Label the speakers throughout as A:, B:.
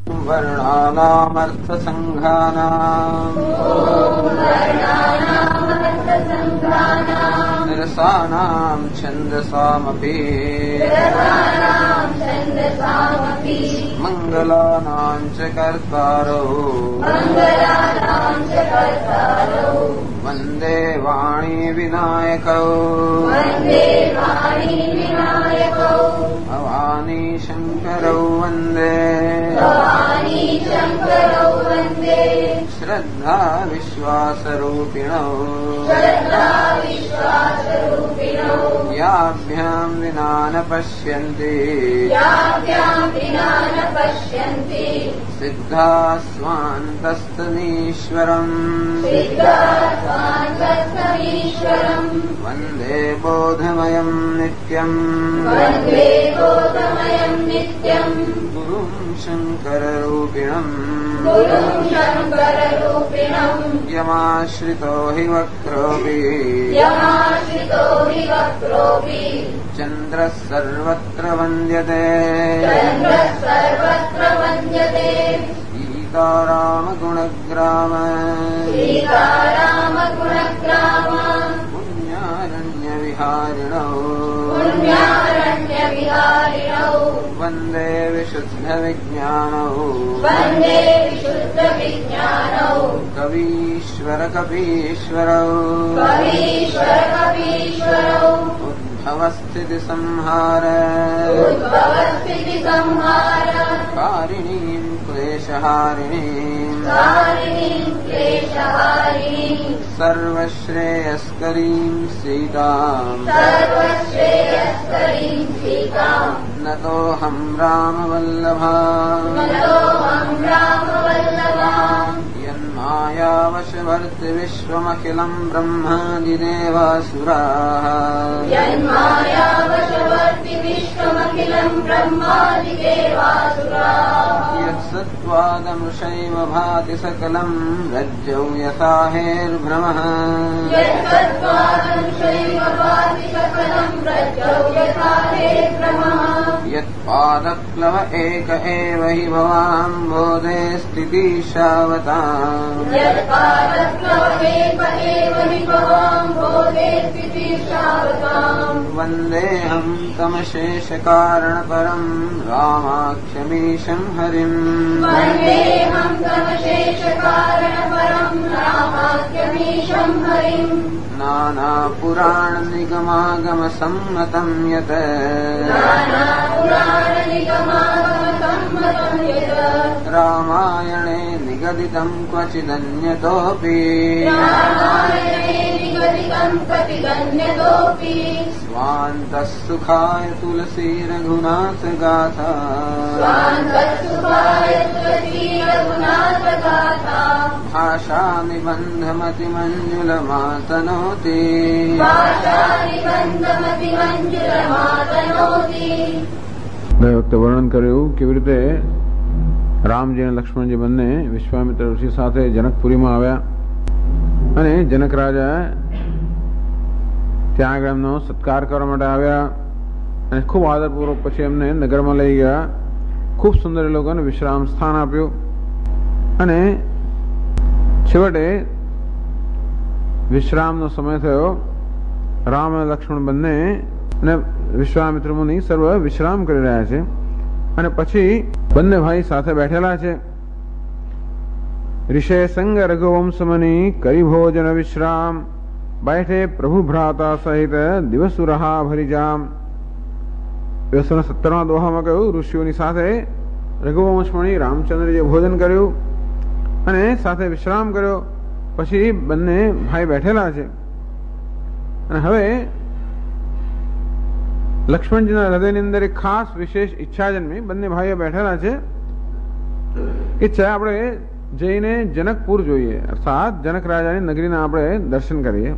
A: वर्णानामर्थसङ्घानाम् रसानाम् छन्दसामपि मङ्गलानाम् च कर्तारौ वन्दे वाणी विनायकौ भवानी शङ्करौ वन्दे श्रद्धा विश्वासरूपिणौ याभ्याम् विना न पश्यन्ति सिद्धा स्वान्तस्तमीश्वरम् वन्दे बोधमयम् नित्यम् गुरुम् शङ्कररूपिणम् यमाश्रितो हि वक्रोऽपि चन्द्रः सर्वत्र वन्द्यते सीतारामगुणग्राम पुण्यारण्यविहारिणौ वन्दे विशुद्धविज्ञानौ कवीश्वरकपीश्वरौ उद्भवस्थितिसंहार कारिणीम् क्लेशहारिणीम् सर्वश्रेयस्करीम् सीताम् नतोऽहम् रामवल्लभा यन्मायावशवर्ति विश्वमखिलम् ब्रह्मादिदेवासुराः यत्सत्त्वादमृषैव भाति सकलम् रज्जौ यथा हेर्भ्रमः यत्पादप्लव एक एव हि भवाम्भोधे स्थितिशावताम् वन्देऽहम् तमशेषकारणपरम् रामाख्यमीशम् हरिम् नानापुराणनिगमागमसम्मतम् यत् रामायणे निगदितम् क्वचिदन्यतोऽपि स्वान्तः सुखाय तुलसी रघुनाथ गाथा भाषा निबन्धमतिमञ्जुलमातनोति વર્ણન કર્યું કેવી રીતે રામજી અને લક્ષ્મણજી બંને વિશ્વામિત્ર ઋષિ સાથે જનકપુરીમાં આવ્યા અને જનક રાજા ત્યાં આગળ એમનો સત્કાર કરવા માટે આવ્યા અને ખૂબ આદરપૂર્વક પછી એમને નગરમાં લઈ ગયા. ખૂબ સુંદર એ લોકોને વિશ્રામ સ્થાન આપ્યું અને છેવટે વિશ્રામનો સમય થયો. રામ અને લક્ષ્મણ બંને અને વિશ્વામિત્ર મુનિ સર્વ વિશ્રામ કરી રહ્યા છે અને પછી બંને ભાઈ સાથે બેઠેલા છે. ऋषे संग रघुवंशमणि करी भोजन विश्राम बैठे प्रभु भ्राता सहित दिवसु रहा भरिजाम. 270 દોહામાં કહ્યું ઋષિઓની સાથે રઘુવંશમણિ રામચંદ્રજીએ ભોજન કર્યું અને સાથે વિશ્રામ કર્યો. પછી બંને ભાઈ બેઠેલા છે અને હવે લક્ષ્મણજીના હૃદયની અંદર એક ખાસ વિશેષ ઈચ્છા જન્મી. બંને ભાઈઓ બેઠેલા છે. ઈચ્છા આપણે જઈને જનકપુર જોઈએ, અર્થાત જનક રાજાની નગરીના આપણે દર્શન કરીએ.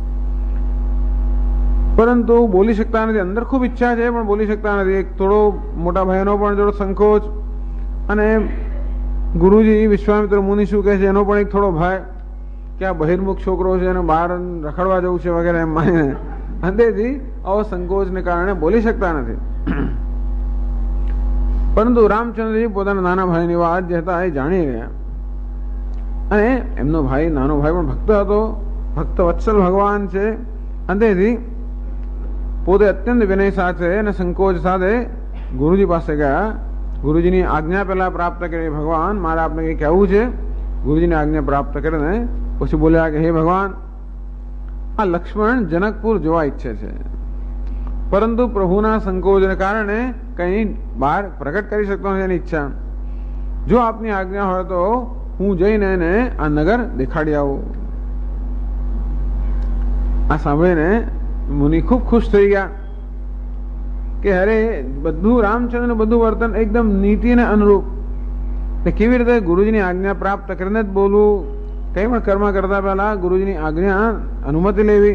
A: પરંતુ બોલી શકતા નથી. અંદર ખૂબ ઈચ્છા છે પણ બોલી શકતા નથી. એક થોડો મોટા ભાઈનો પણ થોડો સંકોચ અને ગુરુજી વિશ્વામિત્ર મુનિ શું કહે છે એનો પણ એક થોડો ભય કે આ બહિર્મુખ છોકરો છે અને બહાર રખડવા જવું છે વગેરે એમ માનીને અંતેથી આવો સંકોચને કારણે બોલી શકતા નથી. પરંતુ રામચંદ્રજી પોતાના નાના ભાઈની વાત જે હતા એ જાણી ગયા અને એમનો ભાઈ નાનો ભાઈ પણ ભક્ત હતો, ભક્ત વત્સલ ભગવાન છે. અંતેથી પોતે અત્યંત વિનય સાથે અને સંકોચ સાથે ગુરુજી પાસે ગયા. ગુરુજીની આજ્ઞા પહેલા પ્રાપ્ત કરી, ભગવાન મારે આપને કંઈ કહેવું છે. ગુરુજીની આજ્ઞા પ્રાપ્ત કરીને પછી બોલ્યા કે હે ભગવાન, આ લક્ષ્મણ જનકપુર જોવા ઈચ્છે છે, પરંતુ પ્રભુના સંકોચને કારણે કંઈ બહાર પ્રગટ કરી શકતો નથી એની ઈચ્છા. જો આપની આજ્ઞા હોય તો હું જઈને એને આ નગર દેખાડી આવું. આ સાંભળીને મુનિ ખૂબ ખુશ થઈ ગયા કે અરે બધું રામચંદ્રનું બધું વર્તન એકદમ નીતિને અનુરૂપ. કેવી રીતે ગુરુજીની આજ્ઞા પ્રાપ્ત કરીને જ બોલવું, કઈ પણ કર્મ કરતા પહેલા ગુરુજીની આજ્ઞા અનુમતિ લેવી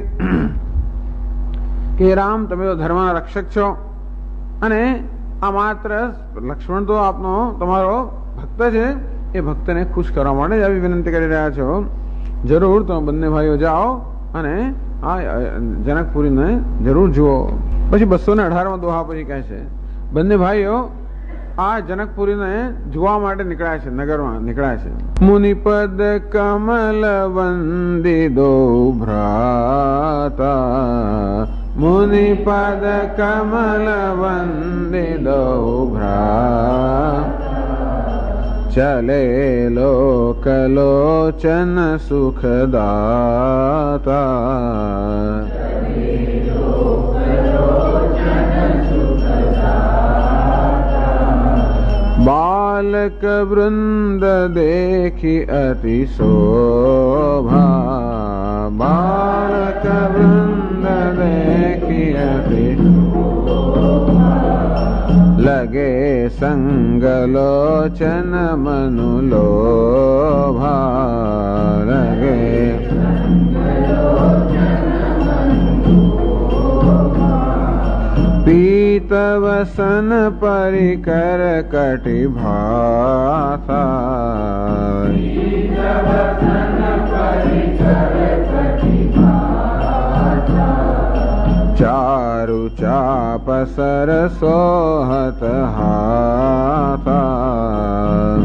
A: કે રામ તમે તો ધર્મના રક્ષક છો અને આ માત્ર લક્ષ્મણ તો આપનો તમારો ભક્ત છે, એ ભક્તને ખુશ કરવા માટે જ આવી વિનંતી કરી રહ્યા છો. જરૂર તમે બંને ભાઈઓ જાઓ અને આ જનકપુરીને જરૂર જુઓ. પછી 218માં દોહા પછી કહે છે બંને ભાઈઓ આ જનકપુરીને જોવા માટે નીકળ્યા છે, નગરમાં નીકળ્યા છે. મુનિપદ કમલ વંદિદો ભ્રાતા, મુનિપદ કમલ વંદિદો ભ્રાતા, ચલે લોકલોચન સુખદાતા, બાલક વૃંદ દેખી અતિ શોભા, બાલક વૃંદ દેખી અતિ લગે સંગલોચન મનુ લોભા, લગે પીતવસન પરિકર કટિ ભાષા, ચારુ ચાપ સર સોહત હાથા,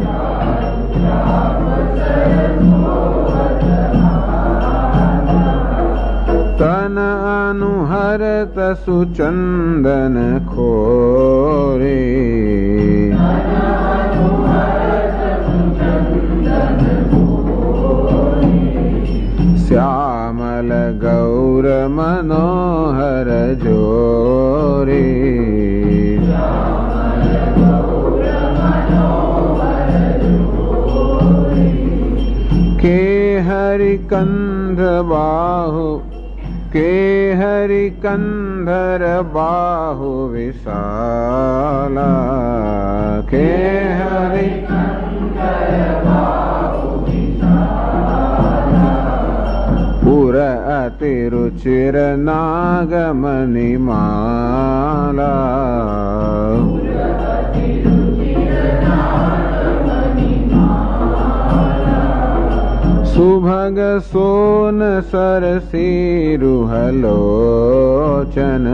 A: તન અનુહરત સુચંદન ખોરે, શ્યામલ ગૌર મનોહર જોરે, કે હરિકંધ બાહુ, કે હરિકંધર બાહુ વિશાલા, કે હરિકંધર બાહુ વિશાલા, પુર અતિ રુચિર નાગમણિ માલા, સુભગ સોન સરસી રૂહલોચન,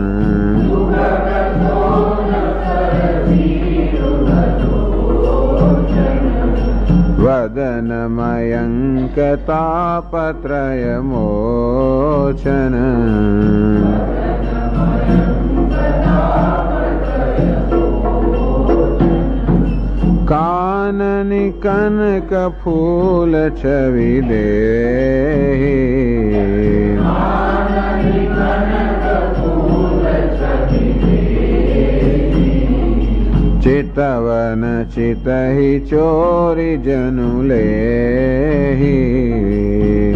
A: વદન મયંક તાપત્રય મોચન, કાનનિ કનક ફૂલ છવિ દેહી, ચિતવન ચિતહિ ચોરી જનુ લેહી,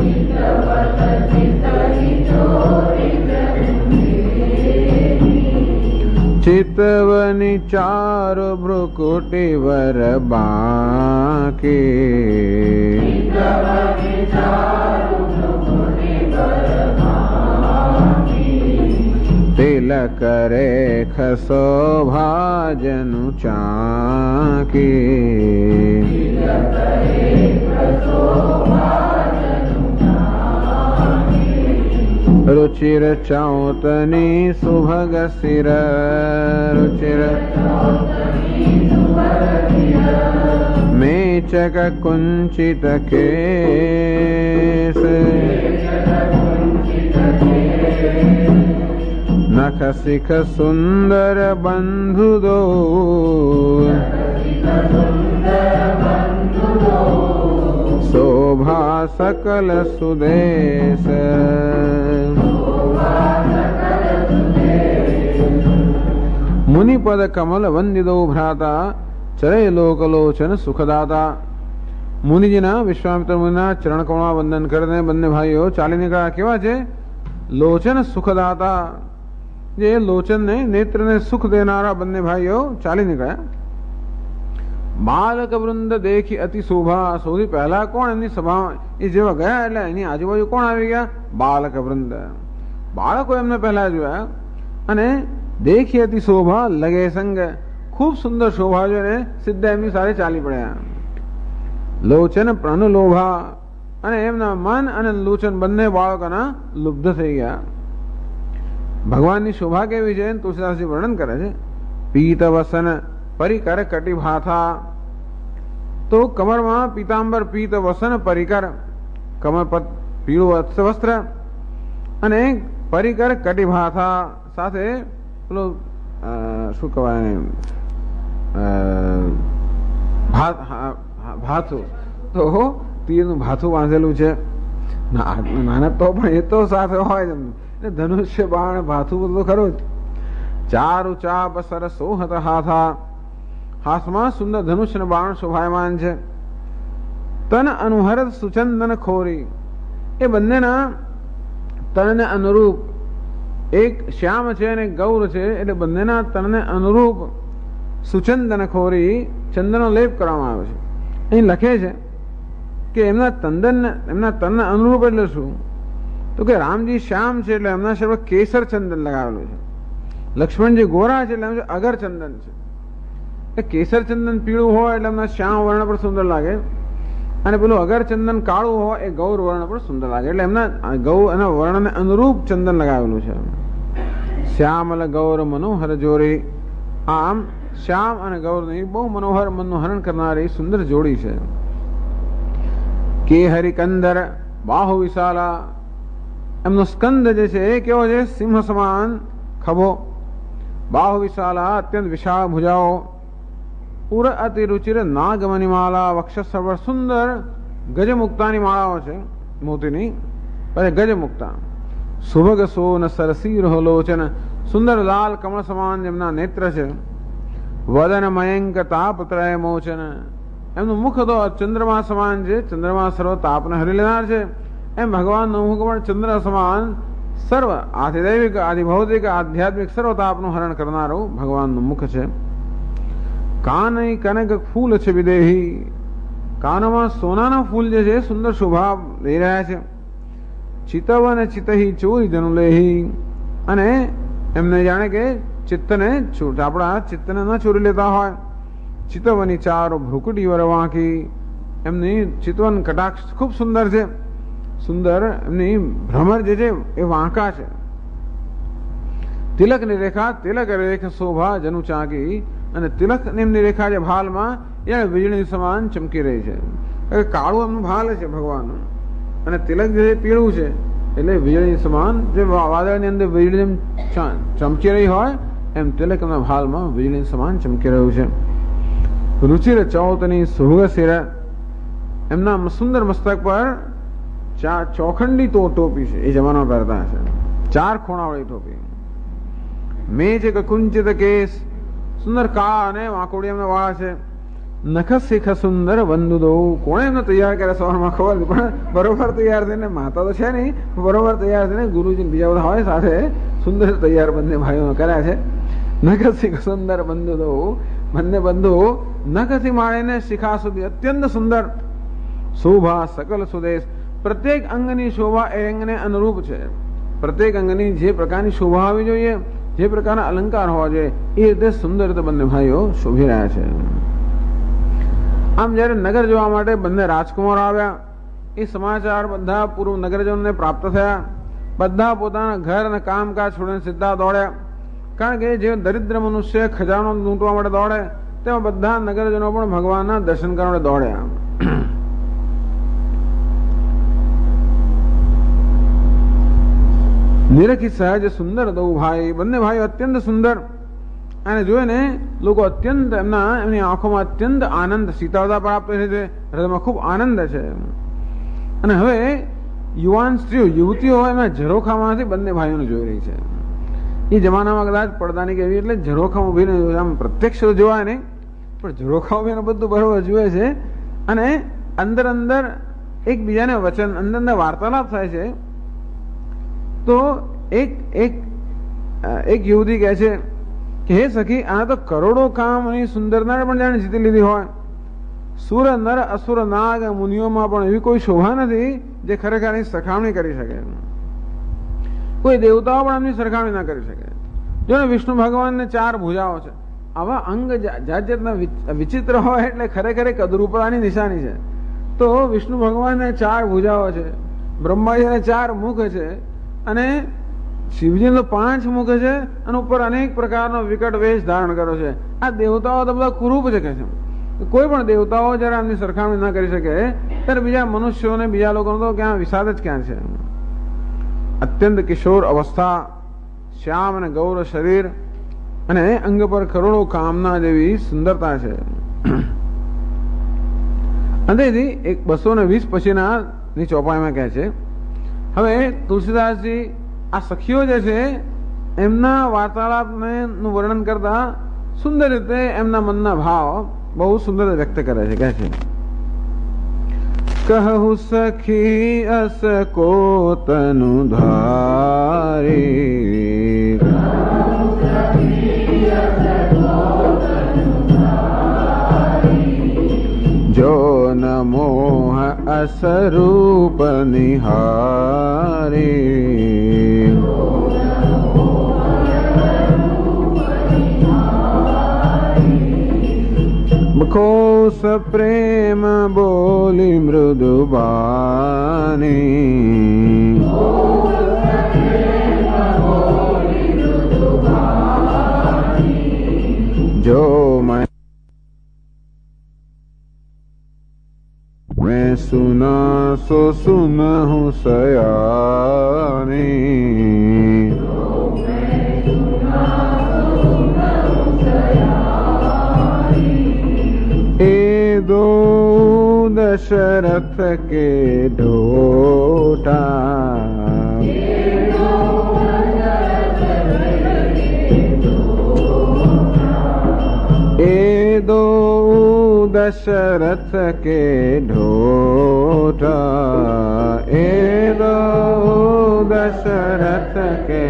A: ચિતવની ચારુ ભ્રુકુટી વર બાકી, તિલક રેખ શોભાજનુ ચાકી, રુચિર ચૌતની સુભગ શિર, રુચિર मेचक कुंचित केश नख सिख सुंदर बंधु दो शोभा सकल सुदेश मुनिपद कमल वंदिदो भ्राता चरे लोकलोचन सुखदाता। मुनिजीना विश्वामित्र मुनिना चरण कमल वंदन करने बंने भाईओ चाली निकळ्या केवा छे लोचन सुखदाता जे लोचन ने नेत्र ने सुख देनारा बंने भाईओ चाली निकळ्या। बालक वृंद देखी अति शोभा सौથી પહેલા કોણ એમની સભામાં એ જેવા ગયા એટલે એની આજુબાજુ કોણ આવી ગયા બાલક વૃંદ બાળકો એમને પહેલા જોયા અને देखी अति शोभा लगे संग खूब सुंदर शोभा जो ने सिद्ध एमनी सारे चाली पड़्या। लोचन प्रणलोभा અને એમના મન અને લોચન બંને બાળકોના લુબ્ધ થઈ ગયા। ભગવાનની શોભા કેવી છે તુલસીદાસજી વર્ણન કરે છે। પીત વસન પરિકર કટિભાથા તો કમરમાં પીતાંબર પીત વસન પરિકર કમર પર પીળું વસ્ત્ર અને પરિકર કટિભાથા સાથે પેલો શું કહેવાય ભાથું તો તીરનું ભાથું બાંધેલું છે નાના તો પણ એ તો સાથે હોય ધનુષ્ય બાણ ભાથું બધું ખરું જ। ચારુ ચાપ સરસ સોહત હાથા હાથમાં સુંદર ધનુષ્ય ને બાણ શોભાયમાન છે। તન અનુહરત સુચંદન ખોરી એ બંનેના તનને અનુરૂપ એક શ્યામ છે અને ગૌર છે એટલે બંનેના તનને અનુરૂપ સુચંદન ખોરી ચંદનનો લેપ કરવામાં આવે છે। અહીં લખે છે કે એમના તનને અનુરૂપ એટલે શું તો કે રામજી શ્યામ છે એટલે એમના શરીર પર કેસર ચંદન લગાવેલું છે। લક્ષ્મણજી ગોરા છે એટલે એમ અગર ચંદન છે। એટલે કેસર ચંદન પીળું હોય એટલે એમના શ્યામ વર્ણ પર સુંદર લાગે અને પેલું અગર ચંદન કાળું હોય એ ગૌર વર્ણ પર સુંદર લાગે એટલે એમના ગૌ એના વર્ણને અનુરૂપ ચંદન લગાવેલું છે। શ્યામલ ગૌર મનોહર જોરી આમ શ્યામ અને ગૌરની બહુ મનોહર મનનું હરણ કરનારી સુંદર જોડી છે। કે હરિકંદર બાહુ વિશાલા એમનો સ્કંદ જે છે એ કેવો છે સિંહ સમાન ખભો બાહુ વિશાલા અત્યંત વિશાળ ભુજાઓ ઉર અતિ રુચિર નાગમની માલા વક્ષ સર્વ સુંદર ગજમુક્તાની માળાઓ છે મોતીની પછી ગજમુક્તા સુભગ સોન સરસીર લોચન સુંદર લાલ કમળ સમાન જેમના નેત્ર છે। વદન મયંક તાપત્રય મોચન એમનું મુખ તો ચંદ્રમા સમાન છે ચંદ્રમા સર્વ તાપને હરી લેનાર છે એમ ભગવાનનું મુખ પણ ચંદ્ર સમાન સર્વ આધિદૈવિક આધિભૌતિક આધ્યાત્મિક સર્વ તાપનું હરણ કરનારું ભગવાનનું મુખ છે। કાનઈ કનક ફૂલ છે વિદેહી કાનોમાં સોનાના ફૂલ જે છે સુંદર શોભા દઈ રહ્યા છે। ચિતવ અને ચિતહી ચોરી જનુલેહી અને એમને જાણે કે ચિત્તને આપણા ચિત્તને ન ચોરી લેતા હોય। ચિતવની ચારો ભ્રુકુટી વરવાંકી એમની ચિતવન કટાક્ષ ખૂબ સુંદર છે સુંદર એમની ભ્રમર જે છે એ વાંકા છે। તિલકની રેખા તિલક રેખ શોભા જનુ ચાકી અને તિલક એમની રેખા જે ભાલમાં એ વીજળી સમાન ચમકી રહી છે। કાળું એમનું ભાલ છે ભગવાનનું અને તિલક જે પીળું છે એટલે વીજળી સમાન જે વાદળની અંદર વીજળી ચમકી રહી હોય એમ તિલક એમના ભાલમાં વીજળી સમાન ચમકી રહ્યું છે। રુચિર ચૌતની સુભગ શિર એમના સુંદર મસ્તક પર ચોખંડી ટોપી છે એ જમાનામાં પહેરતા હશે 4 ખૂણાવાળી ટોપી। મેજ કુંચિત કેસ સુંદર કાળા અને વાંકોડી એમના વાળ છે। નખ શિખ સુંદર બંધુ દો કોણે એમને તૈયાર કર્યા સવારમાં ખબર પણ બરોબર તૈયાર થઈને માતા તો છે નહીં બરોબર તૈયાર થઈને ગુરુજી બીજા બધા હોય સાથે સુંદર તૈયાર બંને ભાઈઓ કર્યા છે। નખ શિખ સુંદર બંધુ દો બંને બંધુ નખથી માળીને શિખા સુધી અત્યંત સુંદર શોભા સકલ સુદેશ પ્રત્યેક અંગની શોભા એ અંગને અનુરૂપ છે। પ્રત્યેક અંગની જે પ્રકારની શોભા હોવી જોઈએ જે પ્રકારના અલંકાર હોવા જોઈએ એ રીતે સુંદર રીતે બંને ભાઈઓ શોભી રહ્યા છે। આમ જયારે નગર જોવા માટે બંને રાજકુમાર આવ્યા એ સમાચાર બધા પૂર્વ નગરજનોને પ્રાપ્ત થયા। બધા પોતાના ઘર અને કામકાજ છોડીને સીધા દોડ્યા કારણ કે જે દરિદ્ર મનુષ્ય ખજાનો લૂંટવા માટે દોડે તેમાં બધા નગરજનો પણ ભગવાનના દર્શન કરવા દોડ્યા. નિરખી સહજ સુંદર દો ભાઈ, બંને ભાઈઓ અત્યંત સુંદર. અને જોઈએ ને લોકો અત્યંત એમની આંખોમાં અત્યંત આનંદ, શીતળતા પ્રાપ્ત થાય છે, હૃદયમાં ખૂબ આનંદ છે. અને હવે યુવાન સ્ત્રીઓ, યુવતીઓ એમના ઝરોખામાંથી બંને ભાઈઓને જોઈ રહી છે. એ જમાનામાં કદાચ પડદાની કેવી એટલે ઝરોખામાં ઉભીને આમ પ્રત્યક્ષ જોવાય નહીં, પણ ઝરોખા ઉભીને બધું બરોબર જુએ છે. અને અંદર અંદર એકબીજાને વચન, અંદર અંદર વાર્તાલાપ થાય છે. તો એક યુવતી કહે છે કે હે સખી, આ તો કરોડો કામ અને સુંદરતા પણ જાણે જીતી લીધી હોય. સુર નર અસુર નાગ મુનિઓમાં પણ એવી કોઈ શોભા નથી જે ખરેખર એની સરખામણી કરી શકે. કોઈ દેવતાઓ પણ એમની સરખામણી ના કરી શકે. જો ને વિષ્ણુ ભગવાનને 4 ભુજાઓ છે. આવા અંગ જાત જાતના વિચિત્ર હોય એટલે ખરેખર એક અદરૂપતાની નિશાની છે. તો વિષ્ણુ ભગવાનને 4 ભુજાઓ છે, બ્રહ્માજીને 4 મુખ છે, અને શિવજીને તો 5 મુખ છે, અને ઉપર અનેક પ્રકારનો વિકટ વેશ ધારણ કર્યો છે. આ દેવતાઓ તો બધા કુરૂપ છે કે છે. કોઈ પણ દેવતાઓ જયારે આમની સરખામણી ના કરી શકે ત્યારે બીજા મનુષ્યોને, બીજા લોકોનો તો ક્યાં વિષાદ જ ક્યાં છે. અત્યંત કિશોર અવસ્થા, શ્યામ અને ગૌર શરીર, અને અંગ પર કરોડો કામના જેવી સુંદરતા છે. અંતેથી 220 પછીના ની ચોપાઈમાં કહે છે, હવે તુલસીદાસજી આ સખીઓ જે છે એમના વાર્તાલાપને નું વર્ણન કરતા સુંદર રીતે એમના મનના ભાવ બહુ સુંદર વ્યક્ત કરે છે. કહે છે, કહુ સખી અસ કો તનુ ધારી, જો ન મોહ અસ રૂપ નિહારી, બખોસ પ્રેમ બોલી મૃદુ બાની, જો मैं सुना सो सुनहु सयानी, ए दो दशरथ के ढोटा, ए दो दशरथ के ढोटा, ए दो दशरथ के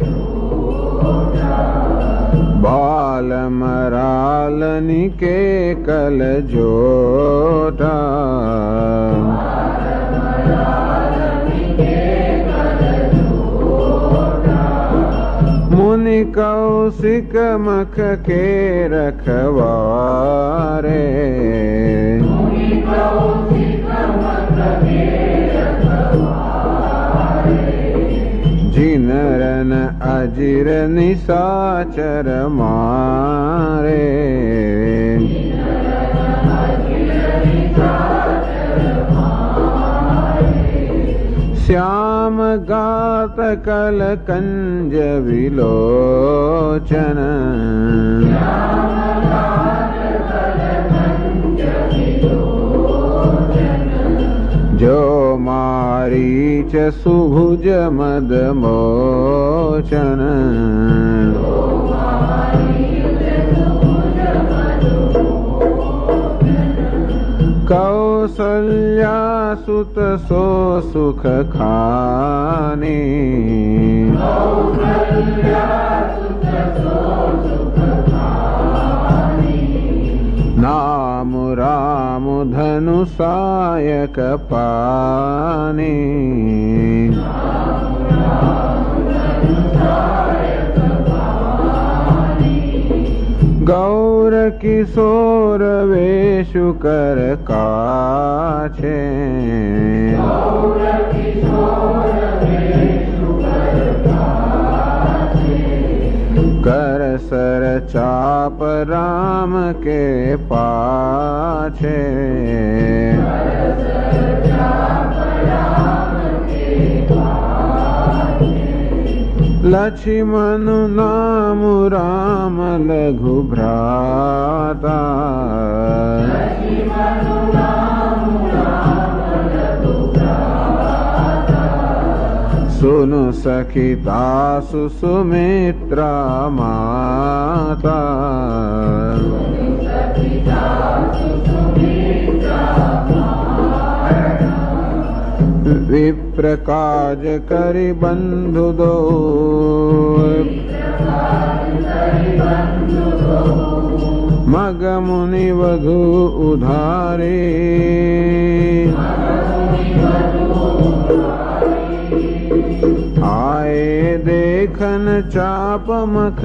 A: बाल मरालनी के कल जोटा, मुनि कौशिक मख के रखवारे, जिनरन अजिर निशाचर मारे, श्याम गात कल कंज विलोचन, जो मारीच सुभुज मद मोचन, कौसल्या सुत सो सुख खानी, नाम राम धनु सायक पानी, गौर किशोर वेशु कर काछे, कर सर चाप राम के पाछे। लक्ष्मण नाम राम लघु भ्राता। सुन सखी तासु सुमित्रा माता। विप्र काज करि बंधु दो। मग मुनि वधु उधारे। आए देखन चाप मख।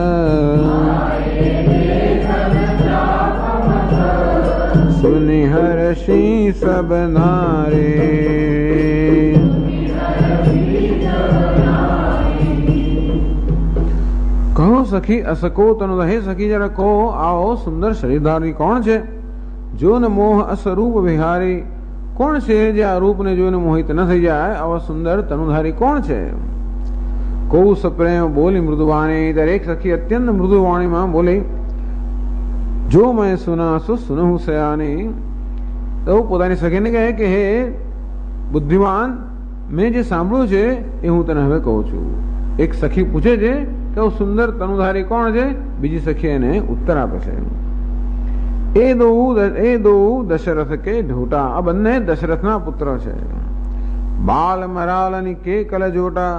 A: सुनि हर्षि सब नारे। કહો સખી અસકો તનુ હે સખી જરા કહો આવો સુંદર શરીરધારી કોણ છે? જો ન મોહ અસ્વરૂપ વિહારી કોણ છે જે આ રૂપને જોઈને મોહિત ન થઈ જાય? આવા સુંદર તનુધારી કોણ છે? કહું સપ્રેમ બોલી મૃદુવાણી. ત્યારે એક સખી અત્યંત મૃદુવાણીમાં બોલી જો મેં સુનાસુ સુનહુ સયાની. તો પોતાની સખીને કહે કે હે બુદ્ધિમાન, મેં જે સાંભળ્યું છે એ હું તને હવે કહું છું. એક સખી પૂછે છે કે સુંદર તનુધારી કોણ છે? બીજી સખી એને ઉત્તર આપે છે એ દો દશરથ કે ઢોટા. આ બંને દશરથના પુત્ર છે. બાલ મરાલની કે કલ જોટા.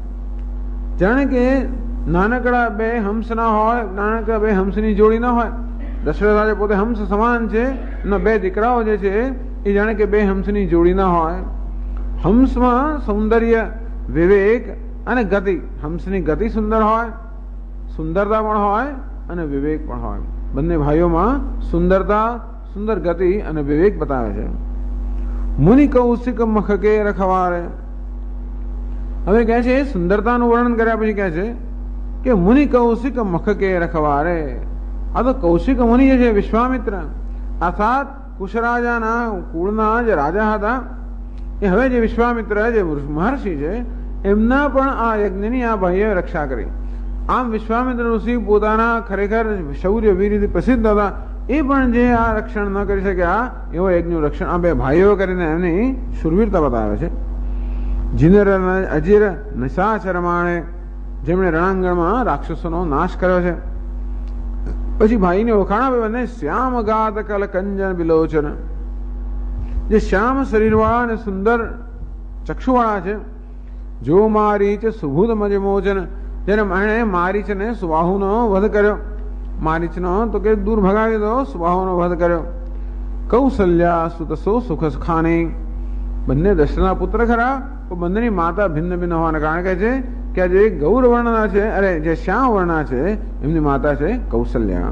A: જાણે કે નાનકડા બે હંસ ના હોય, નાનકડા બે હંસની જોડી ના હોય. દશરથ આજે પોતે હંસ સમાન છે, એના બે દીકરાઓ જે છે એ જાણે કે બે હંસની જોડી ના હોય. હંસમાં સૌંદર્ય, વિવેક અને ગતિ. હંસની ગતિ સુંદર હોય, સુંદરતા પણ હોય અને વિવેક પણ હોય. બંને ભાઈઓમાં સુંદરતા, સુંદર ગતિ અને વિવેક બતાવે છે. મુનિ કૌશિક મખકે રખવારે. હવે કહે છે સુંદરતાનું વર્ણન કર્યા પછી કહે છે કે મુનિ કૌશિક મખકે રખવારે. આ તો કૌશિક મુનિ જે છે વિશ્વામિત્ર, અર્થાત કુશરાજાના કુળના જે રાજા હતા એ હવે જે વિશ્વામિત્ર જે મહર્ષિ છે એમના પણ આ યજ્ઞની આ ભાઈએ રક્ષા કરી. આમ વિશ્વામિત્ર ઋષિ પોતાના ખરેખર શૌર્ય વીરથી પ્રસિદ્ધ હતા, એ પણ જે આ રક્ષણ ન કરી શક્યા એવો યજ્ઞનું રક્ષણ આ બે ભાઈઓ કરીને એમની શુરવીરતા બતાવે છે. જીનર અજીર નિશાચર માણે, જેમણે રણાંગણમાં રાક્ષસોનો નાશ કર્યો છે. પછી ભાઈને ઓળખાણ આપે બંને શ્યામ ગાત કલ કંજન બિલોચન. જે શ્યામ શરીરવાળા અને સુંદર ચક્ષુવાળા છે. જો મારીચ સુભુદ મજ મોચન, જેને એણે મારીચને સુબાહુનો વધ કર્યો. મારીચનો તો કે દૂર ભગાવી દો, સુબાહુનો વધ કર્યો. કૌશલ્યા સુતસો સુખ ખાની. બંને દશરથના પુત્ર ખરા, તો બંનેની માતા ભિન્ન ભિન્ન હોવાને કારણે કહે છે કે આ જે ગૌર વર્ણના છે, અરે જે શ્યામ વર્ણના છે એમની માતા છે કૌશલ્યા.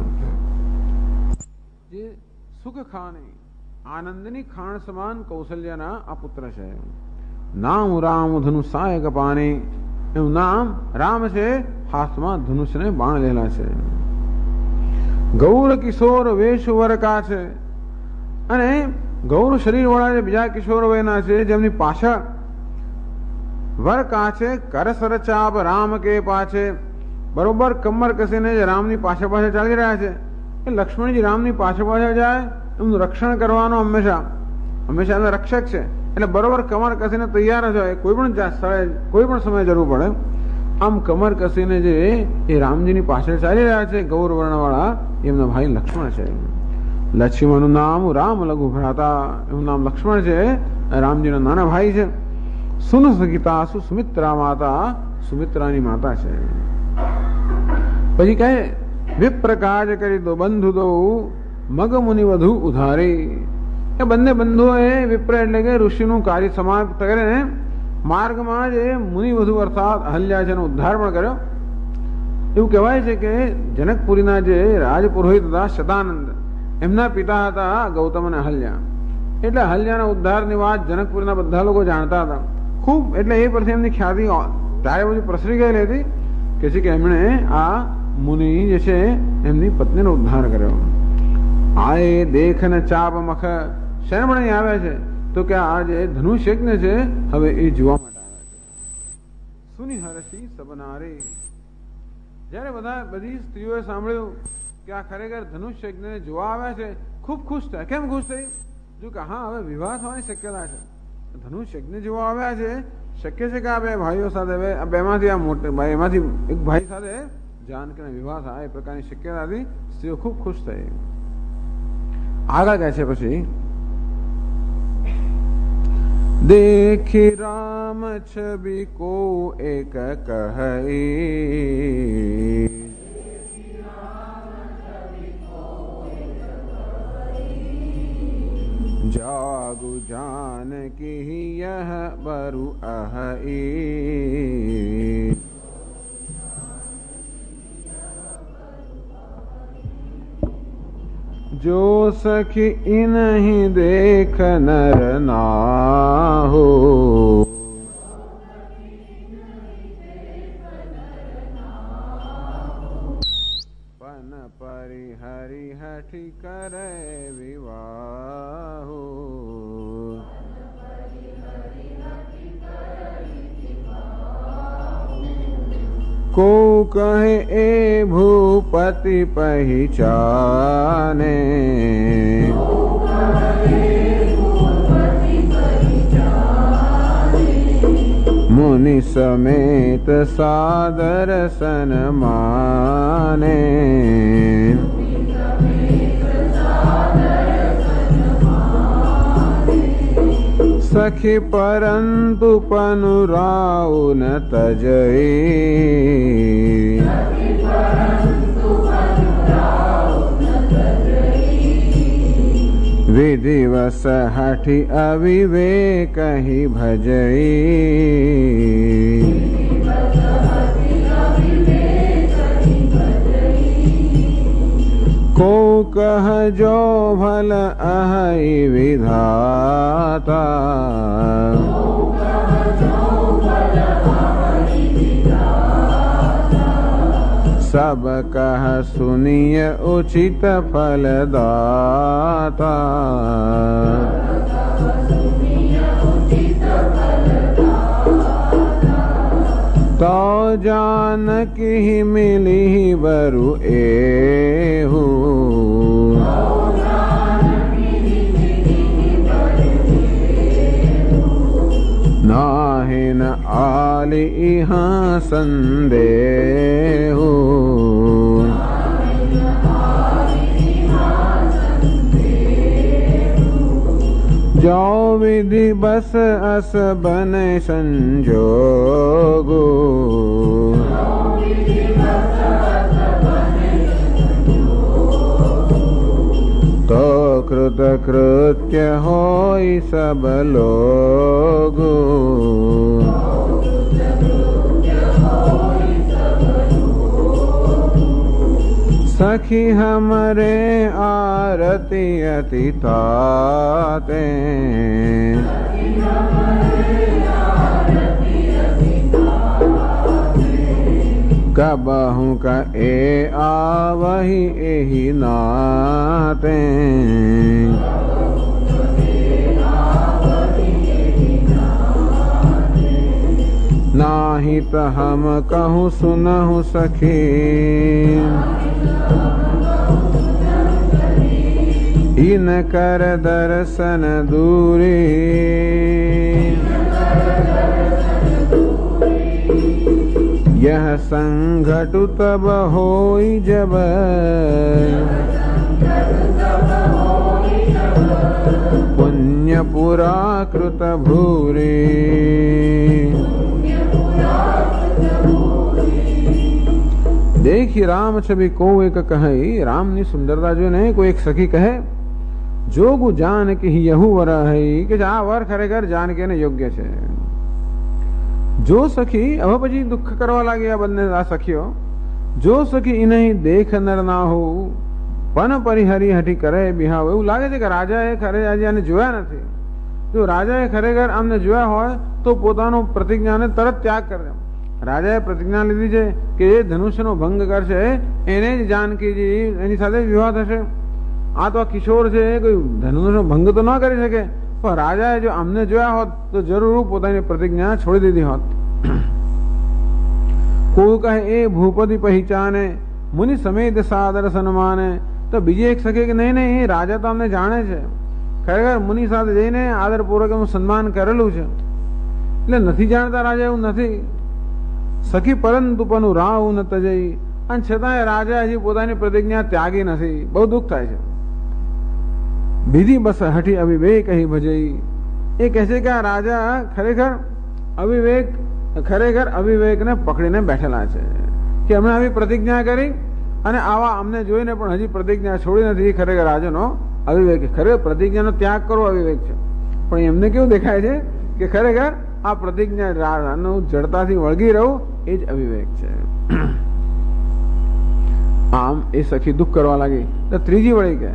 A: જે સુખ ખાની, આનંદની ખાણ સમાન કૌશલ્યાના આ પુત્ર છે. નામ રામ ધનુ સાયક પાણી. એનું નામ રામ છે, હાથમાં ધનુષને બાણ લેલા છે. ગૌર કિશોર વેશ વરકા છે. અને ગૌર શરીર વાળા જે બીજા કિશોર વયના છે જેમની પાછળ વર કાછે કરસર ચાપ રામ કે પાછે. બરોબર કમર કસીને જે રામની પાછળ પાછળ ચાલી રહ્યા છે એ લક્ષ્મણજી રામની પાછળ પાછળ જાય એમનું રક્ષણ કરવાનો હંમેશા એમના રક્ષક છે. એટલે બરોબર કમર કસીને તૈયાર જ હોય, કોઈ પણ સ્થળે કોઈ પણ સમયે જરૂર પડે. આમ કમર કસીને જે એ રામજીની પાછળ ચાલી રહ્યા છે ગૌર વર્ણવાળા, એમના ભાઈ લક્ષ્મણ છે. લક્ષ્મણનું નામ રામ લઘુ ભ્રાતા. એનું નામ લક્ષ્મણ છે, રામજીના નાના ભાઈ છે. સુન સખિતા સુમિત્રા માતા. સુમિત્રાની માતા છે. પછી કહે વિપ્રકાજ કરી દો બંધુ દો મગ મુનિ વધુ ઉધારી. એ બંને બંધુઓએ વિપ્ર એટલે કે ઋષિનું કાર્ય સમાપ્ત કરીને માર્ગમાં જે મુનિ વધુ અર્થાત અહલ્યા છે એનો ઉદ્ધાર પણ કર્યો. એવું કહેવાય છે કે જનકપુરીના જે રાજપુરોહિત હતા શતાનંદ, એમના પિતા હતા ગૌતમ અને અહલ્યા. એટલે અહલ્યાના ઉદ્ધારની વાત જનકપુરીના બધા લોકો જાણતા હતા ખૂબ. એટલે એ પરથી એમની ખ્યાતિ ત્યારે બધી પ્રસરી ગયેલી હતી કે છે કે એમણે આ મુનિ જે છે એમની પત્નીનો ઉદ્ધાર કર્યો. આએ દેખ ને ચાપ મખ શેમણે આવે છે તો કે આ જે ધનુષ યજ્ઞ છે હવે એ જોવા માટે આવે છે. સુની હરસી સબનારે, જયારે બધી સ્ત્રીઓએ સાંભળ્યું કે આ ખરેખર ધનુષ યજ્ઞને જોવા આવ્યા છે, ખૂબ ખુશ થયા. કેમ ખુશ થઈ? જો કે હા, હવે વિવાહ થવાની શક્યતા છે. ધનુષ યજ્ઞ જોવા આવ્યા છે, શક્ય છે કે આ બે ભાઈઓ સાથે, બેમાંથી આ મોટે ભાઈ, એમાંથી એક ભાઈ સાથે જાનકીનો વિવાહ થાય, એ પ્રકારની શક્યતાથી સ્ત્રીઓ ખૂબ ખુશ થઈ. આગળ કહે છે પછી, દેખી રામ છબી કો એક કહી, जागु जानकी यह बरु अहि, जो सखी इन्हीं देख नर नाहो, पन परिहरि हठि करे विवाहो, को कहे ए भूपति पहचाने, मुनि समेत सादर सन्माने, सखी परंतु पनुराउ न तजई, विधिवश हठि अविवेक ही भजई, को कह जो भल अहि विधाता, सब कह सुनिय उचित फलदाता, तो जानकी मिली बरु एहू, नाहिन आली इहाँ संदेहू, जो विधि बस अस बने संजोगो, तो कृत कृत्य होई सब लोगो, सखी हमरे आरती अति ताते, कबहू का ए आवही एही नाते, नाही त हम कहूँ सुनहु सखी, इन कर दर्शन दूरी, यह संघटु तब होई जब, पुण्य पुरा कृत भूरी, देखी राम छवि को एक कहे, राम ની સુંદરતા જોઈને કોઈ એક સખી કહે, જોગુ જાનકી યહુ વર હૈ, કે આ વર ખરેખર જાનકીને યોગ્ય છે. જો સખી હવે પછી દુઃખ કરવા લાગી આ બંને આ સખીઓ, જો સખી ઇનહી દેખ નર ના હો, પન પરિહરી હઠી કરે બિહાવ. એવું લાગે છે કે રાજાએ ખરે આજે આને જોયા નથી. જો રાજાએ ખરેખર આમને જોયા હોય તો પોતાનો પ્રતિજ્ઞાને તરત ત્યાગ કરી દે. રાજાએ પ્રતિજ્ઞા લીધી છે કે જે ધનુષ્યનો ભંગ કરશે એને જ જાનકીજી એની સાથે વિવાહ થશે. આ તો કિશોર છે, કોઈ ધનુષ્યનો ભંગ તો ન કરી શકે, પણ રાજાએ જો અમને જોયા હોત તો જરૂર પોતાની પ્રતિજ્ઞા છોડી દીધી હોત. કોઈ કહે એ ભૂપતિ પહેચાને, મુનિ સમેત સાદર સન્માને. તો બીજી એક સખી કે નહીં નહીં, રાજા તો અમને જાણે છે, ખરેખર મુનિ સાથે જઈને આદરપૂર્વક એનું સન્માન કરેલું છે, એટલે નથી જાણતા રાજા એવું નથી. સખી પરંતુ પનું રાવ ન તજઈ, અને છતાંય રાજા હજી પોતાની પ્રતિજ્ઞા ત્યાગી નથી. બહુ દુઃખ થાય છે. બીજી બસ હઠી અવિવેક અહીં ભજઈ. એ કહે છે કે આ રાજા ખરેખર અવિવેકને પકડીને બેઠેલા છે કે અમને આવી પ્રતિજ્ઞા કરી અને આવા અમને જોઈને પણ હજી પ્રતિજ્ઞા છોડી નથી. ખરેખર રાજાનો અવિવેક. ખરેખર પ્રતિજ્ઞાનો ત્યાગ કરવો અવિવેક છે, પણ એમને કેવું દેખાય છે કે ખરેખર આ પ્રતિજ્ઞા જડતાથી વળગી રહું એ જ અવિવેક છે. આમ એ સખી દુઃખ કરવા લાગી. તો ત્રીજી વળી કે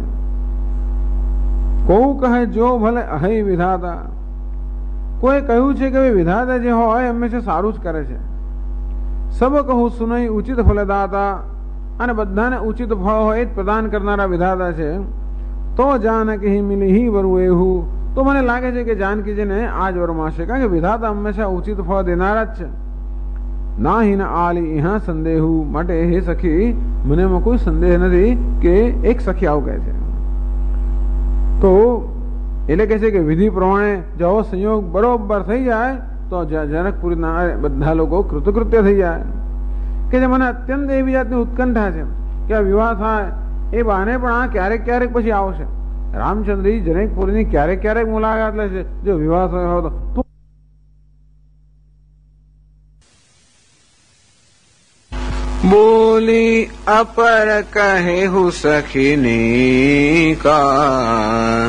A: કોઉ કહે જો ભલે અહૈ વિધાતા. કોઈ કહ્યું છે કે વિધાતા જે હોય હંમેશા સારું જ કરે છે. સબ કહું સુનઈ ઉચિત ફલદાતા, અને બધાને ઉચિત ફળ હોય એ જ પ્રદાન કરનારા વિધાતા છે. તો જાનકી મિલી વરુ એવું, તો મને લાગે છે કે જાનકીજીને આ જ વર મળશે, કારણ કે વિધાતા હંમેશા ઉચિત ફળ દેનારા જ છે. ના હિન આલી ઇહા સંદેહુ. માટે હે સખી મને એમાં કોઈ સંદેહ નથી કે એક સખી આવું કહે છે. તો એટલે કહે છે કે વિધિ પ્રમાણે જો સંયોગ બરોબર થઈ જાય તો જનકપુરીના બધા લોકો કૃતકૃત્ય થઈ જાય. કે જે મને અત્યંત એવી જાતની ઉત્કંઠા છે કે આ વિવાહ થાય એ બહાને પણ આ ક્યારેક ક્યારેક પછી આવશે. રામચંદ્રજી જનકપુરીની ક્યારેક ક્યારેક મુલાકાત લેશે જો વિવાહ થયો તો.
B: બોલી અપર કહે હું સખીની કા,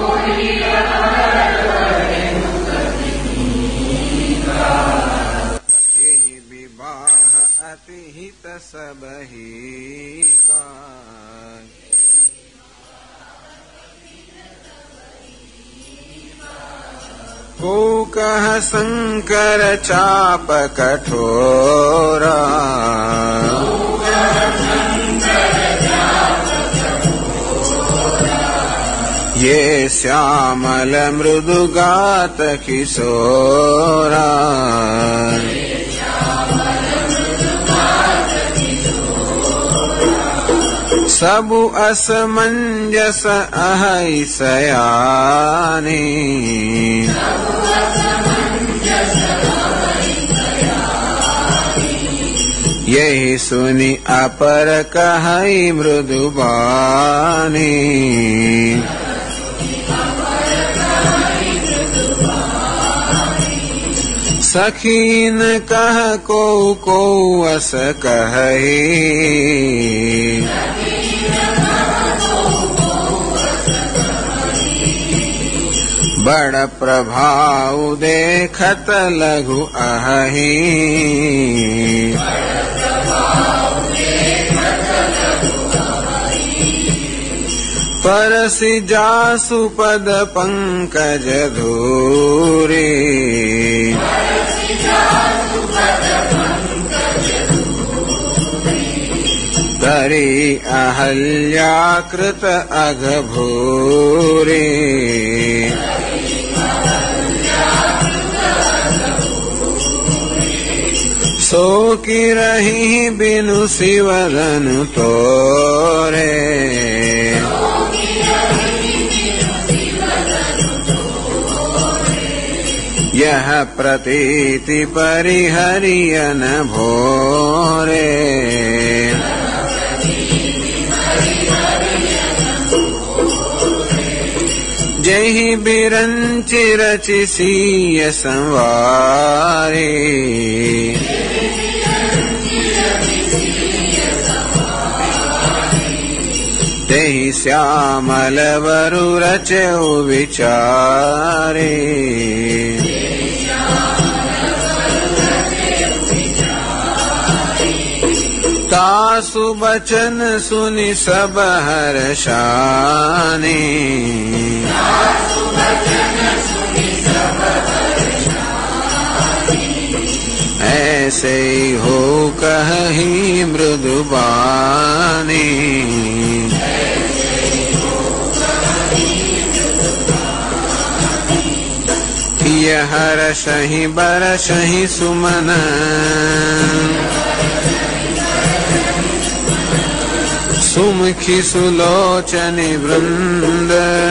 B: વિવાહ અતિ હિત સબહી કા. को कह शंकर चाप कठोरा, ये श्यामल मृदुगात किशोरा. सबु असमंजस अहै सयानी, यही सुनी अपर कहै मृदुबानी. सखीन कह को अस कहै, बड़ प्रभाव देखत लघु अहि. परसि जासु पद पंकज धूरी, करी अहल्याकृत अघभूरी. सो की रही बिनु शिवरन तोरे, यह प्रतीति परिहरियन भोरे. जहि बिरंचि रचि सीय संवारे, तेहि श्यामल वरु रचउ विचारे. तासु बचन सुनि सब हर्षानि, ऐसे કહી મૃદુબાની હરષહિ બરષહિ સુમન સુમુખી સુલોચની વૃંદ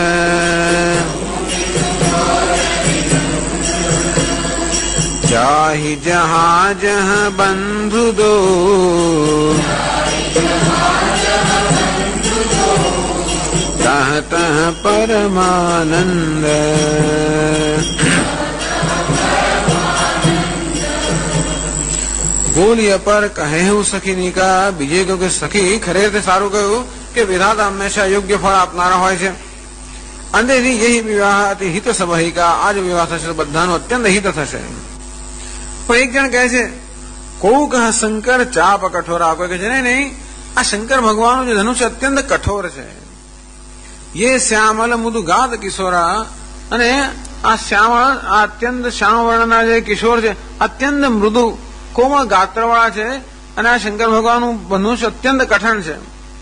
B: જાહી જહાં જહાં બંધુ દો તહ તહ પરમાનંદ બોલીએ પર કહે હું સખીની કા બીજે કહ્યું કે સખી ખરેખર સારું કહ્યું કે વિધાતા હંમેશા યોગ્ય ફળ આપનારા હોય છે. અંધેથી યહી વિવાહ અતિ હિત સભહિકા આ જો વિવાહ થશે તો બધાનું અત્યંત હિત થશે. પણ એક જણ કહે છે કોઉ કહ શંકર ચાપ કઠોરા કોઈ કહે છે નહીં આ શંકર ભગવાનનું જે ધનુષ્ય અત્યંત કઠોર છે. ये श्यामल मुदुगात किशोरा અને આ શ્યામળ આ અત્યંત શ્યામ વર્ણના જે કિશોર છે અત્યંત મૃદુ કોમળ ગાત્રવાળા છે અને આ શંકર ભગવાનનું ધનુષ્ય અત્યંત કઠણ છે.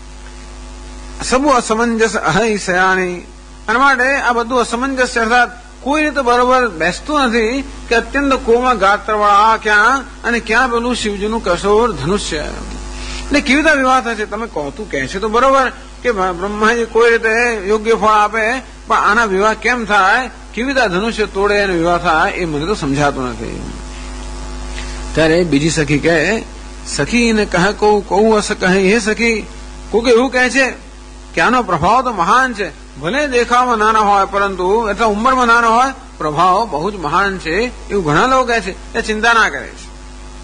B: સબુ અસમંજસ અહૈ સયાણી અને માટે આ બધું અસમંજસ અર્થાત કોઈ રીતે બરોબર બેસતું નથી કે અત્યંત કોમળ ગાત્રવાળા ક્યાં અને ક્યાં પેલું શિવજીનું કઠોર ધનુષ્ય એટલે કેવી રીતે વિવાહ થશે. તમે કહતું કહે છે તો બરોબર કે બ્રહ્માજી કોઈ રીતે યોગ્ય ફળ આપે પણ આના વિવાહ કેમ થાય કેવી રીતે ધનુષ્ય તોડે અને વિવાહ થાય એ મને તો સમજાતું નથી. ત્યારે બીજી સખી કહે સખીને કહે કહું અસ કહે હે સખી કોઈક એવું કહે છે કે આનો પ્રભાવ તો મહાન છે ભલે દેખાવમાં નાના હોય પરંતુ એટલે ઉંમરમાં નાનો હોય પ્રભાવ બહુ જ મહાન છે એવું ઘણા લોકો કહે છે એ ચિંતા ના કરે છે.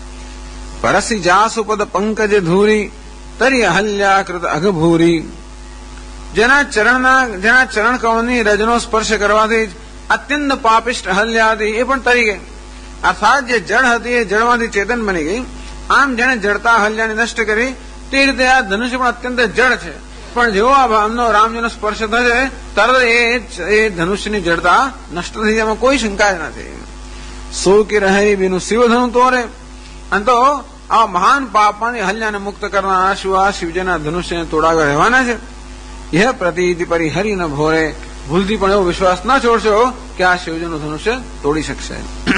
B: પરસી જાસુ પદ પંકજ ધૂરી તરી અહલ્યા કૃત અઘભૂરી જેના ચરણ કમળની રજનો સ્પર્શ કરવાથી અત્યંત પાપિષ્ટ અહલ્યા હતી એ પણ તરી ગઈ. અર્થાત જે જળ હતી એ જળમાંથી ચેતન બની ગઈ. આમ જેને જડતા અહલ્યાને નષ્ટ કરી તે રીતે આ ધનુષ્ય પણ અત્યંત જળ છે પણ જેવો આ ભાવનો રામજીનો સ્પર્શ થશે તરત એ ધનુષ્યની જડતા નષ્ટ થઈ જાય એમાં કોઈ શંકા જ નથી. સો કે રહે બીનું શિવધનુ તોરે અને તો આ મહાન પાપમાંથી અહલ્યાને મુક્ત કરનારા શિવ આ શિવજીના ધનુષ્યને તોડાવી રહેવાના છે. यह प्रतीति परिहरी न भोरे ભૂલથી પણ એવો વિશ્વાસ ના છોડશો કે આ શિવજીનું ધનુષ્ય તોડી શકશે.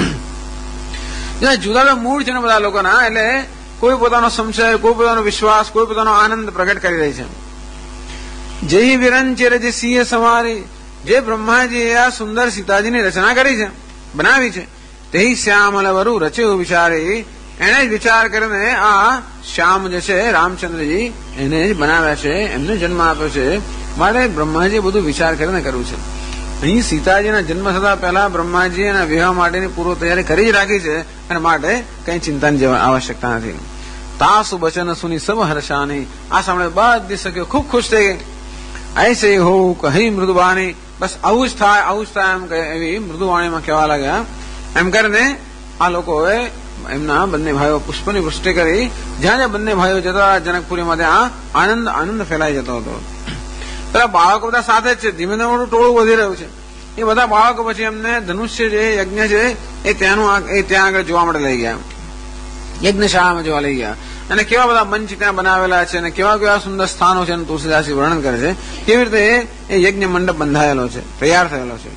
B: જુદા જુદા મૂળ છે ને બધા લોકોના એટલે કોઈ પોતાનો સંશય કોઈ પોતાનો વિશ્વાસ કોઈ પોતાનો આનંદ પ્રગટ કરી રહી છે. જય વિરંચિર જે સિંહ સવારી જે બ્રહ્માજીએ આ સુંદર સીતાજીની રચના કરી છે બનાવી છે તે શ્યામલ વરુ રચ્યું વિચારી એને જ વિચાર કરીને આ શ્યામ જે છે રામચંદ્રજી એને જ બનાવ્યા છે એમને જન્મ આપ્યો છે માટે બ્રહ્માજીએ બધું વિચાર કરીને કર્યું છે. અહીં સીતાજીના જન્મ થતા પહેલા બ્રહ્માજી એના વિવાહ માટેની પૂર્વ તૈયારી કરી જ રાખી છે અને માટે કઈ ચિંતાની આવશ્યકતા નથી. તાસુ બચન સુની સબ હર્ષાની આ સાંભળે બધી સખીઓ ખૂબ ખુશ થઈ ગઈ. ऐसे हो કહી મૃદુવાણી બસ આવું જ થાય એમ એવી મૃદુવાણીમાં કહેવા લાગ્યા. એમ કરીને આ લોકોએ એમના બંને ભાઈઓ પુષ્પની વૃષ્ટિ કરી. જ્યાં જ્યાં બંને ભાઈઓ જતા જનકપુરીમાં ત્યાં આનંદ ફેલાઈ જતો હતો. પેલા બાળકો બધા સાથે જ છે ધીમે ધીમે મોટું ટોળું વધી રહ્યું છે. એ બધા બાળકો પછી એમને ધનુષ્ય જે યજ્ઞ છે એ ત્યાં આગળ જોવા માટે લઈ ગયા યજ્ઞશાળામાં જોવા લઈ ગયા અને કેવા બધા મંચ ત્યાં બનાવેલા છે અને કેવા કેવા સુંદર સ્થાનો છે તુલસીદાસજી વર્ણન કરે છે કેવી રીતે એ યજ્ઞ મંડપ બંધાયેલો છે તૈયાર થયેલો છે.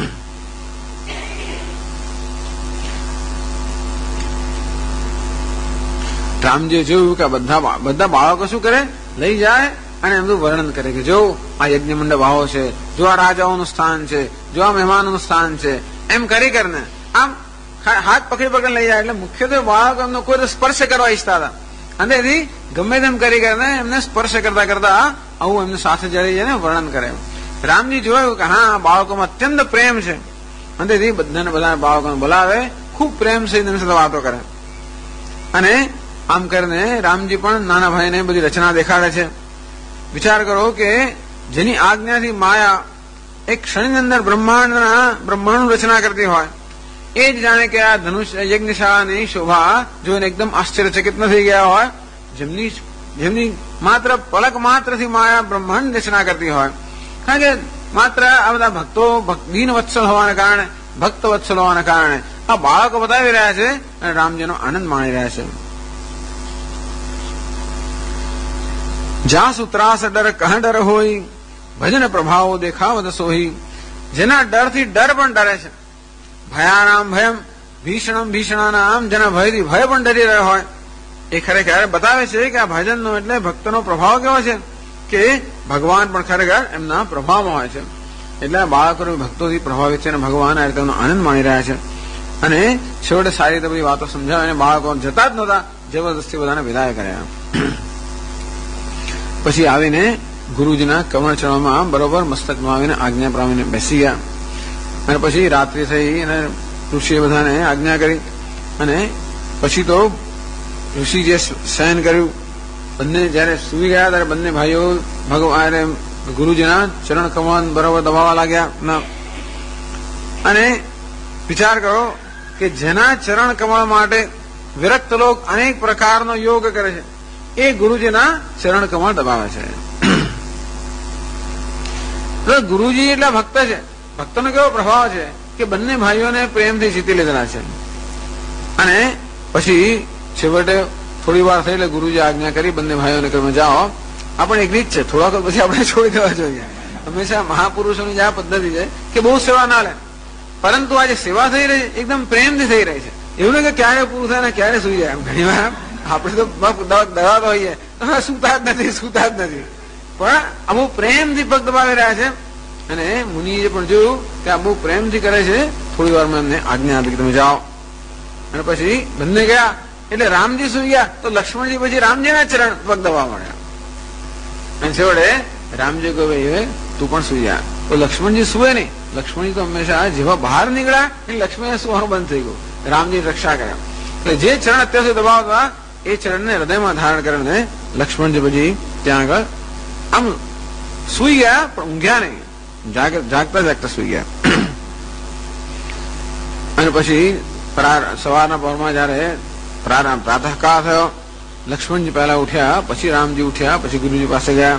B: રામજીએ જોયું કે બધા બાળકો શું કરે લઈ જાય અને એમનું વર્ણન કરે કે જો આ યજ્ઞ મંડપ આવો છે જો આ રાજાઓનું સ્થાન છે જો આ મહેમાનોનું સ્થાન છે એમ કરીને આમ હાથ પકડી લઈ જાય. એટલે મુખ્યત્વે બાળકો એમનો કોઈ સ્પર્શ કરવા ઈચ્છતા હતા અને એથી ગમે તેમ કરીને એમને સ્પર્શ કરતા કરતા આવું એમને સાથે જડી જઈને વર્ણન કરે. રામજી જોયું કે હા બાળકોમાં અત્યંત પ્રેમ છે અને તેથી બધા બાળકોને બોલાવે ખૂબ પ્રેમ સહિત એમની સાથે વાતો કરે. અને આમ કરીને રામજી પણ નાના ભાઈને બધી રચના દેખાડે છે. વિચાર કરો કે જેની આજ્ઞાથી માયા એક ક્ષણની અંદર બ્રહ્માંડનું રચના કરતી હોય એ જ જાણે કે આ ધનુષ યજ્ઞશાળાની શોભા જોઈને એકદમ આશ્ચર્યચકિત ન થઈ ગયા હોય. જેમની માત્ર પલક માત્રથી માયા બ્રહ્માંડ રચના કરતી હોય. કારણ કે માત્ર આ બધા ભક્તો દીન વત્સલ હોવાના કારણે ભક્ત વત્સલ હોવાના કારણે આ બાળકો બતાવી રહ્યા છે અને રામજીનો આનંદ માણી રહ્યા છે. જાસુ ત્રાસ ડર કહ ડર હોય, ભજન પ્રભાવો દેખાવત સોહી. જેના ડરથી ડર પણ ડરે છે, ભયાનામ ભયમ ભીષણમ ભીષણાનામ, જેના ભયથી ભય પણ ડરી રહ્યો હોય, એ ખરેખર બતાવે છે કે આ ભજનનો એટલે ભક્તનો પ્રભાવ કેવો છે કે ભગવાન પણ ખરેખર એમના પ્રભાવમાં હોય છે. એટલે બાળકો ભક્તોથી પ્રભાવિત છે અને ભગવાન આ રીતે આનંદ માણી રહ્યા છે. અને છેવટે સારી રીતે બધી વાતો સમજાવે અને બાળકો જતા જ નહોતા, જબરદસ્તી બધાને વિદાય કર્યા. પછી આવીને ગુરુજીના કમળ ચરણમાં બરોબર મસ્તકમાં આવીને આજ્ઞા પામીને બેસી ગયા. અને પછી રાત્રિ થઈ અને ઋષિએ બધાને આજ્ઞા કરી. અને પછી તો ઋષિ જે શયન કર્યું, બંને જયારે સુઈ ગયા ત્યારે બંને ભાઈઓ ભગવાન ગુરુજીના ચરણ કમળ બરોબર દબાવવા લાગ્યા. અને વિચાર કરો કે જેના ચરણ કમળ માટે વિરક્ત લોક અનેક પ્રકારનો યોગ કરે છે, એ ગુરુજીના ચરણ કમળ દબાવે છે. ગુરુજી એટલા ભક્ત છે, ભક્તનો કેવો પ્રભાવ છે કે બંને ભાઈઓને પ્રેમથી જીતી લીધેલા છે. અને પછી છેવટે થોડી વાર થઈ એટલે ગુરુજી આજ્ઞા કરી બંને ભાઈઓને કહ્યું જાઓ, આપણે એક રીત છે, થોડાક પછી આપણે છોડી દેવા જોઈએ. હંમેશા મહાપુરુષોની જે આ પદ્ધતિ છે કે બહુ સેવા ના લે, પરંતુ આજે સેવા થઈ રહી છે એકદમ પ્રેમથી થઈ રહી છે. એવું નહીં કે ક્યારે પૂરું થાય ને ક્યારે સુઈ જાય. ઘણી વાર આપણે તો દબાતો હોઈએ, સુતા જ નથી. પણ અમુક પ્રેમથી પગ દબાવી રહ્યા છે. અને મુનિએ પણ જોયું કે આ બહુ પ્રેમથી કરે છે. થોડી વારમાં એમને આજ્ઞા આપી કે તમે જાઓ. અને પછી બંને ગયા એટલે રામજી સુઈ ગયા તો લક્ષ્મણજી પછી રામજીના ચરણ પગ દબાવવા મળ્યા. અને છેવટે રામજી કહે ભાઈ તું પણ સુઈ જા. તો લક્ષ્મણજી સુવે નહીં. લક્ષ્મણજી તો હંમેશા જેવા બહાર નીકળ્યા એટલે લક્ષ્મણ સુવાનું બંધ થઈ ગયું. રામજી રક્ષા કર્યા. એટલે જે ચરણ અત્યાર સુધી દબાવતા એ ચરણને હૃદયમાં ધારણ કરીને લક્ષ્મણજી પછી ત્યાં આગળ આમ સુઈ ગયા, પણ ઊંઘ્યા નહીં, જાગતા સુઈ ગયા. અને પછી સવારના પરમાં જયારે પ્રાતઃકાળ થયો, લક્ષ્મણજી પહેલા ઉઠ્યા, પછી રામજી ઉઠ્યા, પછી ગુરુજી પાસે ગયા.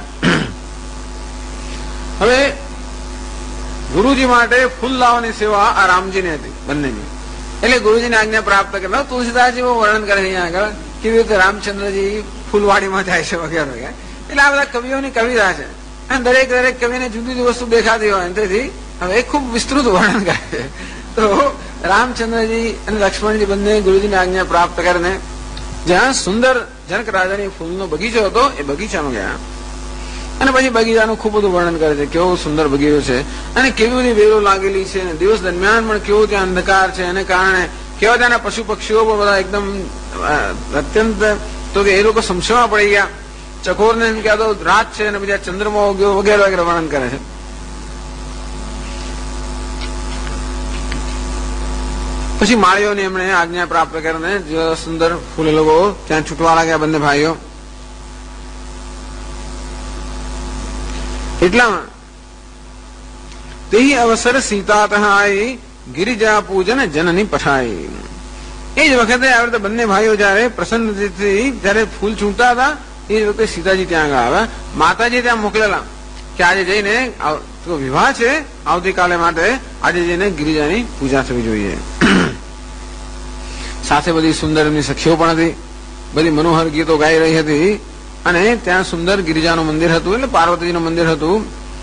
B: હવે ગુરુજી માટે ફૂલ લાવવાની સેવા આ રામજીની હતી બંનેની. એટલે ગુરુજીની આજ્ઞા પ્રાપ્ત કરી. તુલસીદાસજી વર્ણન કરે અહીંયા આગળ કેવી રીતે રામચંદ્રજી ફૂલવાડીમાં જાય છે વગેરે. એટલે આ બધા કવિઓની કવિતા છે અને દરેક કવિને જુદી જુદી વસ્તુ દેખાતી હોય. તેથી હવે ખૂબ વિસ્તૃત વર્ણન કરે છે. તો રામચંદ્રજી અને લક્ષ્મણજી બંને ગુરુજીની આજ્ઞા પ્રાપ્ત કરીને જ્યાં સુંદર જનક રાજાની ફૂલનો બગીચો હતો એ બગીચામાં ગયા. અને પછી બગીચાનું ખૂબ બધું વર્ણન કરે છે, કેવો સુંદર બગીચો છે અને કેવી બધી વેલો લાગેલી છે. અને દિવસ દરમિયાન પણ કેવો ત્યાં અંધકાર છે, એને કારણે કેવા ત્યાંના પશુ પક્ષીઓ પણ બધા એકદમ અત્યંત, તો કે એ લોકો સંશયમાં પડી ગયા. ચકોરને એમ કહેતો રાત છે અને બીજા ચંદ્રમા ઉગ્યો વગેરે વગેરે વર્ણન કરે છે. પછી માળીઓની એમણે આજ્ઞા પ્રાપ્ત કરીને સુંદર ફૂલ લોકો ત્યાં છૂટવા લાગ્યા બંને ભાઈઓ. એટલામાં તે અવસર સીતા તહાઈ ગિરિજા પૂજન જનની પઠાઈ. એ જ વખતે આવી રીતે બંને ભાઈઓ જયારે પ્રસન્નથી જયારે ફૂલ ચૂંટતા હતા એ જ વખતે સીતાજી ત્યાં આગળ આવ્યા. માતાજી ત્યાં મોકલેલા કે આજે જઈને વિવાહ છે આવતીકાલે માટે આજે જઈને ગિરિજાની પૂજા થવી જોઈએ. સાથે બધી સુંદર એમની સખીઓ પણ હતી, બધી મનોહર ગીતો ગાઈ રહી હતી. અને ત્યાં સુંદર ગિરિજાનું મંદિર હતું, એટલે પાર્વતીજીનું મંદિર હતું.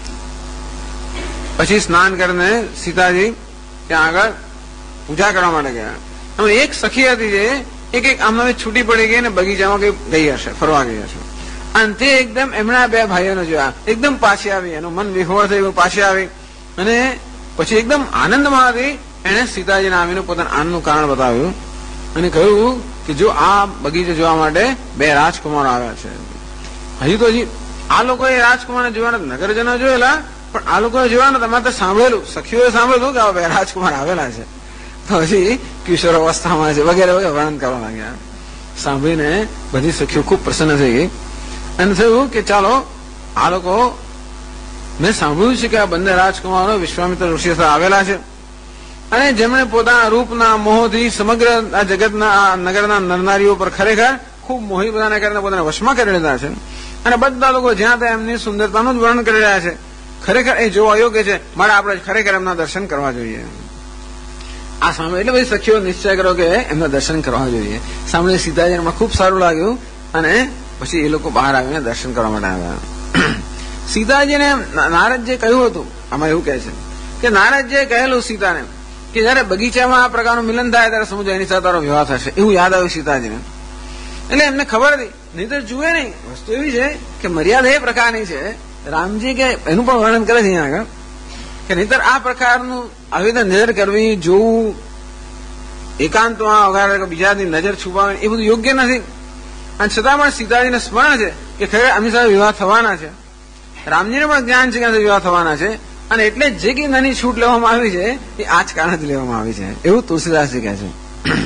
B: પછી સ્નાન કરીને સીતાજી ત્યાં આગળ પૂજા કરવા માટે ગયા. અને એક સખી હતી જે એક આમ છૂટી પડી ગઈ ને બગીચામાં કઈ ગઈ હશે, ફરવા ગઈ હશે. અને તે એકદમ એમના બે ભાઈઓને જોયા, એકદમ પાછી આવી, એનું મન વિહવળ થયું, પાછી આવી. અને પછી એકદમ આનંદમાં હતી. એને સીતાજીને આવીને પોતાના આનંદનું કારણ બતાવ્યું અને કહ્યું કે જો આ બગીચો જોવા માટે બે રાજકુમારો આવ્યા છે. હજી તો આ લોકોએ રાજકુમારને જોવાના નગરજનો જોયેલા, પણ આ લોકોએ જોવાના તમારે તો સાંભળેલું, સખીઓએ સાંભળેલું કે આ બે રાજકુમાર આવેલા છે. તો હજી કિશોર અવસ્થામાં છે વગેરે વગેરે વર્ણન કરવા લાગ્યા. સાંભળીને બધી સખીઓ ખૂબ પ્રસન્ન થઈ ગઈ અને થયું કે ચાલો આ લોકો, મેં સાંભળ્યું છે કે આ બંને રાજકુમારો વિશ્વામિત્ર ઋષિ આવેલા છે અને જેમણે પોતાના રૂપના મોહથી સમગ્ર આ જગતના આ નગરના નરનારીઓ પર ખરેખર ખૂબ મોહી બધાને કરીને પોતાના વશમાં કરી લીધા છે. અને બધા લોકો જ્યાં ત્યાં એમની સુંદરતાનું જ વર્ણન કરી રહ્યા છે. ખરેખર એ જોવા યોગ્ય છે, મારે આપણે ખરેખર એમના દર્શન કરવા જોઈએ. આ સાંભળે એટલે બધી સખીઓ નિશ્ચય કર્યો કે એમના દર્શન કરવા જોઈએ. સાંભળીને સીતાજીને ખૂબ સારું લાગ્યું અને પછી એ લોકો બહાર આવીને દર્શન કરવા માટે આવ્યા. સીતાજીને નારદજીએ કહ્યું હતું, આમાં એવું કહે છે કે નારદજીએ કહેલું સીતાને કે જયારે બગીચામાં આ પ્રકારનું મિલન થાય ત્યારે સમજો એની સાથે તારો વિવાહ થશે, એવું યાદ આવ્યું સીતાજીને. એટલે એમને ખબર હતી, નહીં તો જુએ નહીં. વસ્તુ એવી છે કે મર્યાદા એ પ્રકારની છે. રામજી કે એનું પણ વર્ણન કરે છે અહીંયા આગળ કે નહીતર આ પ્રકારનું આવી રીતે નજર કરવી, જોવું એકાંતમાં વગર બીજાની નજર છુપાવવી એ બધું યોગ્ય નથી. અને છતાં પણ સીતાજીને સ્મરણ છે કે ખરેખર આમની સાથે વિવાહ થવાના છે. રામજીને પણ જ્ઞાન છે કે વિવાહ થવાના છે, અને એટલે જે કઈ નાની છૂટ લેવામાં આવી છે એ આ જ કારણે જ લેવામાં આવી છે, એવું તુલસીદાસજી કહે છે.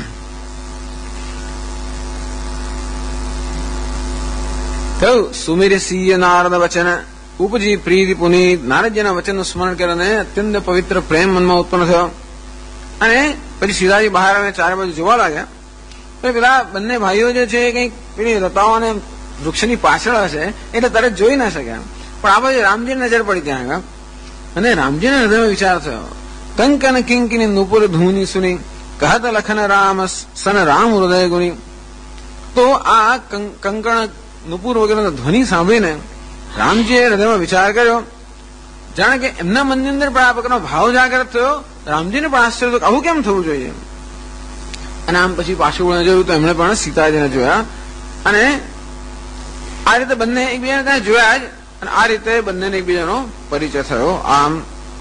B: કહ્યું સુમિર સિંહ નારદ વચન ઉપજી પ્રીતિ પુનીત. નારદજીના વચનનું સ્મરણ કરીને અત્યંત પવિત્ર પ્રેમ મનમાં ઉત્પન્ન થયો. અને પછી સીતાજી બહાર આવે, ચારે બાજુ જોવા લાગ્યા. પેલા બંને ભાઈઓ જે છે કંઈક પેલી લતાઓ અને વૃક્ષની પાછળ હશે એટલે તરત જોઈ ના શક્યા. પણ આ બાજુ રામજીની નજર પડી ત્યાં આગળ, અને રામજીને હૃદયમાં વિચાર થયો. કંકન કિંકિની નુપુર ધૂની સુની કહત લખન રામ સન રામ હૃદય ગુની. તો આ કંકણ નુપુર વગેરેનો ધ્વનિ સાંભળીને રામજીએ હૃદયમાં વિચાર કર્યો. જાણે કે એમના મનની અંદર પણ આ પ્રકારનો ભાવ જાગૃત થયો. રામજીને પણ આશ્ચર્ય થયું કે આવું કેમ થવું જોઈએ. અને આમ પછી પાછું વળીને જોયું તો એમણે પણ સીતાજીને જોયા. અને આ રીતે બંને એકબીજાને ત્યાં જોયા જ, અને આ રીતે બંનેને એકબીજાનો પરિચય થયો. આમ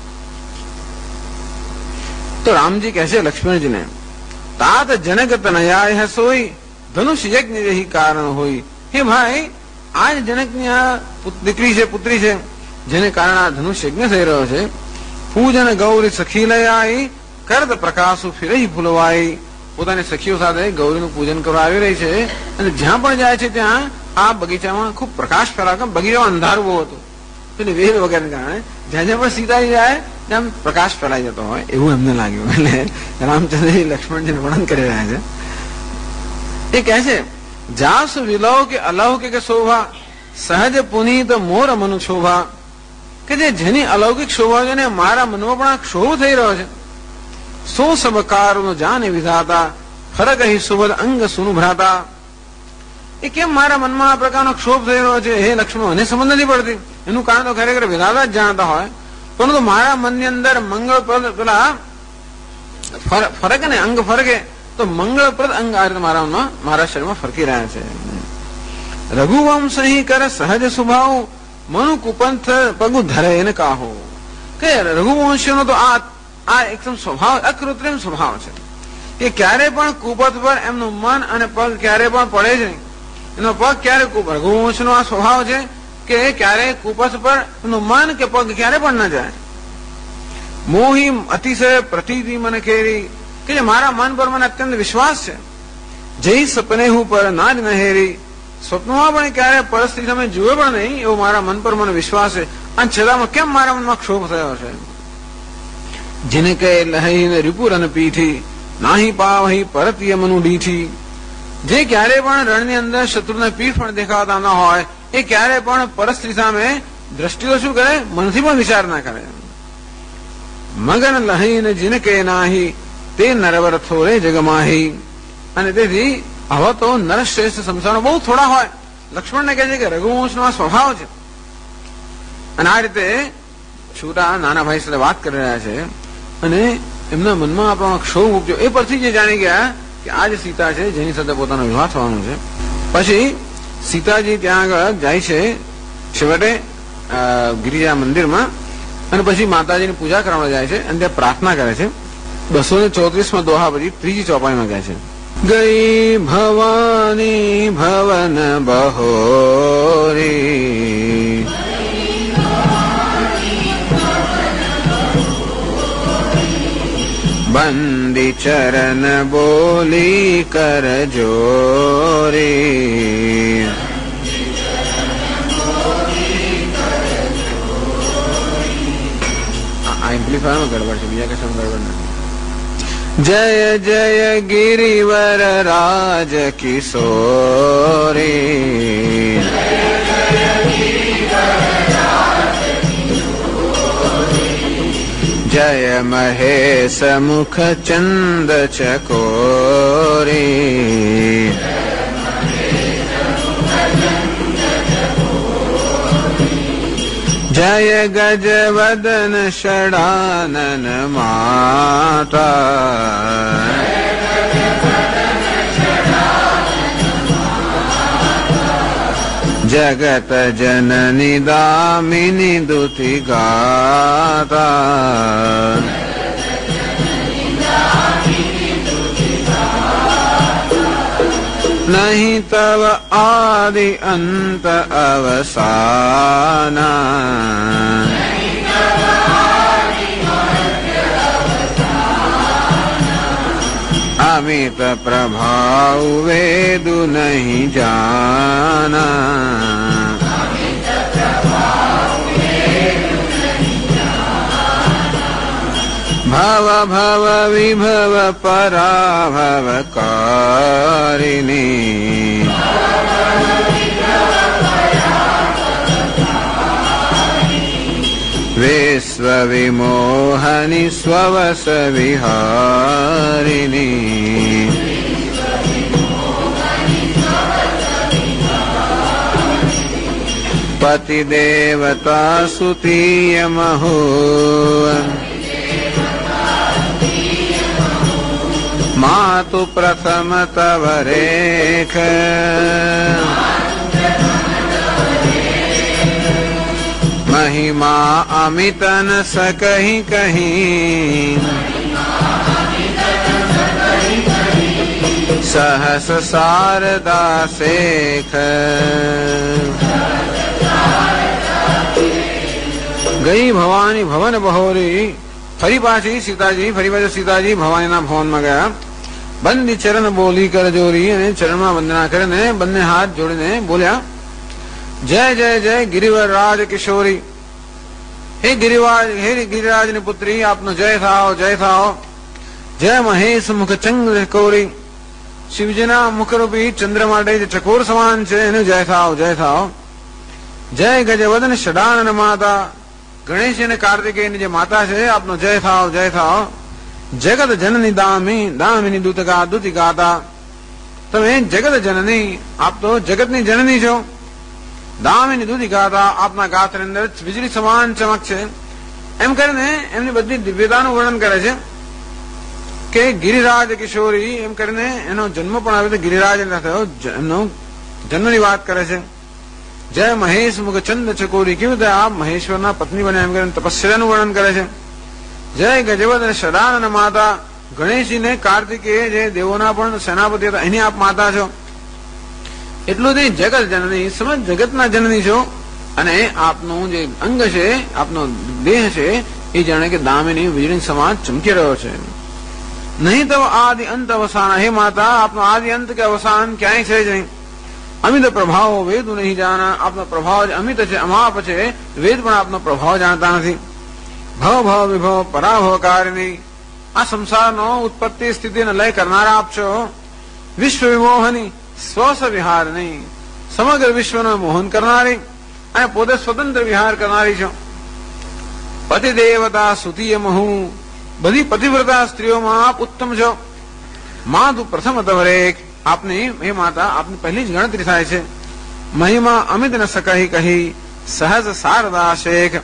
B: તો રામજી કહે છે લક્ષ્મણજીને, તાત જનક તનયા સોઈ ધનુષ યજ્ઞ જેહી કારણ હોય. હે ભાઈ, આ જનકની આ દીકરી છે, પુત્રી છે, જેને કારણે આ ધનુષ યજ્ઞ થઈ રહ્યો છે. પૂજન ગૌરી સખી લઈ કરત પ્રકાશુ ફિરહી ફૂલવાઈ. પોતાની સખીઓ સાથે ગૌરીનું પૂજન કરવા આવી રહી છે, અને જ્યાં પણ જાય છે ત્યાં આ બગીચામાં ખૂબ પ્રકાશ ફેલાતો. બગીચામાં અંધારું બહુ હતું એટલે વેલ વગેરે કારણે જ્યાં જ્યાં પણ સીતાજી જાય ત્યાં પ્રકાશ ફેલાઈ જતો હોય એવું એમને લાગ્યું. એટલે રામચંદ્રજી લક્ષ્મણજીને વર્ણન કરી રહ્યા છે. એ કહે છે જાસ વિલૌકિક અલૌકિક શોભા સહજ પુનીત મોર મનુ શોભા. કે જેની અલૌકિક શોભા છે ને મારા મનમાં પણ આ ક્ષોભ થઈ રહ્યો છે. સો સબ કારુનો જાને વિધાતા ફરક હી સુબદ અંગ સુનું ભ્રાતા. એ કેમ મારા મનમાં આ પ્રકારનો ક્ષોભ થઈ રહ્યો છે હે લક્ષ્મણ, મને સમજ નથી પડતી. એનું કારણ તો ખરેખર વિધાતા જ જાણતા હોય, પરંતુ મારા મનની અંદર મંગળપ્રદ પેલા ફરક ને અંગ ફરકે તો મંગળપ્રદ અંગ આ રીતે મારા શરીરમાં ફરકી રહ્યા છે. રઘુવંશ હી કર સહજ સ્વભાવ મનુ કુપંથ પગુ ધરે એને કાહો. કે રઘુવંશીનો તો આ એકદમ સ્વભાવ અકૃત્રિમ સ્વભાવ છે કે ક્યારે પણ કુપથ પર એમનું મન અને પગ ક્યારે પણ પડે જ નહીં. એનો પગ ક્યારે રઘુવંશનો આ સ્વભાવ છે કે ક્યારે કુપથ પર એમનું મન કે પગ ક્યારે પણ ન જાય. મોહી અતિશય પ્રતીતિ મને કેરી. કે જે મારા મન પર મને અત્યંત વિશ્વાસ છે. જય સપને હું પર નાજ નહેરી. સ્વપ્નમાં પણ ક્યારે પરિસ્થિતિ અમે જુએ પણ નહીં એવો મારા મન પર મને વિશ્વાસ છે. અને છતાં કેમ મારા મનમાં ક્ષોભ થયો છે. જેને કહે લહી રિપુર અને પીઠી નાહી પાવહી પરતીય મનુ ડીઠી. જે ક્યારે પણ રણની અંદર શત્રુને પીઠ પણ દેખાતા ન હોય એ ક્યારે પણ પરિસ્થિતિ સામે દ્રષ્ટિઓ શું કરે, મનથી પણ વિચાર ના કરે. મગન લહીને જીને કે નાહી તે નરવર થોરે જગમાહી. અને તેથી આવા તો નરશ્રેષ્ઠ સંસારો બહુ થોડા હોય. લક્ષ્મણને કહે છે કે રઘુવંશનો આ સ્વભાવ છે. અને આ રીતે છોટા નાના ભાઈ સાથે વાત કરી રહ્યા છે, અને એમના મનમાં આપણો ક્ષોભ ઉપજો. એ પરથી જે જાણી ગયા કે આ જ સીતા છે જેની સાથે પોતાનો વિવાહ થવાનો છે. પછી સીતાજી ત્યાં આગળ જાય છે છેવટે ગિરિજા મંદિરમાં, અને પછી માતાજીની પૂજા કરવા જાય છે અને ત્યાં પ્રાર્થના કરે છે. 234માં દોહા પછી ત્રીજી ચોપાઈમાં કહે છે, ગઈ ભવાની ભવન બહોરી બંદી ચરણ બોલી કર જોરી. આ એમ્પ્લીફાયરમાં ગડબડ છે, બીજા કશામાં ગડબડ નથી. જય જય ગિરિવર રાજ કિશોરી. જય મહેશ મુખ ચંદ ચકોરી. जय गजवदन षडानन माता जगत जननी दामिनी दुति गाता नहीं तव आदि अंत अवसाना अमित प्रभाव वेदु नहीं जाना भव भव विभव पराभव कारिणी विश्व विमोहनि स्ववस विहारिणी पति देवता सुतीय महो मातु प्रथम तव रेख महिमा अमितन सकहि कहीं सहस शारदा शेख गई भवानी भवन बहोरी फरी पाછી સીતાજી ફરી પાછા સીતાજી ભવાનીના ભવનમાં ગયા બંદી ચરણ બોલી કર જોરી અને ચરણમાં વંદના કરીને બંને હાથ જોડીને બોલ્યા જય જય જય गिरिवर राज किशोरी हे गिरिराज ની પુત્રી આપનો જય થાઓ જય મહેશ મુખ ચંદ્ર ચકોરી શિવજીના મુખરૂપી ચંદ્ર માટે જે ચકોર સમાન છે એને જય થાઓ જય ગજવદન ષડાનન માતા गणेश ने कार्तिकेय ने माता है आपनो जय थाओ जगत जननी दामिनी दूति गाता तमे जगत जननी आप तो जगत नी जननी छो दामिनी दूति गाता आपना गात्र अंदर वीजળી સમાન ચમક છે એમ કરીને એમની બધી દિવ્યતાનું વર્ણન કરે છે કે ગિરિરાજ કિશોરી એમ કરીને એનો જન્મ પણ આવ્યો તો ગિરિરાજ ને થયો એમનો જન્મની વાત કરે છે जय महेश मुख चंद्र चकोरी क्यों थे आप महेश्वर ना पत्नी बने एम तपस्या वर्णन करे छे जय गजवदन षडानन माता गणेश जी ने कार्तिकेय जे देवोना पण सेनापति हता एनी आप माता छो एटलुं ज जगत जननी समज जगतना जननी छो अने आपनो जे अंग छे आपनो देह छे ए जाणे के दामिनी वीजળી समाज चमकी रह्यो छे नहीं तो आदि अंत अवसान हे माता आपनो आदि अंत के अवसान क्यांय छे ज नहीं अमित प्रभाव वेद नहीं जाना आपनो प्रभाव अमित है अमाप है वेद पण आपनो प्रभाव जानता नहीं भव भव विभव पराभव कारिणी आ संसार नो उत्पत्ति स्थिति ने लय करनारा आप छो विश्व विमोहनी स्वस विहार नहीं समग्र विश्व नो मोहन करनारी अने पोते स्वतंत्र विहार करनारी छो पति देवता सुतीय महु बधी पतिव्रता स्त्रीओ में आप उत्तम छो मातु प्रथम तवरेक आपने हे माता आपने पहली ज गणतरी थाय छे महिमा अमित न सकही कही सहज शारदा शेख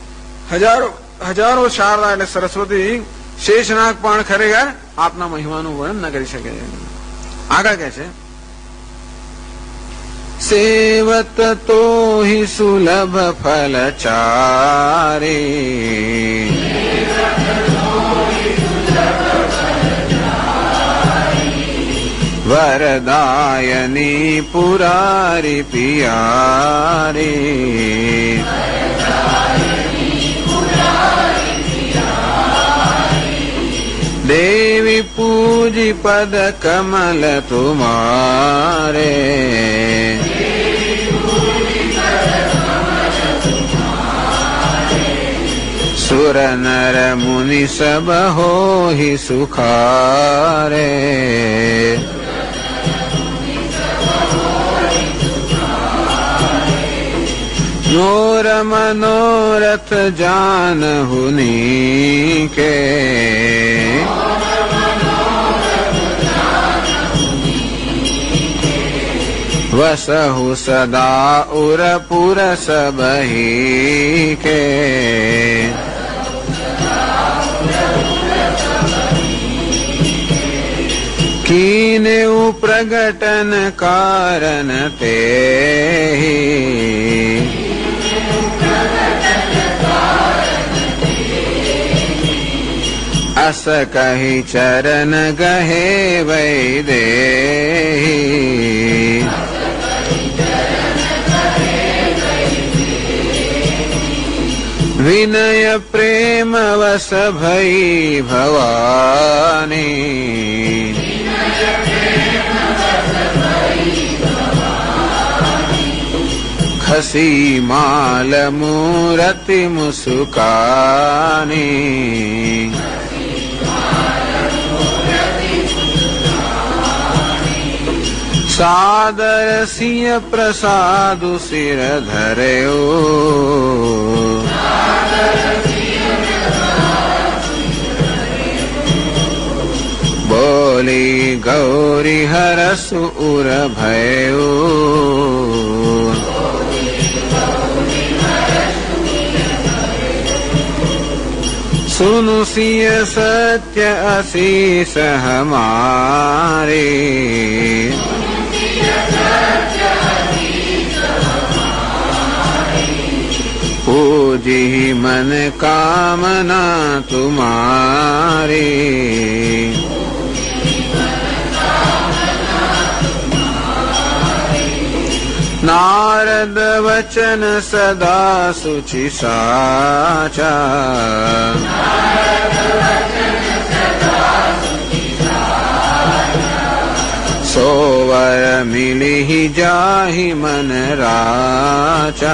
B: हजारों शारदा એટલે સરસ્વતી શેષનાગ પણ ખરેખર આપના મહિમાનું વર્ણન ન કરી શકે આગળ કહે છે सेवत तो ही सुलभ फल चारे वरदायनी पुरारी पियारे देवी पूजी पद कमल तुम्हारे सुर नर मुनि सब हो ही सुखारे मोर मनोरथ जानहुनी के बसहु सदा उरपुर सबही के। कीनेउ प्रगटन कारण तेहि, अस कहि चरण गहे वैदेही। विनय प्रेम वस भई भवानी, खसी माल मूरति मुसुकानी। सादर सिय प्रसादु सिर धर्यो, बोली गौरी हरसु उर भयो। सुनु सिय सत्य असीस हमारे, पूजी मन कामना तुम्हारी। नारद वचन सदा सुचि साचा, सोवर मिली जाहि मन राचा।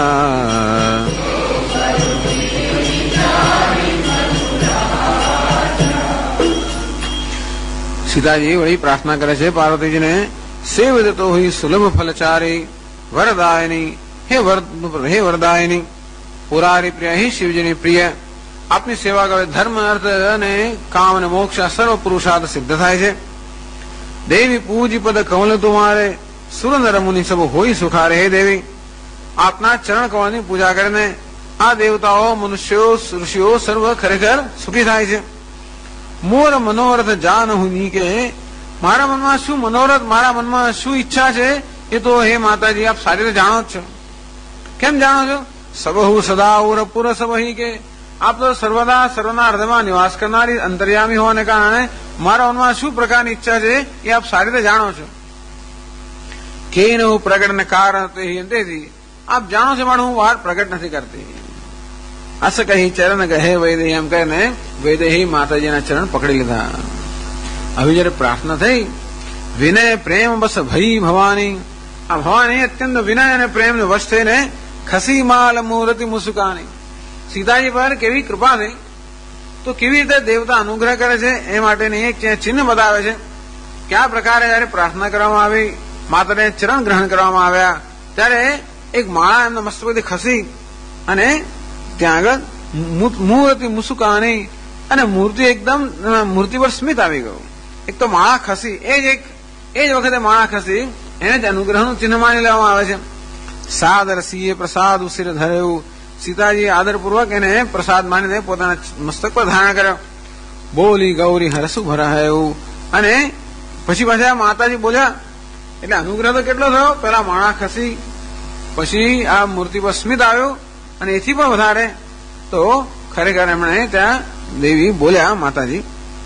B: सीताजी वही प्रार्थना करे छे पार्वती जी ने, सेवित तो हुई सुलभ फलचारी, वरदायिनी हे वरदायिनी, पुरारी प्रिय हे शिवजी प्रिय। આપની સેવા કરે ધર્મ અર્થ અને કામ અને મોક્ષ સર્વ પુરુષાર્થ સિદ્ધ થાય છે। દેવી પૂજી પદ કમલ તુમારે, સુરનર મુનિ સબ હોઈ સુખારે। હે દેવી, આપના ચરણ કમળની પૂજા કરીને આ દેવતાઓ મનુષ્યો ઋષિઓ સર્વ ખરેખર સુખી થાય છે। મોર મનોરથ જાન હુની કે, મારા મનમાં શું મનોરથ, મારા મનમાં શું ઈચ્છા છે એ તો હે માતાજી આપ સારી રીતે જાણો જ છો। કેમ જાણો છો? સબહુ સદા ઉરપુર સબહી કે, આપ તો સર્વદા સર્વના હૃદયમાં નિવાસ કરનારી અંતર્યામી હોવાને કારણે મારા મનમાં શું પ્રકારની ઈચ્છા છે એ આપ સારી રીતે જાણો છો। કેનો પ્રગટ કારણ તેથી આપ જાણો છો, પણ હું વાર પ્રગટ નથી કરતી। અસ કહી ચરણ ગહે વૈદેહી, એમ કહીને વૈદેહી માતાજીના ચરણ પકડી લીધા। હવે જયારે પ્રાર્થના થઈ, વિનય પ્રેમ બસ ભઈ ભવાની, આ ભવાની અત્યંત વિનય અને પ્રેમ વશ થઈને ખસી માલ મૂર્તિ મુસુકાની। સીતાજી પર કેવી કૃપા થઈ, તો કેવી રીતે દેવતા અનુગ્રહ કરે છે એ માટેની એક ચિહ્ન બતાવે છે। કયા પ્રકારે જયારે પ્રાર્થના કરવામાં આવી, માતાને ચરણ ગ્રહણ કરવામાં આવ્યા, ત્યારે એક માળા એમના મસ્તકથી ખસી અને ત્યાં આગળ મૂર્તિ મુસુકાની, અને મૂર્તિ એકદમ મૂર્તિ પર સ્મિત આવી ગયું। એક તો માળા ખસી, એ જ વખતે માળા ખસી એને જ અનુગ્રહનું ચિહ્ન માની લેવામાં આવે છે। સાદર સિંહે પ્રસાદ ઉસિર ધર્યું, સીતાજી આદરપૂર્વક એને પ્રસાદ માનીને પોતાના મસ્તક પર ધારણ કર્યો। બોલી ગૌરી હરસુ ભરાયું, અને પછી પાછા માતાજી બોલ્યા, એટલે અનુગ્રહ તો કેટલો થયો, પેલા માળા ખસી, પછી આ મૂર્તિ પર સ્મિત આવ્યું, અને એથી પણ વધારે તો ખરેખર એમણે ત્યાં દેવી બોલ્યા માતાજી,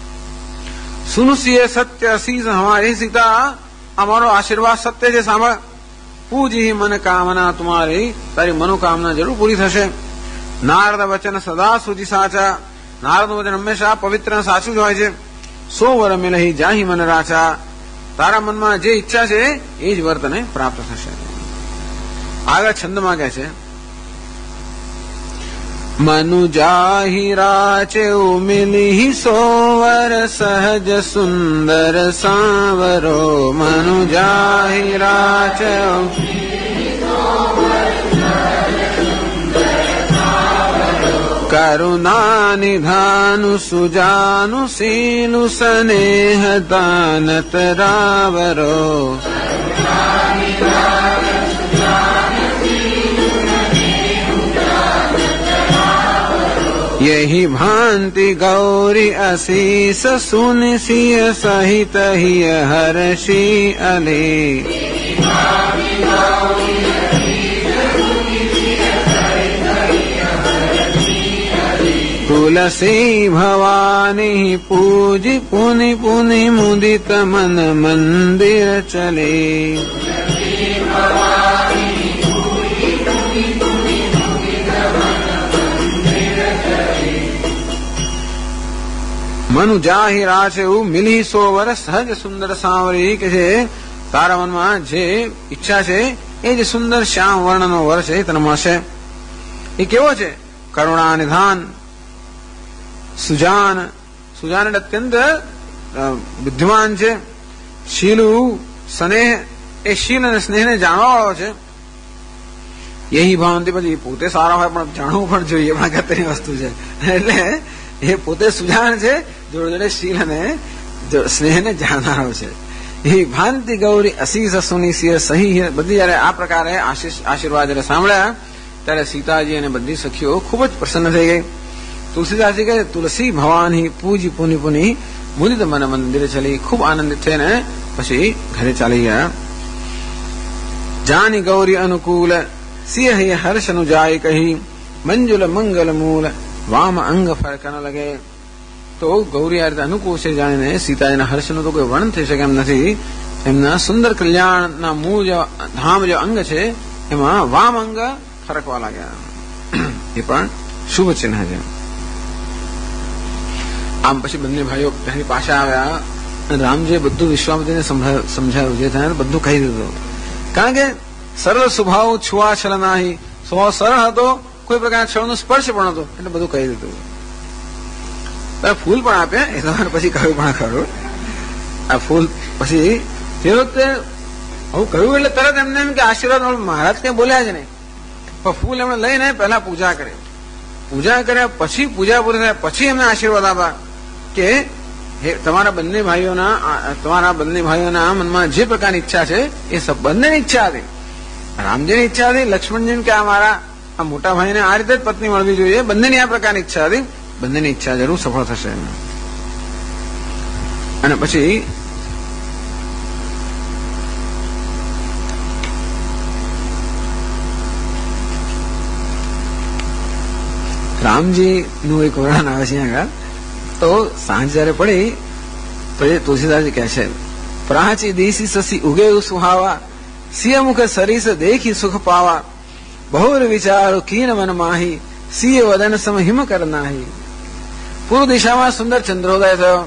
B: સુનુસિએ સત્ય શીશ હમારી સીતા, અમારો આશીર્વાદ સત્ય છે સાંભળ। પૂજી મન કામના તુમારી, તારી મનોકામના જરૂર પૂરી થશે। નારદ વચન સદા સુચિ સાચા, નારદનું વચન હંમેશા પવિત્ર સાચું જ હોય છે। સો વર મિલહી જાહી મન રાચા, તારા મનમાં જે ઈચ્છા છે એ જ વર તને પ્રાપ્ત થશે। આગળ છંદમાં કહે છે, મનુ જાહી રાચે મિલી સોવર સહજ સુંદર સાવરો। મનુ જાહી રાચે કરુણા નિધાनु સુજાनु શીલુ સ્નેહ દાન તરાવરો। यही भांति गौरी असीस सुन सिय सहित ही हर्षि अले। तुलसी भवानी पूजी पुनि पुनि मुदित मन मंदिर चले। મનુ જાહી રાશે મિલી 100 વર્ષ સહજ સુંદર સાંવરી કે છે તારા મનમાં જે ઈચ્છા છે એ જે સુંદર શ્યામ વર્ણનો વર છે તને મળશે. એ કેવો છે? કરુણા નિધાન સુજાન. સુજાન એટલે અત્યંત બુદ્ધિમાન છે. શીલુ સ્નેહ એ શીલ અને સ્નેહને જાણવા વાળો છે. યહી ભાવંતી પછી પોતે સારા હોય પણ જાણવું પણ જોઈએ પણ અગત્યની વસ્તુ છે. એટલે એ પોતે સુજાન છે, જોડે જોડે શીલ અને સ્નેહને જાણનારો છે. એ ભાંતિ ગૌરી અસીસ સુની સિંહ સહી. બધી જયારે આ પ્રકારે આશીર્વાદ જયારે સાંભળ્યા ત્યારે સીતાજી અને બધી સખીઓ ખૂબ જ પ્રસન્ન થઈ ગઈ. તુલસીદાસજી કહે તુલસી ભવાની પૂજી પુની પુની મુદિત મન મંદિરે ચલી. ખૂબ આનંદિત થઈને પછી ઘરે ચાલી ગયા. જાની ગૌરી અનુકૂલ સિંહ હર્ષ નું જાય કહી મંજુલ મંગલ મૂલ વામ અંગ ફરકન લગે. તો ગૌરી આ રીતે અનુકૂળ છે જાણીને સીતાજીના હર્ષનું તો કોઈ વર્ણન થઈ શકે એમ નથી. એમના સુંદર કલ્યાણના મૂળ ધામ જે અંગ છે એમાં વામ અંગ ફરકવા લાગ્યા. એ પણ શુભ ચિહ્ન છે. આમ પછી બંને ભાઈઓ ત્યાંની પાછા આવ્યા અને રામજીએ બધું વિશ્વામિત્રીને સમજાવ્યું. જે થાય બધું કહી દીધું. કારણ કે સરળ સ્વભાવ છુઆ છલ નાહી. સ્વભાવ સરળ હતો, કોઈ પ્રકારના છળનો સ્પર્શ પણ હતો, એટલે બધું કહી દીધું. ફૂલ પણ આપ્યા એ તમારે પછી કહ્યું પણ ખરું. આ ફૂલ પછી તે વખતે હું કહ્યું એટલે તરત એમને એમ કે આશીર્વાદ મહારાજ કઈ બોલ્યા જ નહીં, પણ ફૂલ એમણે લઈને પહેલા પૂજા કરી. પૂજા કર્યા પછી પૂજા પૂરી થયા પછી એમને આશીર્વાદ આપ્યા કે તમારા બંને ભાઈઓના મનમાં જે પ્રકારની ઈચ્છા છે એ બંનેની ઈચ્છા હતી. રામજીની ઈચ્છા હતી, લક્ષ્મણજીની કે આ મારા આ મોટા ભાઈને આ રીતે જ પત્ની મળવી જોઈએ. બંનેની આ પ્રકારની ઈચ્છા હતી. બંનેની ઈચ્છા જરૂર સફળ થશે. અને પછી રામજી નું એક વર્ણન આવે છે આગળ. તો સાંજ જયારે પડી તો એ તુલસીદાસજી કહે છે પ્રાચી દેશી સસી ઉગે સુહાવા સિંહ મુખ સરીસ દેખી સુખ પાવા બહુર વિચારો કીન મન માહી સિંહ વદન સમ હિમ કર નાહી. પૂર્વ દિશામાં સુંદર ચંદ્રોદય થયો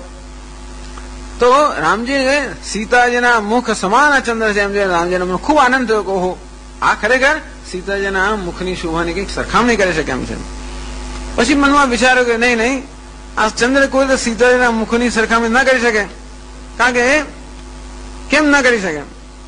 B: તો રામજી સીતાજીના મુખ સમાન ચંદ્ર છે એમ રામજીના મને ખૂબ આનંદ થયો કે ઓહો આ ખરેખર સીતાજીના મુખની શોભાની કંઈક સરખામણી કરી શકે એમ છે. પછી મનમાં વિચાર્યો કે નહીં આ ચંદ્ર કોઈ તો સીતાજીના મુખની સરખામણી ના કરી શકે. કારણ કે કેમ ના કરી શકે?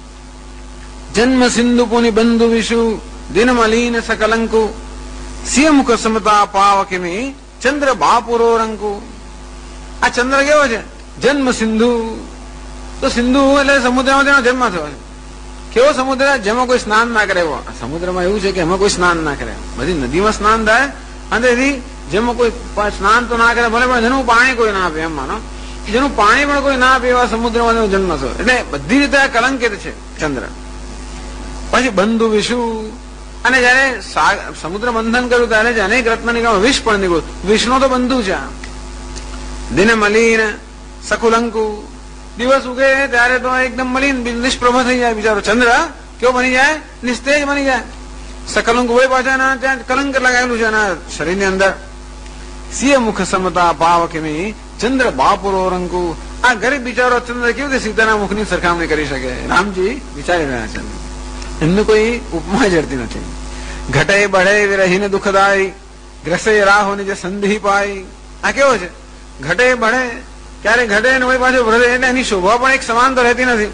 B: જન્મ સિંધુ પુની બંધુ વિશુ દિન મલીન સકલંકુ સિંહ મુખ સમતા પાવકિમી ચંદ્ર બાપુરો રંકુ. આ ચંદ્ર કેવો છે? જન્મ સિંધુ. તો સિંધુ એટલે સમુદ્રમાં તેનો જન્મ થયો છે. કેવો સમુદ્ર? જેમાં કોઈ સ્નાન ના કરે. સમુદ્રમાં એવું છે કે એમાં કોઈ સ્નાન ના કરે. બધી નદીમાં સ્નાન થાય અને એથી જેમાં કોઈ સ્નાન તો ના કરે ભલે પણ જેનું પાણી કોઈ ના આપે એમ માનો. જેનું પાણી પણ કોઈ ના આપે એવા સમુદ્રમાં તેનો જન્મ થયો. એટલે બધી રીતે આ કલંકિત છે ચંદ્ર. પછી બંધુ વિશુ. અને જયારે સમુદ્ર મંથન કર્યું ત્યારે જ અનેક રત્ન નીકળ્યું, વિષ પણ નીકળ્યું. વિષનો તો બંધુ છે. દિન મલિન સકુલંકુ. દિવસ ઉગે ત્યારે તો એકદમ મલિન નિષ્પ્રભ થઈ જાય બિચારો ચંદ્ર. કેવો બની જાય? નિસ્તેજ બની જાય. સકલંકુ હોય પાછા ત્યાં કલંક લગાવેલું છે એના શરીરની અંદર. સિંહ મુખ સમતા પાવકિમી ચંદ્ર બાપુરો રંકુ. આ ગરીબ બિચારો ચંદ્ર કેવી રીતે સીતાના મુખની સરખામણી કરી શકે? રામજી વિચારી રહ્યા છે. એમને કોઈ ઉપમા જડતી નથી. ઘટે બઢે વિરહીને દુઃખદાયી ગ્રસે રાહોની જે સંધિ પાઈ. આ કેવો છે? ઘટે બઢે ક્યારે ઘટે ને વળી પાછું વધે એટલે એની શોભા પણ એક સમાન તો રહેતી નથી.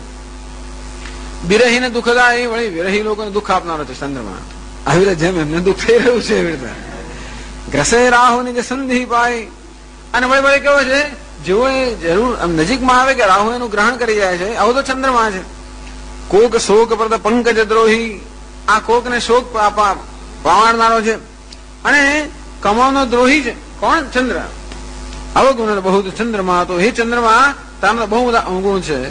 B: વિરહીને દુઃખદાયી વળી વિરહી લોકોને દુઃખ આપનારો છે ચંદ્રમાં. આવી રીતે જેમ એમને દુઃખ થઈ રહ્યું છે એવી રીતે ગ્રસે રાહોની જે સંધિ પાઈ. અને વળી વળી કેવો છે? જેવો એ જરૂર નજીકમાં આવે કે રાહુ એનું ગ્રહણ કરી જાય છે આવું તો ચંદ્રમાં છે. કોક શોક પ્રદ પંકજ દ્રોહી. આ કોક ને શોક પાવાડનારો છે અને કમાવનો દ્રોહી છે. કોણ? ચંદ્ર. અવગુણ બહુ ચંદ્રમા. તો હે ચંદ્રમા, તારા બહુ બધા અવગુણ છે.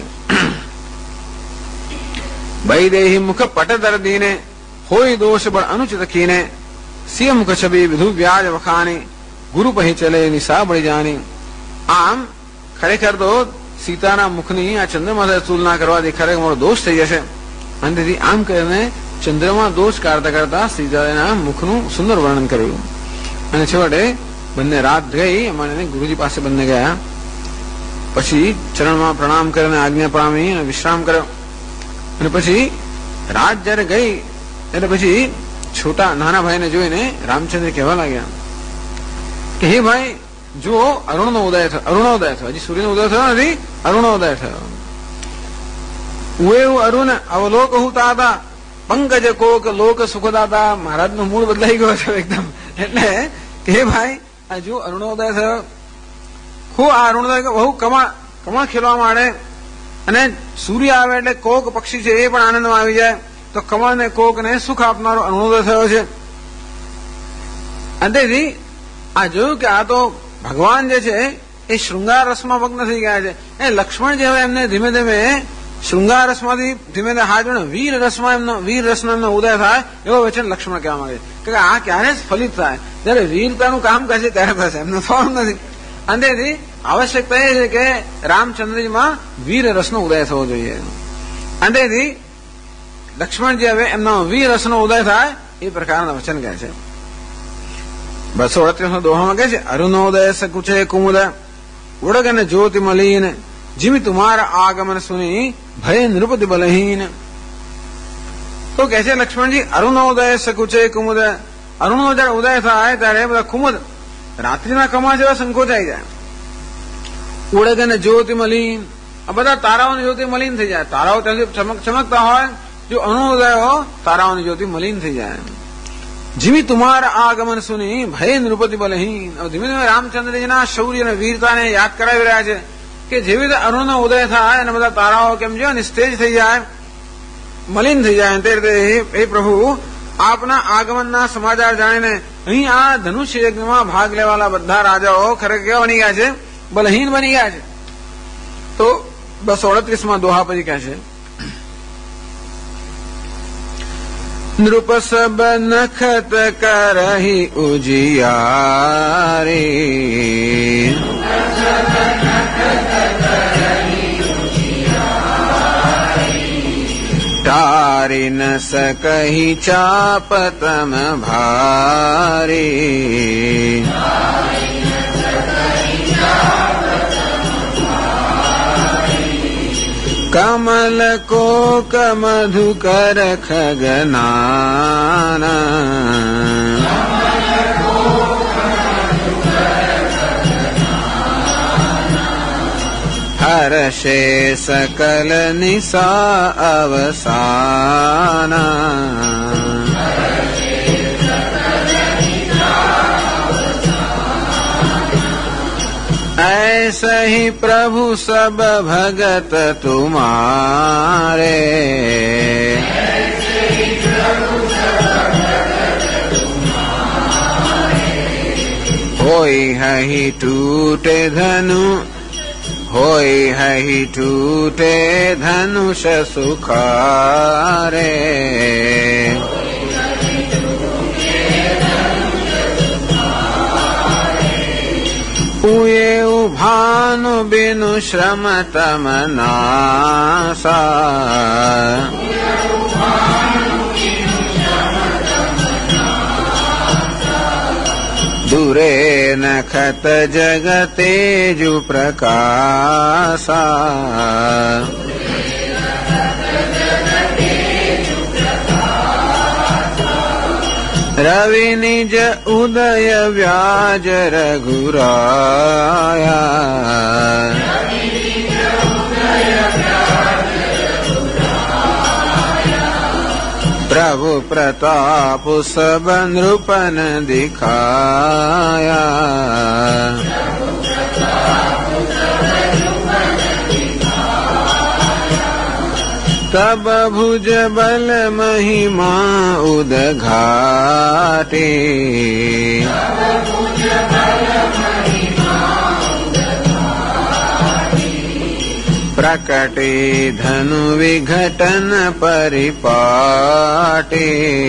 B: વૈદેહી મુખ પટ દર્દીને હોય દોષ બળ અનુચિત ખીને સિંહ મુખ છબી વિધુ વ્યાજ વખાણી ગુરુ પહે ચલે નિશા બળી જાણી. આમ ખરેખર તો સીતાના મુખની આ ચંદ્રમા સાથે તુલના કરવાથી ખરેખર મારો દોષ થઈ જશે. અને તેથી આમ કરીને ચંદ્રમા દોષ કાઢતા કરતા સીતાના મુખનું સુંદર વર્ણન કર્યું. અને છેવટે બંને રાત ગઈ. અમારે ગુરુજી પાસે બંને ગયા. પછી ચરણમાં પ્રણામ કરીને આજ્ઞા પામી અને વિશ્રામ કર્યો. અને પછી રાત જયારે ગઈ એટલે પછી છોટા નાના ભાઈને જોઈને રામચંદ્ર કહેવા લાગ્યા કે હે ભાઈ જુઓ, અરુણનો ઉદય થયો. અરુણોદય થયો. હજી સૂર્યનો ઉદય થયો નથી, અરુણોદય થયો. ઉએ અરુણ અવલોક હું તાતા પંકજ કોક લોક સુખદાતા. મહારાજનું મૂળ બદલાઈ ગયો છે એકદમ. એટલે કે હે ભાઈ આ જો અરુણોદય થયો. ખૂબ આ અરુણોદય બહુ કમળ ખેલવા માંડે. અને સૂર્ય આવે એટલે કોક પક્ષી છે એ પણ આનંદમાં આવી જાય. તો કમળ ને કોક ને સુખ આપનારો અરુણોદય થયો છે. અને તેથી આ જોયું કે આ તો ભગવાન જે છે એ શૃંગાર રસમાં મગ્ન થઈ ગયા છે. એ લક્ષ્મણ જે હવે એમને ધીમે ધીમે શૃંગાર રસમાંથી ધીમે ધીમે હાથ જોડે વીર રસનો એમનો ઉદય થાય એવો વચન લક્ષ્મણ કહેવા માંગે છે કે આ ક્યારે જ ફલિત થાય, જયારે વીરતાનું કામ કરશે ત્યારે થશે, એમનું થવાનું નથી. અને તેથી આવશ્યકતા એ છે કે રામચંદ્રજીમાં વીર રસનો ઉદય થવો જોઈએ. અને તેથી લક્ષ્મણજી હવે એમનો વીર રસનો ઉદય થાય એ પ્રકારના વચન કહે છે. 238 દોહામાં કહે છે અરુણોદય સકુચે કુમુદ ઉડગન જ્યોતિ મલીન જીમી તુમારા આગમન સુની ભય નૃપતિ બલહીન. તો કહે છે લક્ષ્મણજી અરુણોદય સકુચે કુમુદ. અરુણનો જયારે ઉદય થાય ત્યારે બધા કુમુદ રાત્રિના કમા જેવા સંકોચાઈ જાય. ઉડગન જ્યોતિ મલીન, આ બધા તારાઓની જ્યોતિ મલિન થઈ જાય. તારાઓ ત્યાંથી ચમકતા હોય, જો અરુણોદય હો તારાઓની જ્યોતિ મલિન થઈ જાય. જીમી તુમારા આગમન સુની ભય નૃપતિ બલહીન. ધીમે ધીમે રામચંદ્રજીના શૌર્ય અને વીરતાને યાદ કરાવી રહ્યા છે કે જેવી રીતે અરુણનો ઉદય થાય અને બધા તારાઓ કેમ છે નિસ્તેજ થઈ જાય, મલિન થઈ જાય. તે રીતે એ પ્રભુ આપના આગમનના સમાચાર જાણીને અહીં આ ધનુષ્ય યજ્ઞમાં ભાગ લેવાલા બધા રાજાઓ ખરેખર કેવા બની ગયા છે? બલહીન બની ગયા છે. તો 238 દોહા પછી કહે છે નૃપ સબ નખત કરહી ઉજિયારે તારી ન सकहि चाप तम भारे कमल कोक मधुकर खगनाना हर्षे सकल निशा अवसाना ऐसे ही प्रभु सब भगत तुम्हारे होई हहि टूटे धनु होई हहि टूटे धनुष सुखारे उये भानु बिनु श्रम तम नासा दूरे नखत जगतेजु प्रकाशा रवि निज उदय व्याज रघुराया प्रभु प्रताप सब नृपन दिखाया तब भुज बल महिमा उदघाटे प्रकटे धनु विघटन परिपाटे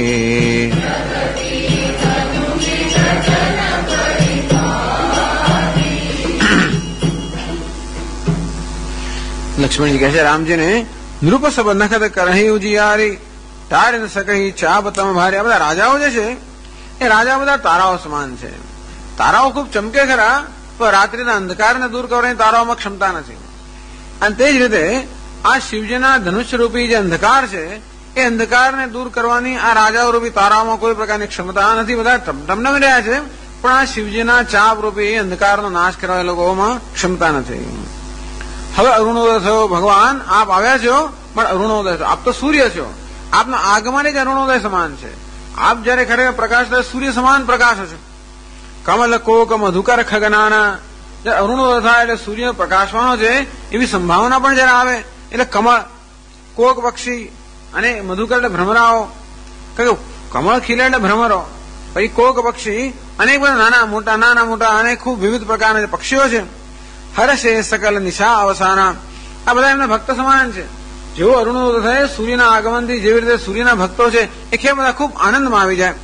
B: लक्ष्मण जी कहते राम जी ने નૃપ સબ નખત કરહી ઉજિયારી તાર ન સકહી ચાપ તમ ભારે. આ બધા રાજાઓ જે છે એ રાજા બધા તારાઓ સમાન છે. તારાઓ ખૂબ ચમકે ખરા, પણ રાત્રિના અંધકારને દૂર કરવાની તારાઓમાં ક્ષમતા નથી. અને તે જ રીતે આ શિવજીના ધનુષ્ય રૂપી જે અંધકાર છે એ અંધકારને દૂર કરવાની આ રાજાઓ રૂપી તારાઓમાં કોઈ પ્રકારની ક્ષમતા નથી. બધા ટમટમી રહ્યા છે, પણ આ શિવજીના ચાપ રૂપી અંધકારનો નાશ કરવા એ લોકોમાં ક્ષમતા નથી. હવે અરુણોદય થયો. ભગવાન આપ આવ્યા છો, પણ અરુણોદય થયો. આપ તો સૂર્ય છો. આપના આગમન જ અરુણોદય સમાન છે. આપ જયારે ખરેખર પ્રકાશ થાય સૂર્ય સમાન પ્રકાશ છે. કમલ કોક મધુકર ખગનાના. જયારે અરુણોદય થાય એટલે સૂર્ય પ્રકાશવાનો છે એવી સંભાવના પણ જયારે આવે એટલે કમળ, કોક પક્ષી અને મધુકર એટલે ભ્રમરાઓ. કહ્યું કમળ ખીલે એટલે ભ્રમરો, પછી કોક પક્ષી, અનેક બધા નાના મોટા અને ખૂબ વિવિધ પ્રકારના પક્ષીઓ છે. હર્ષે સકલ નિશા અવસાના. આ બધા એમના ભક્ત સમાન છે. જેવો અરુણોદય થાય સૂર્યના આગમનથી જેવી રીતે સૂર્યના ભક્તો છે એ કેમ બધા ખૂબ આનંદમાં આવી જાય.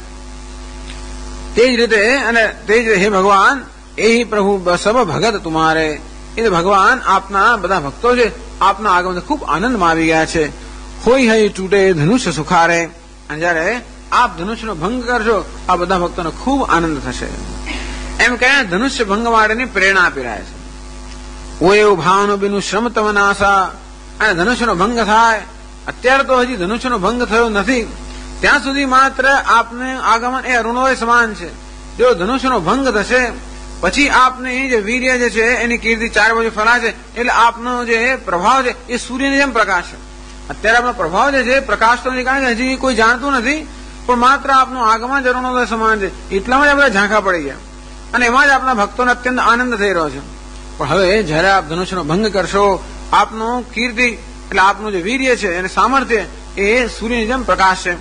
B: તે જ રીતે અને તે જ હે ભગવાન એ પ્રભુ સબ ભગત તુમારે. એ ભગવાન આપના બધા ભક્તો છે આપના આગમન ખૂબ આનંદમાં આવી ગયા છે. હોય હઈ તૂટે ધનુષ્ય સુખારે. અને જયારે આપ ધનુષ્યનો ભંગ કરશો આ બધા ભક્તોને ખૂબ આનંદ થશે. એમ કહે ધનુષ્ય ભંગ માટેની પ્રેરણા આપી રહ્યા છે. ઓએવ ભાવનું બીનું શ્રમ તમ નાશા. અને ધનુષ્યનો ભંગ થાય. અત્યારે તો હજી ધનુષ્યનો ભંગ થયો નથી, ત્યાં સુધી માત્ર આપને આગમન એ અરુણોદય સમાન છે. જો ધનુષ્યનો ભંગ થશે પછી આપને જે વીર્ય જે છે એની કીર્તિ ચાર બાજુ ફેલાશે, એટલે આપનો જે પ્રભાવ છે એ સૂર્યની જેમ પ્રકાશ છે. અત્યારે આપનો પ્રભાવ જે છે પ્રકાશ તો નથી, કારણ કે હજી કોઈ જાણતું નથી, પણ માત્ર આપનું આગમન જ અરુણોદય સમાન છે. એટલામાં જ આપણે ઝાંખા પડી ગયા અને એમાં જ આપના ભક્તોને અત્યંત આનંદ થઈ રહ્યો છે. પણ હવે જયારે આપ ધનુષ્યનો ભંગ કરશો આપનું કીર્તિ એટલે આપનું જે વીર્ય છે અને સામર્થ્ય એ સૂર્યની જેમ પ્રકાશ છે.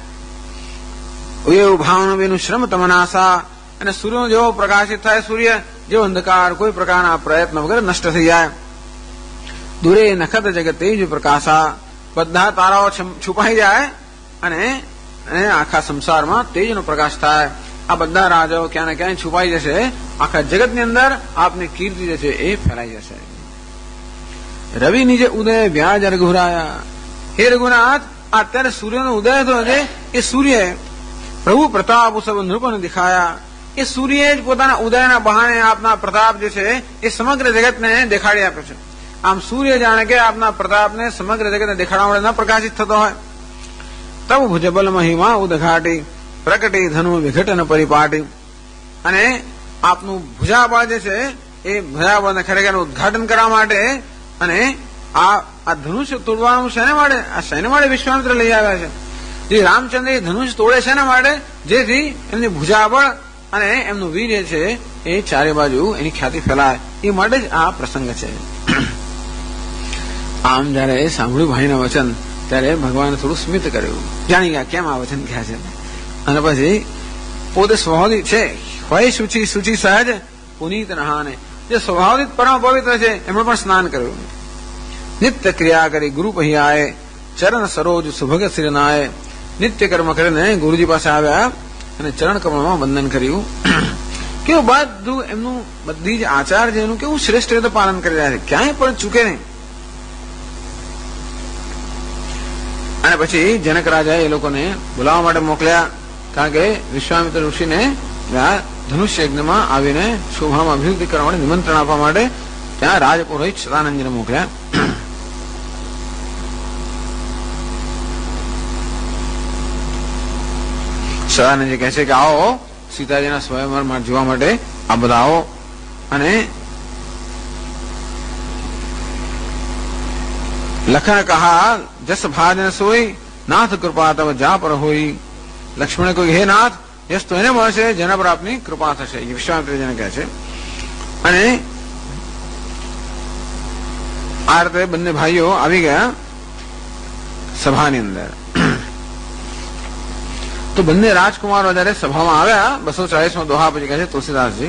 B: એવું ભાવનું બેનું શ્રમ તમનાશા. અને સૂર્યનો જેવો પ્રકાશિત થાય સૂર્ય જેવો અંધકાર કોઈ પ્રકારના પ્રયત્ન વગર નષ્ટ થઈ જાય. દૂરે નખત જગત તેજ પ્રકાશા. બધા તારાઓ છુપાઈ જાય અને આખા સંસારમાં તેજનો પ્રકાશ થાય. આ બધા રાજાઓ ક્યાં ને ક્યાંય છુપાઈ જશે. આખા જગતની અંદર આપની કીર્તિ જે છે એ ફેલાઈ જશે. રવિ નીચે ઉદય વ્યાજ રઘુરાયા. હે રઘુનાથ અત્યારે સૂર્યનો ઉદય થયો છે એ સૂર્ય પ્રભુ પ્રતાપ સબ નૃપને દેખાયા. એ સૂર્ય જ પોતાના ઉદયના બહાને આપના પ્રતાપ જે છે એ સમગ્ર જગતને દેખાડી આપ્યો છે. આમ સૂર્ય જાણે કે આપના પ્રતાપને સમગ્ર જગતને દેખાડવા માટે ન પ્રકાશિત થતો હોય. તબ ભુજબલ મહિમા ઉદઘાટી પ્રકટી ધનુ વિઘટન પરિપાટી. અને આપનું ભુજાબળ જે છે એ ભુજાબળને ખરેખર ઉદઘાટન કરવા માટે અને આ ધનુષ્ય તોડવાનું શેના માટે, આ શેના માટે વિશ્વામિત્ર લઈ આવ્યા છે. જે રામચંદ્ર એ ધનુષ્ય તોડે શેના માટે, જેથી એમની ભુજાબળ અને એમનું વીર્ય છે એ ચારે બાજુ એની ખ્યાતિ ફેલાય એ માટે જ આ પ્રસંગ છે. આમ જયારે સાંભળ્યું ભાઈના વચન ત્યારે ભગવાને થોડું સ્મિત કર્યું. જાણી ગયા કેમ આ વચન કહ્યા છે. અને પછી પોતે સ્વભાવિક છે હોય શુચિ સહજ પુનીત નહાને. જે સ્વભાવિક પરમ પવિત્ર છે એમણે પણ સ્નાન કર્યું. નિત્ય ક્રિયા કરી ગુરુ પહી આય ચરણ સરોજ સુભગ શ્રીનાય. નિત્ય કર્મ કરીને ગુરુજી પાસે આવ્યા અને ચરણ કમળમાં વંદન કર્યું. કેવું બધું એમનું બધી જ આચાર છે એનું કેવું શ્રેષ્ઠ રીતે પાલન કરી રહ્યા છે, ક્યાંય પણ ચૂકે નહીં. અને પછી જનક રાજાએ એ લોકોને બોલાવવા માટે મોકલ્યા, કારણ કે વિશ્વામિત્ર ઋષિને ધનુષ્ય યજ્ઞમાં આવીને શોભામાં અભિવૃદ્ધિ કરવા માટે નિમંત્રણ આપવા માટે ત્યાં રાજપુરોહિત સદાનંદજીને મોકલ્યા. સદાનંદજી કહે છે કે આવો સીતાજીના સ્વયંવર જોવા માટે આ બધા આવો. અને લખન કહા જસ ભાજન સોઈ નાથ કૃપા તબ જા પર હોઈ. લક્ષ્મણે કોઈ હે નાથ યશ તો એને મળશે જેના પર આપની કૃપા થશે, એ વિશ્વામિત્રજીને કહે છે. અને આ રીતે બંને ભાઈઓ આવી ગયા. સભાની અંદર. તો બંને રાજકુમારો જયારે સભામાં આવ્યા 240 દોહા પછી કહે છે તુલસીદાસજી,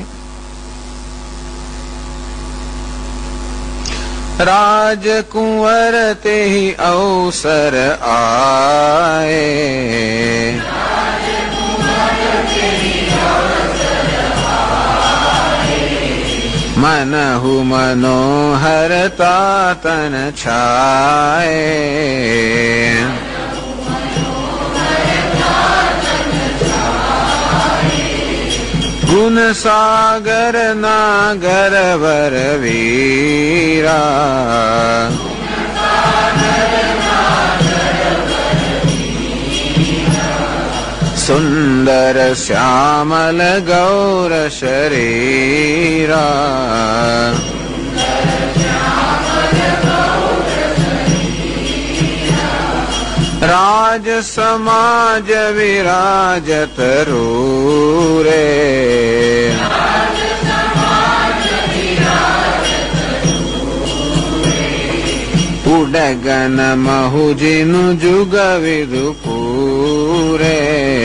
B: રાજકુંવર તે અવસર આયે, मनहु मनोहरता तन छाए, गुण सागर नागर वर वीरा, सुंदर श्यामल गौर शरीरा, राज समाज विराजत रूरे, उडगन महु जिनु जुग विदु पूरे,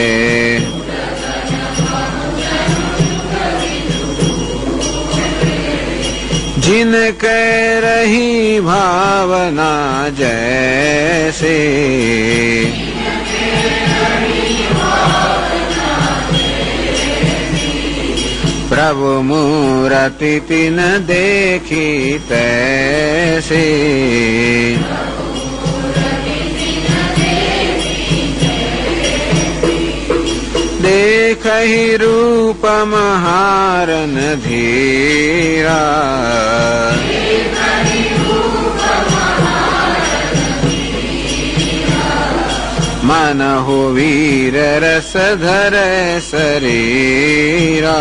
B: जिन के रही भावना जैसे, प्रभु मूरति तिन देखी तैसे, देखहि रूप महारन धीरा, मनहु वीर रस धर शरीरा,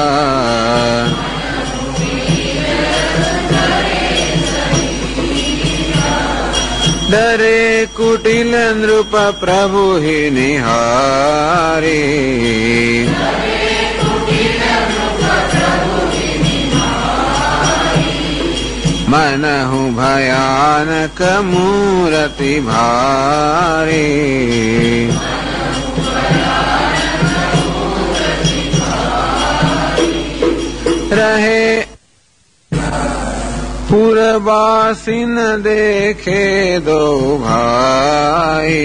B: डरे कुटिल नृप प्रभु ही निहारी, मनहु भयानक मूरति भारी, रहे पुरबासिन देखे दो भाई,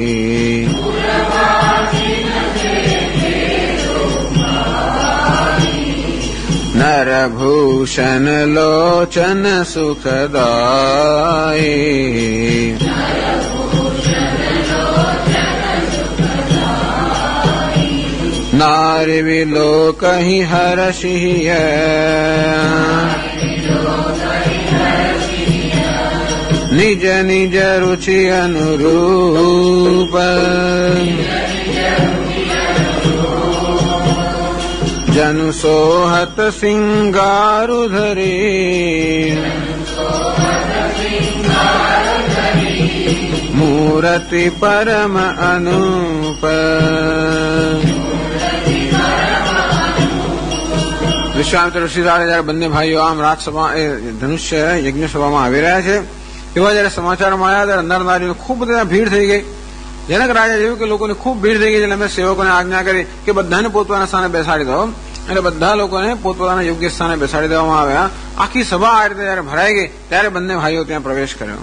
B: नरभूषण लोचन सुखदाई, नारी विलोक ही हर्षिय, निज निज रुचि अनुरूप, जनु सोहत सिंगारु धरी, मूरति परम अनूप, વિશ્વામિત્ર ઋષિરાજ જયારે બંને ભાઈઓ આમ રાજસભા ધનુષ્ય યજ્ઞ સભામાં આવી રહ્યા છે એવા જયારે સમાચારમાં આવ્યા ત્યારે નર નારીઓ ખૂબ બધા ભીડ થઈ ગઈ. જનક રાજા જોયું કે લોકોની ખૂબ ભીડ થઈ ગઈ એટલે અમે સેવકોને આજ્ઞા કરી કે બધાને પોતપોતાના સ્થાને બેસાડી દો, એટલે બધા લોકોને પોતપોતાના યોગ્ય સ્થાને બેસાડી દેવામાં આવ્યા. આખી સભા આ રીતે જયારે ભરાઈ ગઈ ત્યારે બંને ભાઈઓ ત્યાં પ્રવેશ કર્યો.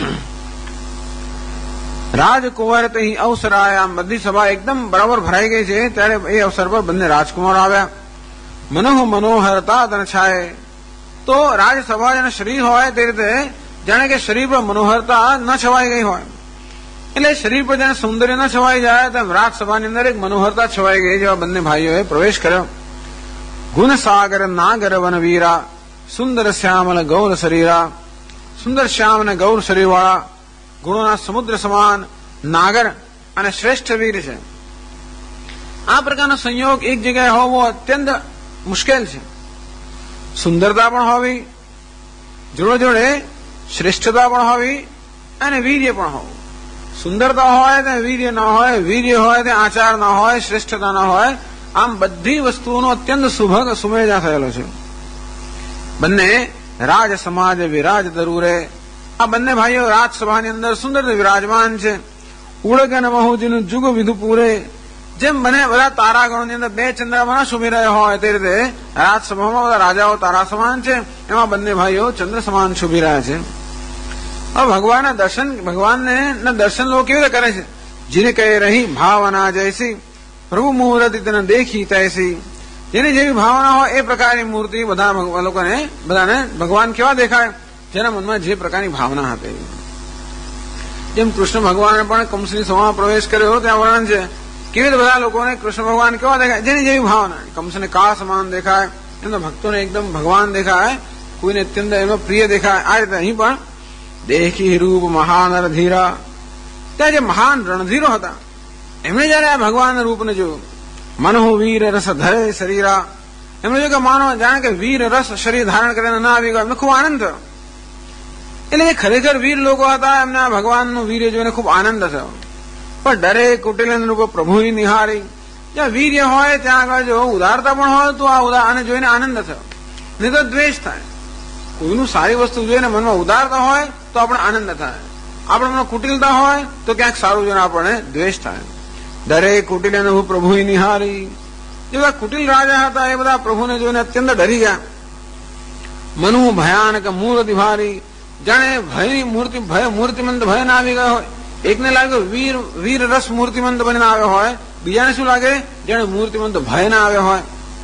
B: રાજકુંવર તહીં અવસર આયા, આમ બધી સભા એકદમ બરાબર ભરાઈ ગઈ છે ત્યારે એ અવસર પર બંને રાજકુમારો આવ્યા. મનોહ મનોહરતા તન છાય, તો રાજસભા જેને શરીર હોય તે રીતે જાણે કે શરીર પર મનોહરતા ન છવાઈ ગઈ હોય, એટલે શરીર પર જાણે સૌંદર્ય ન છવાઈ જાય તેમ રાજસભાની અંદર એક મનોહરતા છવાઈ ગઈ જેવા બંને ભાઈઓએ પ્રવેશ કર્યો. ગુણ સાગર નાગર વન વીરા, સુંદર શ્યામલ ગૌર શરીરા, સુંદર શ્યામ અને ગૌર શરીર વાળા, ગુણોના સમુદ્ર સમાન નાગર અને શ્રેષ્ઠ વીર છે. આ પ્રકારનો સંયોગ એક જગ્યાએ હોવો અત્યંત મુશ્કેલ છે. સુંદરતા પણ હોવી, જોડે જોડે શ્રેષ્ઠતા પણ હોવી અને વીર્ય પણ હોવું. સુંદરતા હોય ત્યાં વીર્ય ન હોય, વીર્ય હોય ત્યાં આચાર ન હોય, શ્રેષ્ઠતા ન હોય, આમ બધી વસ્તુઓનો અત્યંત સુમેળા થયેલો છે. બંને રાજ સમાજ વિરાજ તરુરે, આ બંને ભાઈઓ રાજસભાની અંદર સુંદર વિરાજમાન છે. ઉડગ અને મહુજીનું જુગ વિધુ પૂરે. જેમ બને બધા તારાગણોની અંદર બે ચંદ્રમા શોભી રહ્યા હોય તે રીતે રાજસભામાં બધા રાજાઓ તારા સમાન છે, એમાં બંને ભાઈઓ ચંદ્ર સમાન શોભી રહ્યા છે. હવે ભગવાનના દર્શન લોકો કેવી રીતે કરે છે? જેને કહે રહી ભાવના જૈસી પ્રભુ મુહૂર્ત તેને દેખી તૈસી. જેની જેવી ભાવના હોય એ પ્રકારની મૂર્તિ બધાને ભગવાન કેવા દેખાય? જેના મનમાં જે પ્રકારની ભાવના હતી. જેમ કૃષ્ણ ભગવાને પણ કંસની સભામાં પ્રવેશ કર્યો, ત્યાં વર્ણન છે કેવી રીતે બધા લોકોને કૃષ્ણ ભગવાન કેવા દેખાય? જેની જેવી ભાવના. કંસને કાળ સમાન દેખાય, એમના ભક્તોને એકદમ ભગવાન દેખાય, કોઈને અત્યંત એનો પ્રિય દેખાય. આ રીતે અહીં પણ દેખી રૂપ મહાન રણધીરા. ત્યાં જે મહાન રણધીરો હતા એમણે જયારે આ ભગવાનના રૂપને જોયું. મનહુ વીર રસ ધરે શરીરા. એમણે જોયું કે માનો જાણે કે વીર રસ શરીર ધારણ કરીને ના આવી ગયો. એમને ખૂબ આનંદ થયો. એટલે એ ખરેખર વીર લોકો હતા, એમને આ ભગવાનનું વીર્ય જોઈને ખૂબ આનંદ થયો. પણ ડરે કુટિલ રૂપ પ્રભુ નિહારી. જ્યાં વીર્ય હોય ત્યાં આગળ જો ઉદારતા પણ હોય તો આને જોઈને આનંદ થયો, નહીં તો દ્વેષ થાય. કોઈનું સારી વસ્તુ જોઈને મનમાં ઉદારતા હોય તો આપણે આનંદ થાય, આપણે મનમાં કુટિલતા હોય તો ક્યાંક સારું જોઈને આપણને દ્વેષ થાય. ડરે કુટિલ પ્રભુ નિહારી. જે બધા કુટિલ રાજા હતા એ બધા પ્રભુને જોઈને અત્યંત ડરી ગયા. મનુ ભયાનક મૂર્તિ ભારી. જાણે ભયની મૂર્તિમંત ભય ના આવી ગયો હોય. એકને લાગ્યો વીર રસ મૂર્તિમંત બનીને આવ્યો હોય, બીજાને શું લાગે? જાણે મૂર્તિમંત ભય ના આવ્યો હોય.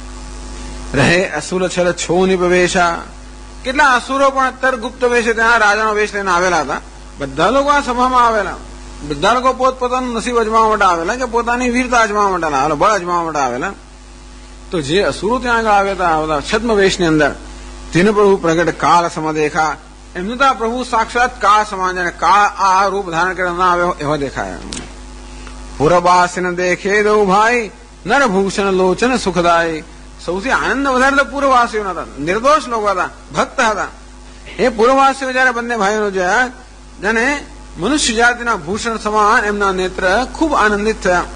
B: રહે અસુર છલ છો નિપવેશા. કેટલા અસુરો પણ અત્યારે ગુપ્ત વેશે ત્યાં રાજાનો વેશ લઈને આવેલા હતા. બધા લોકો આ સભામાં આવેલા, બધા લોકો પોતપોતાનું નસીબ અજમાવવા માટે આવેલા, કે પોતાની વીરતા અજમાવવા માટે આવેલા, બળ અજમાવવા માટે આવેલા. તો જે અસુરો ત્યાં આગળ આવ્યા હતા છદ્મ વેશની અંદર, તેને પ્રભુ પ્રગટ કાળ સમ દેખા. એમનું તો આ પ્રભુ સાક્ષાત કાળ સમાન, જાણે કાળ આ રૂપ ધારણ કરીને ના આવ્યો એવા દેખાયા. પૂરબાસીને દેખે દઉ ભાઈ નરભૂષણ લોચન સુખદાય. સૌથી આનંદ વધારે તો પૂર્વવાસીઓ હતા, નિર્દોષ લોકો હતા, ભક્ત હતા. એ પૂર્વવાસીઓ જયારે બંને ભાઈઓ જોયા, જાણે મનુષ્ય જાતિના ભૂષણ સમાન એમના નેત્ર ખૂબ આનંદિત થયા.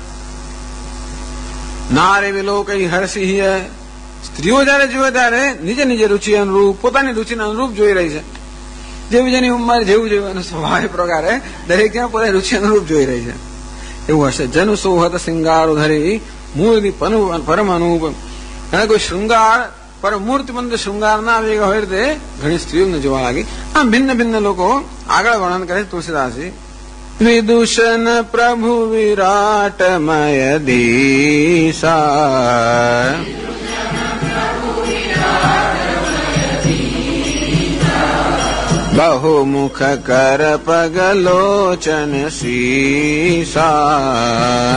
B: નારે વિલો કઈ હર્ષી. સ્ત્રીઓ જયારે જોયે ત્યારે નિજ રુચિ અનુરૂપ, પોતાની રુચિને અનુરૂપ જોઈ રહી છે. જેવી જેની ઉંમર જેવું એનો સ્વભાવ પ્રકારે દરેક ત્યાં પોતાની રુચિ અનુરૂપ જોઈ રહી છે. એવું હશે. જનુ સોહત શિંગારો ધરી મૂર્તિ પરમ અનુપ. એને કોઈ શૃંગાર પર મૂર્તિમંત શૃંગાર ના આવી ગયો હોય તે ઘણી સ્ત્રીઓને જોવા લાગી. આમ ભિન્ન ભિન્ન લોકો આગળ વર્ણન કરે તુલસીદાસજી. વિદુષન પ્રભુ વિરાટમય દીસા. બહુમુખ કર પગલોચન સીસા.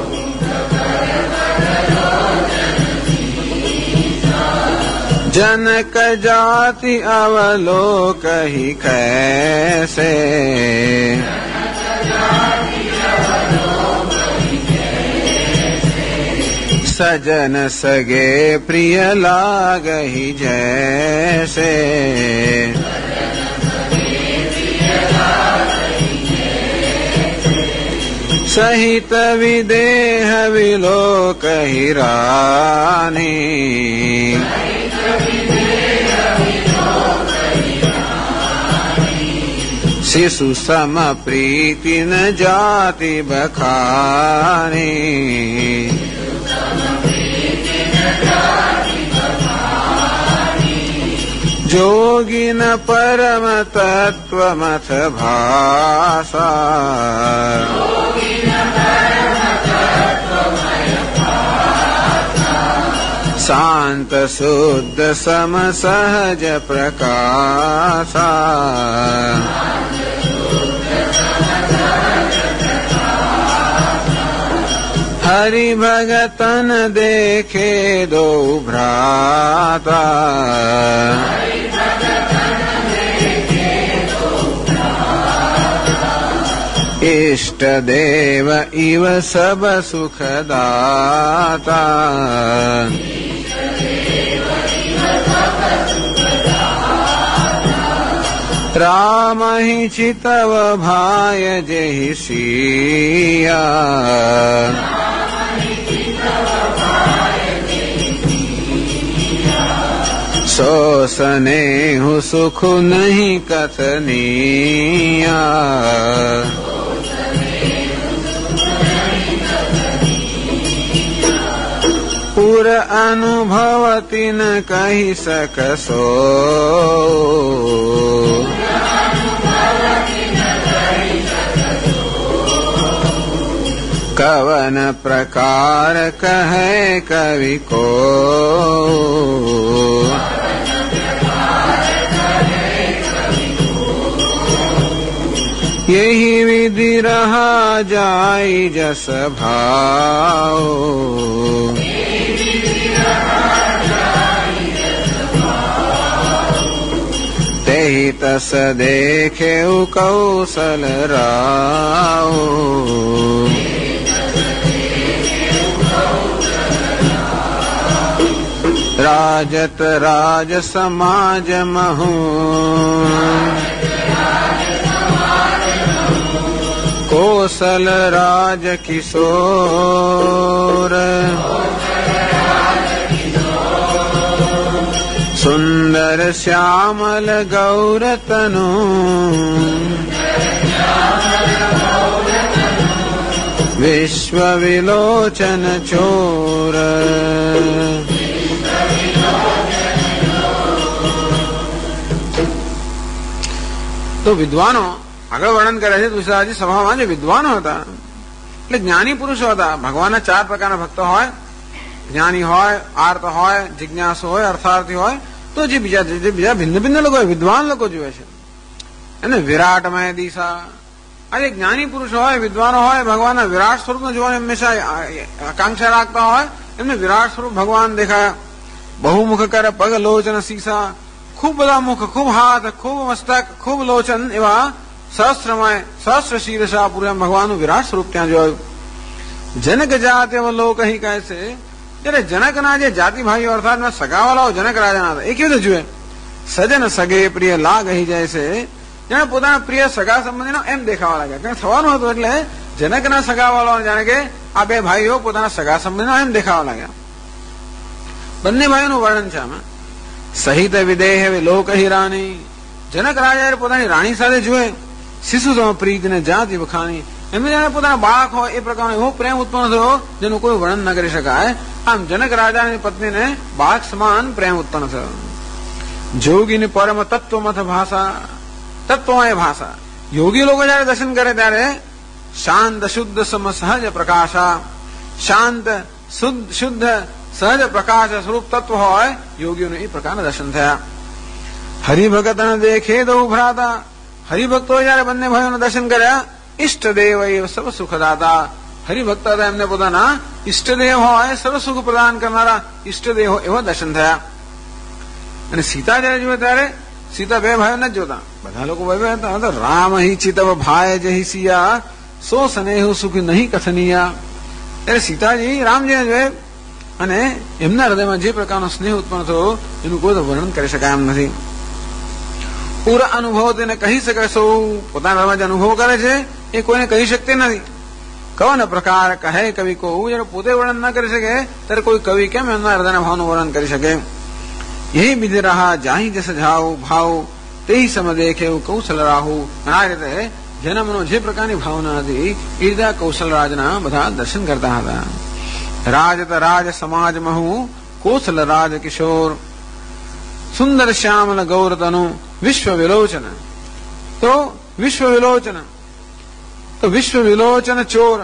B: जनक जाति अवलोक ही कैसे. सजन सगे प्रिय लाग ही जैसे. सहित विदेह विलोक ही रानी. शिशु सम प्रीति न जाति बखानी. जोगी न परम तत्व मथ भाषा. शांत शुद्ध सम सहज प्रकाशा. हरि भगतन देखे दो भ्राता. इष्ट देव इव सब सुखदाता. राम ही चितव भाय जेहि सिया. सो स्नेहु सुख नहीं कथनिया. પુર અનુભવતી ન કહી શકશો, કવન પ્રકાર કહે કવિ કો, यही विधि रहा जाई जस भाव, तेहि तस देखे कौशल राव, राजत राज समाज महु, कौशल राज किशोर, सुंदर श्यामल गौर तनु, विश्व विलोचन चोर, तो विद्वानों આગળ વર્ણન કરે છે તુલસીદાસજી સભામાં જે વિદ્વાનો હતા એટલે જ્ઞાની પુરુષો હતા. ભગવાનના 4 પ્રકારના ભક્તો હોય, જ્ઞાની હોય, આર્ત હોય, જિજ્ઞાસુ હોય, અર્થાર્થી હોય, તો જે બીજા ભિન્ન ભિન્ન લોકો હોય, વિદ્વાન લોકો જોઈએ છે એને વિરાટમય દિશા. આજે જ્ઞાની પુરુષો હોય, વિદ્વાનો હોય, ભગવાનના વિરાટ સ્વરૂપને જોવાની હંમેશા આકાંક્ષા રાખતા હોય, એમને વિરાટ સ્વરૂપ ભગવાન દેખાયા. બહુમુખ કર પગ લોચન સીસા, ખૂબ બધા મુખ, ખૂબ હાથ, ખૂબ મસ્તક, ખૂબ લોચન એવા સહસ્ત્રમય સહસ્ત્ર શીર્ષા પૂર્વ ભગવાનનું વિરાટ સ્વરૂપ ત્યાં જોયું. જનક જાત એવા લોક અહીં કહે છે, જયારે જનકના જે જાતિ ભાઈઓ અર્થાત સગાવાલાઓ જનક રાજાના હતા એ કેવી રીતે જુએ? સજન સગે પ્રિય લાગ અહીં જાય છે, જાણે પોતાના પ્રિય સગા સંબંધીનો એમ દેખાવા લાગ્યા. કારણ થવાનું હતું એટલે જનકના સગાવાલાઓ જાણે કે આ બે ભાઈઓ પોતાના સગા સંબંધીનો એમ દેખાવા લાગ્યા. બંને ભાઈઓનું વર્ણન છે આમાં. સહિત વિદેહ લોક હિરાની, જનક રાજા પોતાની રાણી સાથે જુએ, શિશુ પ્રીત ને જાતિ વખાણી, એમને જાણે પોતાના બાળક હોય એ પ્રકારનો એવો પ્રેમ ઉત્પન્ન થયો જેનું કોઈ વર્ણન ન કરી શકાય. આમ જનક રાજાની પત્નીને બાળક સમાન પ્રેમ ઉત્પન્ન થયો. જોગીની પરમ તત્વમથ ભાષા, તત્વમય ભાષા. યોગી લોકો જયારે દર્શન કરે ત્યારે શાંત શુદ્ધ સમ સહજ પ્રકાશા, શાંત શુદ્ધ સહજ પ્રકાશ સ્વરૂપ તત્વ હોય યોગીઓને એ પ્રકારના દર્શન થયા. હરિભગત દેખે તો ઉભરાતા, હરિભક્તો જયારે બંને ભાઈઓના દર્શન કર્યા, ઈષ્ટદેવ એ સર્વ સુખદાતા, હરિભક્ત હતા એમને પોતાના ઈષ્ટદેવ હોય, સર્વ સુખ પ્રદાન કરનારા ઈષ્ટદેવ એવા દર્શન થયા. અને સીતા જયારે જોયે ત્યારે સીતા બે ભાઈઓ નથી જોતા, બધા લોકો ભાઈ હતા. રામ હિ ચિતવ ભાઈ જહી સિયા, સો સ્નેહ સુખ નહીં કથનીયા. ત્યારે સીતાજી રામજીને જોયે અને એમના હૃદયમાં જે પ્રકારનો સ્નેહ ઉત્પન્ન થયો એનું કોઈ વર્ણન કરી શકાય એમ નથી. પૂરા અનુભવ તેને કહી શકે સૌ, પોતાના હૃદયમાં જે અનુભવ કરે છે એ કોઈને કહી શકતી નથી. કવન પ્રકાર કહે કવિ કો, જયારે પોતે વર્ણન ન કરી શકે ત્યારે કોઈ કવિ કેમ એમના હૃદયના ભાવનું વર્ણન કરી શકે? યહી વિધિ રહા જાહી જસ જાવ ભાવ, તે સમ દેખે કૌશલ રાહુ. આ રીતે જન્મનો જે પ્રકારની ભાવના હતી એ રીતે કૌશલ રાજના બધા દર્શન કરતા હતા. રાજત રાજ સમાજ મહુ, કૌશલ રાજ કિશોર, સુંદર શ્યામલ ગૌર તનુ, વિશ્વ વિલોચન. તો વિશ્વ વિલોચન, તો વિશ્વ વિલોચન ચોર,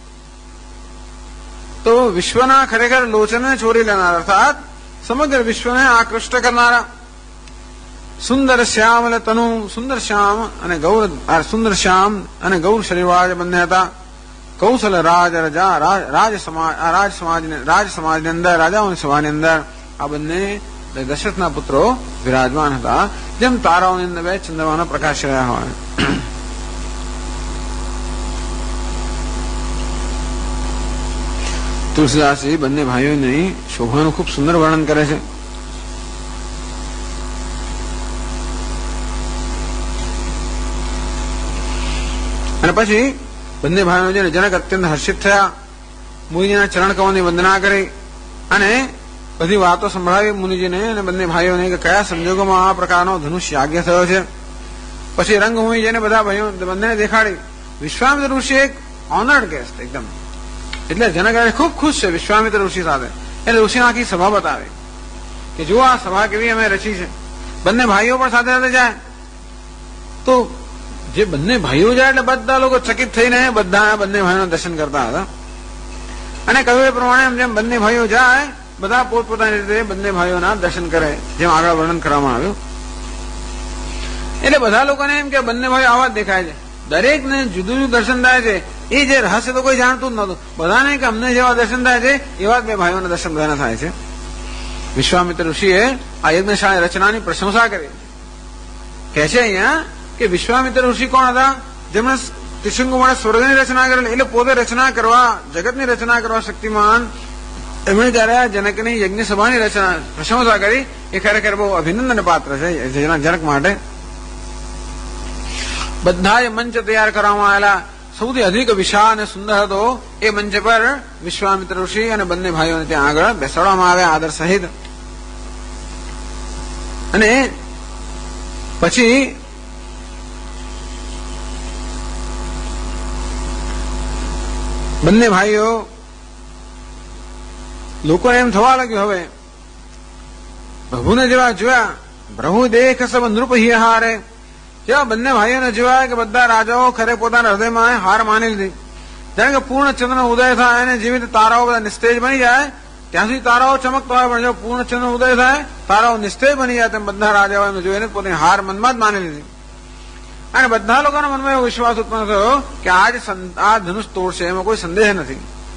B: તો વિશ્વના ખરેખર લોચનને ચોરી લેનાર અર્થાત સમગ્ર વિશ્વને આકૃષ્ટ કરનારા. સુંદર શ્યામલ તનુ, સુંદર શ્યામ અને ગૌર, સુંદર શ્યામ અને ગૌર શરીરવાળા બંને હતા. કૌશલ રાજ રજા, રાજ સમાજની અંદર, રાજાઓની સભાની અંદર આ બંને દશરથના પુત્રો વિરાજમાન હતા, જેમ તારાઓની અંદર બે ચંદ્રમાનો પ્રકાશ રહ્યા હોય. તુલસીદાસજી બંને ભાઈઓની શોભાનું ખૂબ સુંદર વર્ણન કરે છે. અને પછી બંને ભાઈઓ જેને જનક અત્યંત હર્ષિત થયા, મુનિજીના ચરણ કમળની વંદના કરી અને બધી વાતો સંભળાવી મુનિજીને અને બંને ભાઈઓને કે કયા સંજોગોમાં આ પ્રકારનો ધનુષ્ય યાજ્ઞ થયો છે. પછી રંગભૂમિ જઈને બધા ભાઈઓ બંનેને દેખાડી. વિશ્વામિત્ર ઋષિ એક ઓનર્ડ ગેસ્ટ એકદમ, એટલે જનક ખૂબ ખુશ છે વિશ્વામિત્ર ઋષિ સાથે. એટલે ઋષિને આખી સભા બતાવે કે જુઓ આ સભા કેવી અમે રચી છે. બંને ભાઈઓ પણ સાથે સાથે જાય. તો જે બંને ભાઈઓ જાય એટલે બધા લોકો ચકિત થઈને બધા બંને ભાઈઓના દર્શન કરતા હતા. અને કહ્યું એ પ્રમાણે જેમ બંને ભાઈઓ જાય બધા પોતપોતાની રીતે બંને ભાઈઓના દર્શન કરે, જેમ આગળ વર્ણન કરવામાં આવ્યું. એટલે બધા લોકોને એમ કે બંને ભાઈઓ આવા જ દેખાય છે. દરેકને જુદું જુદું દર્શન થાય છે. એ જે રહસ્ય તો કોઈ જાણતું જ નતું. બધાને કે અમને જેવા દર્શન થાય છે એવા જ બે ભાઈઓના દર્શન બધાને થાય છે. વિશ્વામિત્ર ઋષિએ આ યજ્ઞશાળા રચનાની પ્રશંસા કરી. કહે છે અહીંયા કે વિશ્વામિત્ર ઋષિ કોણ હતા? જેમણે ત્રિશંકુમાણે સ્વર્ગની રચના કરેલી, એટલે પોતે રચના કરવા, જગતની રચના કરવા શક્તિમાન એમણે જયારે જનકની યજ્ઞ સભાની રચના પ્રશંસા કરી એ ખરેખર બહુ અભિનંદન પાત્ર છે જનક માટે. બધા મંચ તૈયાર કરવામાં આવેલા. સૌથી અધિક વિશાળ અને સુંદર હતો એ મંચ પર વિશ્વામિત્ર ઋષિ અને બંને ભાઈઓને ત્યાં આગળ બેસાડવામાં આવ્યા આદર સહિત. અને પછી બંને ભાઈઓ લોકોને એમ થવા લાગ્યું હવે પ્રભુને જેવા જોયા, પ્રભુ દેખ સબ નૃપ હિ હારે. જેવા બંને ભાઈઓને જોયા કે બધા રાજાઓ ખરે પોતાના હૃદયમાં હાર માની લીધી. જાણે કે પૂર્ણ ચંદ્રનો ઉદય થાય અને જેવી રીતે તારાઓ બધા નિસ્તેજ બની જાય, ત્યાં સુધી તારાઓ ચમકતા હોય, પણ જો પૂર્ણ ચંદ્રનો ઉદય થાય તારાઓ નિસ્તેજ બની જાય, તેમ બધા રાજાઓ એમને જોઈને પોતાની હાર મનમાં જ માની લીધી. અને બધા લોકોના મનમાં એવો વિશ્વાસ ઉત્પન્ન થયો કે આ ધનુષ તોડશે, એમાં કોઈ સંદેહ નથી.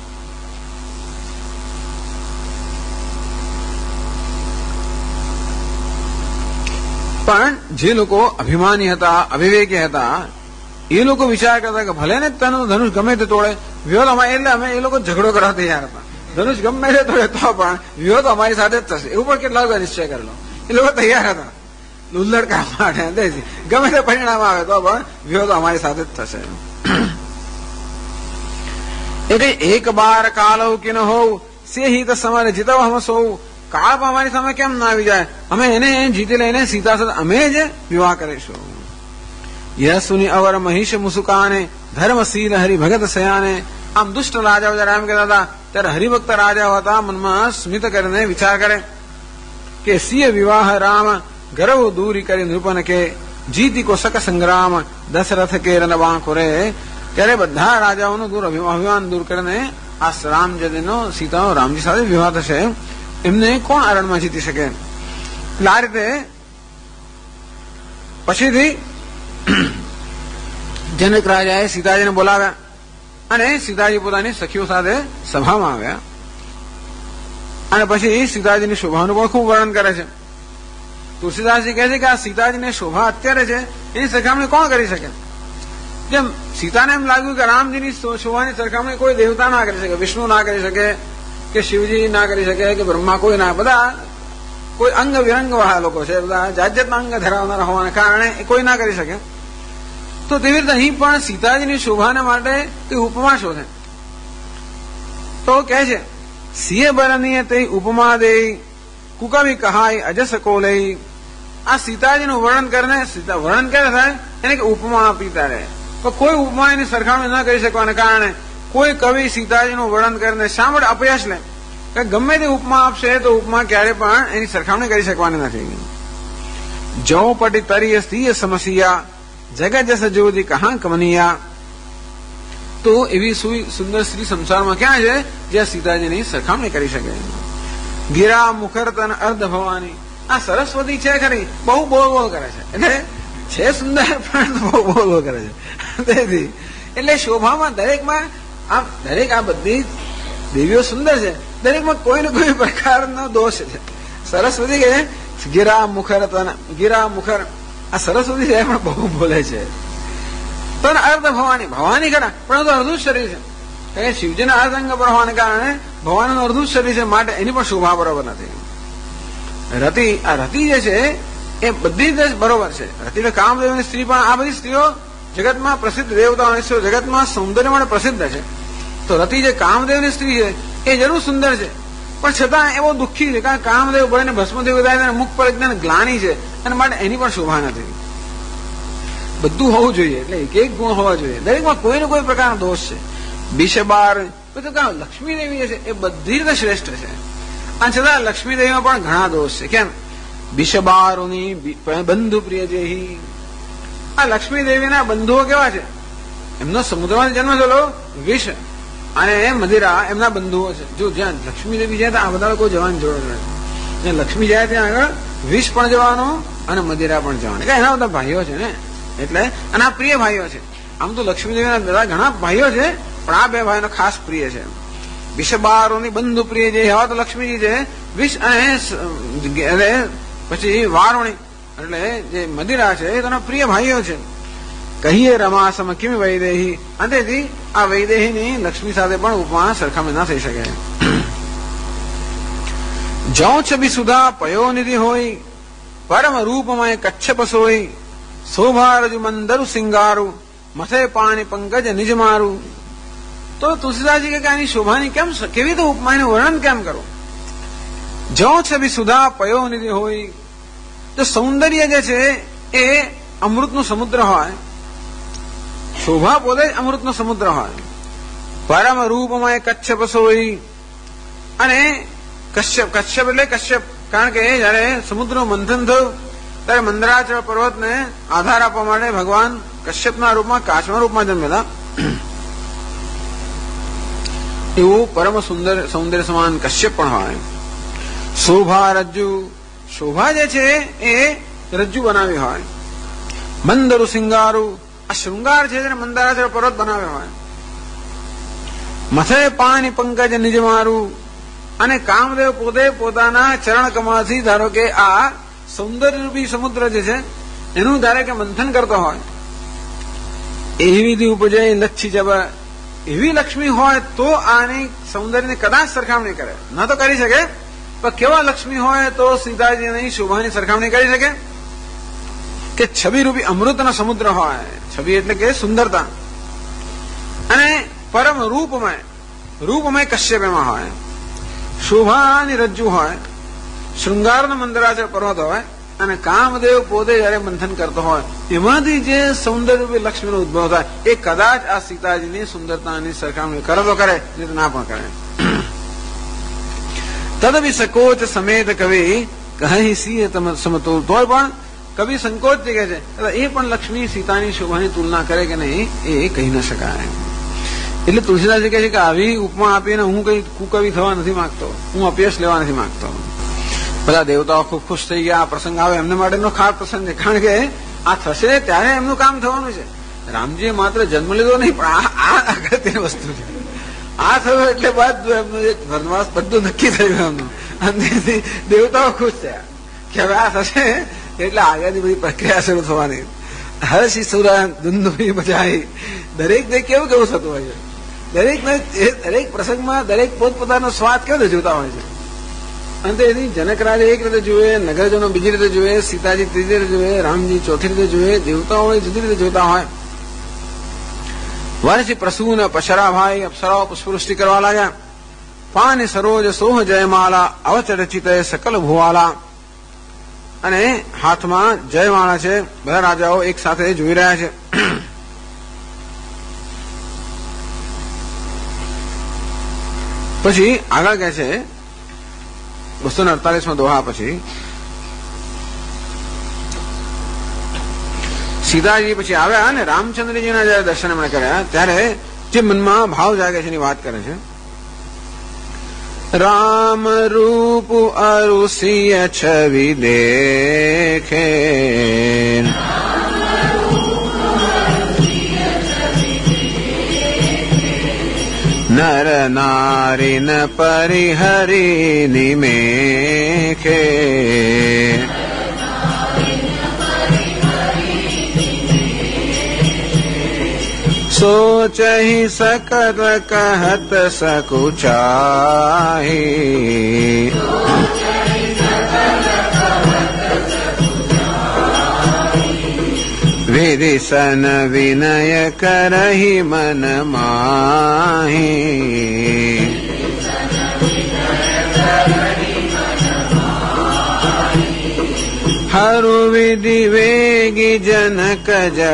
B: પણ જે લોકો અભિમાની હતા, અવિવેકી હતા, એ લોકો વિચાર કરતા કે ભલે ને તને ધનુષ ગમે તે તોડે, વિરોધ અમારે, એટલે અમે એ લોકો ઝઘડો કરવા તૈયાર હતા. ધનુષ ગમે તે તોડે તો પણ વિરોધ અમારી સાથે જ થશે, એવું પણ કેટલા લોકો નિશ્ચય કરેલો. એ લોકો તૈયાર હતા ઉલ્લડ કરવા માટે. ગમે તે પરિણામ આવે તો પણ વિરોધ અમારી સાથે જ થશે. એટલે એક બાર કાલો કે ન હોવ સે હિત સમારે જીતવ હમ સૌ. કાળ અમારી સામે કેમ ના આવી જાય, અમે એને જીતી લઈને સીતા સાથે અમે જ વિવાહ કરીશું. યસુની અવર મહિષ મુસુકાને ધર્મશીલ હરિભગત સયાને. આમ દુષ્ટ રાજાઓ જયારે એમ કહેતા હતા ત્યારે હરિભક્ત રાજાઓ હતા મનમાં સ્મિત કરીને વિચાર કરે કે સિંહ વિવાહ રામ ગર્વ દૂરી કરી નૃપન કે જીતી કો સક સંગ્રામ દશરથ કે રન બાંકો રે. ત્યારે બધા રાજાઓનું અભિમાન દૂર કરીને આ રામજીનો સીતાનો રામજી સાથે વિવાહ થશે, એમને કોણ આરણમાં જીતી શકે. એટલે આ રીતે પછીથી જનક રાજાએ સીતાજીને બોલાવ્યા અને સીતાજી પોતાની સખીઓ સાથે સભામાં આવ્યા. અને પછી સીતાજીની શોભાનું પણ ખૂબ વર્ણન કરે છે. તુલસીદાસજી કહે છે કે આ સીતાજીની શોભા અત્યારે છે એની સરખામણી કોણ કરી શકે. જેમ સીતાને એમ લાગ્યું કે રામજીની શોભાની સરખામણી કોઈ દેવતા ના કરી શકે, વિષ્ણુ ના કરી શકે, કે શિવજી ના કરી શકે, કે બ્રહ્મા કોઈ ના, બધા કોઈ અંગ વિરંગ વાળા લોકો છે, બધા જાત જાતના અંગ ધરાવનારા હોવાને કારણે કોઈ ના કરી શકે. તો તેવી રીતે અહીં પણ સીતાજીની શોભાને માટે કઈ ઉપમા શોધે. તો કહે છે સિંહ બરનીય તે ઉપમા દે કુકવી કહાય અજસ કોલે. આ સીતાજીનું વર્ણન કરીને વર્ણન ક્યારે થાય એને કે ઉપમા આપીતા રહે. તો કોઈ ઉપમા એની સરખામણી ન કરી શકવાને કારણે કોઈ કવિ સીતાજીનું વર્ણન કરીને શા માટે અપયશ લે કે ગમે તે ઉપમા આપશે તો ઉપમા ક્યારે પણ એની સરખામણી કરી શકવાની નથી. જો પટી તરીય સ્ત્રીય સમસ્યા જગત જસ જોદી કહા કમનિયા. તો એવી સુંદર સ્ત્રી સંસારમાં ક્યાં છે જ્યાં સીતાજીની સરખામણી કરી શકે. ગીરા મુખર તન અર્ધ ભવાની. આ સરસ્વતી છે ખરી, બહુ બોલ બોલ કરે છે, એટલે છે સુંદર પણ બહુ બોલ બોલ કરે છે. તેથી એટલે શોભામાં દરેકમાં દરેક આ બધી દેવીઓ સુંદર છે, દરેકમાં કોઈ ને કોઈ પ્રકારનો દોષ છે. સરસ્વતી કે ગીરા મુખર તન, ગીરા મુખર, આ સરસ્વતી છે પણ બહુ બોલે છે. તન અર્ધ ભવાની, ભવાની ખરા પણ તો અર્ધું શરીર છે. શિવજીના અર્ધંગ પર હોવાને કારણે ભગવાનનું અર્ધું શરીર છે, માટે એની પણ શોભા બરોબર નથી. રતિ, આ રતિ જે છે એ બધી જ બરોબર છે. રતિ એટલે કામદેવની સ્ત્રી, પણ આ બધી સ્ત્રીઓ જગતમાં પ્રસિદ્ધ દેવતાઓની સ્ત્રીઓ જગતમાં સૌંદર્ય માટે પ્રસિદ્ધ છે. તો રતિ જે કામદેવની સ્ત્રી છે એ જરૂર સુંદર છે, પણ છતાં એવો દુઃખી છે, કારણ કામદેવ બળીને ભસ્મદેવ થાય મુખ પર એકદમ ગ્લાની છે, અને માટે એની પણ શોભા નથી. બધું હોવું જોઈએ, એટલે એક એક ગુણ હોવા જોઈએ, દરેકમાં કોઈ ને કોઈ પ્રકારનો દોષ છે. બીશે બાર લક્ષ્મી દેવી છે એ બધી રીતે શ્રેષ્ઠ છે. અને છતાં લક્ષ્મીદેવીમાં પણ ઘણા દોષ છે. કેમ? વિષબારોની બંધુ પ્રિય જેહી. આ લક્ષ્મીદેવીના બંધુઓ કેવા છે? એમનો સમુદ્રમાં જન્મ થયેલો વિષ અને મદિરા એમના બંધુઓ છે. જો જ્યાં લક્ષ્મીદેવી જાય ત્યાં આ બધા લોકો જવાની જરૂર નથી. જ્યાં લક્ષ્મી જાય ત્યાં આગળ વિષ પણ જવાનું અને મદિરા પણ જવાનું. એના બધા ભાઈઓ છે ને, એટલે અને આ પ્રિય ભાઈઓ છે. આમ તો લક્ષ્મીદેવીના બધા ઘણા ભાઈઓ છે, પણ આ બે ભાઈઓનો ખાસ પ્રિય છે. વિષબારોની બંધુ પ્રિય જે હવા તો લક્ષ્મીજી છે, વિષ અને પછી વારુણી એટલે જે મદિરા છે એ તેના પ્રિય ભાઈઓ છે. કહીએ રમાસમ કિમ વૈદેહી. અંતેથી આ વૈદેહીની લક્ષ્મી સાથે પણ ઉપમા સરખામણી ના થઈ શકે. જૌ છબી સુધા પયો નિધિ હોય, પરમ રૂપમય કચ્છપ સોઈ, શોભારજુ મંદરુ સિંગારું, મથે પાણી પંકજ નિજ મારું. તો તુલસીદાસજી કે આની શોભાની કેમ કેવી તો ઉપમાનું વર્ણન કેમ કરો? જૌ છબી સુધા પયો નિધિ હોય. તો સૌંદર્ય જે છે એ અમૃતનો સમુદ્ર હોય, શોભા પોતે જ અમૃતનો સમુદ્ર હોય. પરમ રૂપમય કચ્છપ સોઈ. અને કશ્યપ એટલે કશ્યપ, કારણ કે જયારે સમુદ્રનું મંથન થયું ત્યારે મંદરાચળ પર્વતને આધાર આપવા માટે ભગવાન કશ્યપના રૂપમાં કાચના રૂપમાં જન્મેલા. એવું પરમ સુંદર સૌંદર્ય સમાન કશ્યપ પણ હોય. શોભા રજ્જુ. શોભા જે છે એ રજ્જુ બનાવી હોય. મંદરુ સિંગારું. આ શૃંગાર છે તેને મંદારાચળ પર્વત બનાવ્યો હોય. મથે પાણી પંકજ નિજ મારું. અને કામદેવ પોતે પોતાના ચરણ કમળથી ધારો કે આ સૌંદર્યરૂપી સમુદ્ર જે છે એનું ધારે કે મંથન કરતો હોય. એવી ઉપજે લચ્છી જબ. એવી લક્ષ્મી હોય તો આની સૌંદર્યની કદાચ સરખામણી કરે, ના તો કરી શકે, પણ કેવા લક્ષ્મી હોય તો સીતાજીની શોભાની સરખામણી કરી શકે? કે છબી રૂપી અમૃતનો સમુદ્ર હોય. છબી એટલે કે સુંદરતા. અને પરમ રૂપમય કશ્યપ એમાં હોય. શોભાની રજ્જુ હોય. શૃંગારનો મંદરાચળ પર્વત હોય. અને કામદેવ પોતે જયારે મંથન કરતો હોય એમાંથી જે સૌંદર્યરૂપી લક્ષ્મીનો ઉદ્ભવ થાય એ કદાચ આ સીતાજીની સુંદરતાની સરખામણી કરે તો કરે, નહીં તો ના પણ કરે. તદભી સકોચ સમેત કવિ કહી સિંહ સમતોલ. તોય પણ કવિ સંકોચ કહે છે એ પણ લક્ષ્મી સીતાની શોભાની તુલના કરે કે નહીં એ કહી ન શકાય. એટલે તુલસીદાસજી કહે છે કે આવી ઉપમા આપીને હું કઈ કુકવિ થવા નથી માંગતો, હું અપયશ લેવા નથી માંગતો. બધા દેવતાઓ ખૂબ ખુશ થઈ ગયા. આ પ્રસંગ આવે એમને માટેનો ખાસ પ્રસંગ છે, કારણ કે આ થશે ત્યારે એમનું કામ થવાનું છે. રામજીએ માત્ર જન્મ લીધો નહીં, પણ આ અગત્યની વસ્તુ છે. આ થયું એટલે બધું એમનું એક વનવાસ બધું નક્કી થયું એમનું. અને દેવતાઓ ખુશ થયા કે હવે આ થશે એટલે આગળની બધી પ્રક્રિયા શરૂ થવાની. હર્ષ સુરા દુંદુભી બજાઈ. દરેક ને કેવું કેવું થતું હોય છે. દરેક પ્રસંગમાં દરેક પોતપોતાનો સ્વાદ કેવો રીતે જોતા હોય છે. અંતે એની જનક રાજા એક રીતે જુએ, નગરજનો બીજી રીતે જુએ, સીતાજી ત્રીજી રીતે જુએ, રામજી ચોથી રીતે જુએ, દેવતાઓ જુદી રીતે જોતા હોય. વર્ષ પ્રસૂન પશરાભાઈ અપ્સરાઓ પુષ્પવૃષ્ટિ કરવા લાગ્યા. પાન સરોજ સોહ જયમાલા અવચરચિત સકલ ભુવાલા. અને હાથમાં જયમાળા છે. બધા રાજાઓ એક સાથે જોઈ રહ્યા છે. પછી આગળ કહે છે 248 દોહા પછી સીતાજી પછી આવ્યા અને રામચંદ્રજીના જયારે દર્શન એમણે કર્યા ત્યારે જે મનમાં ભાવ જાગે છે એની વાત કરે છે. રામ રૂપ અરુષિય છવિ દેખે, નર નારી ન પરિહરી નિમેખે, સોચहि સકર કહત સકુચાહી, વિરિસન વિનય કરહી મન માહી, હરુ વિધિ વેગી જનક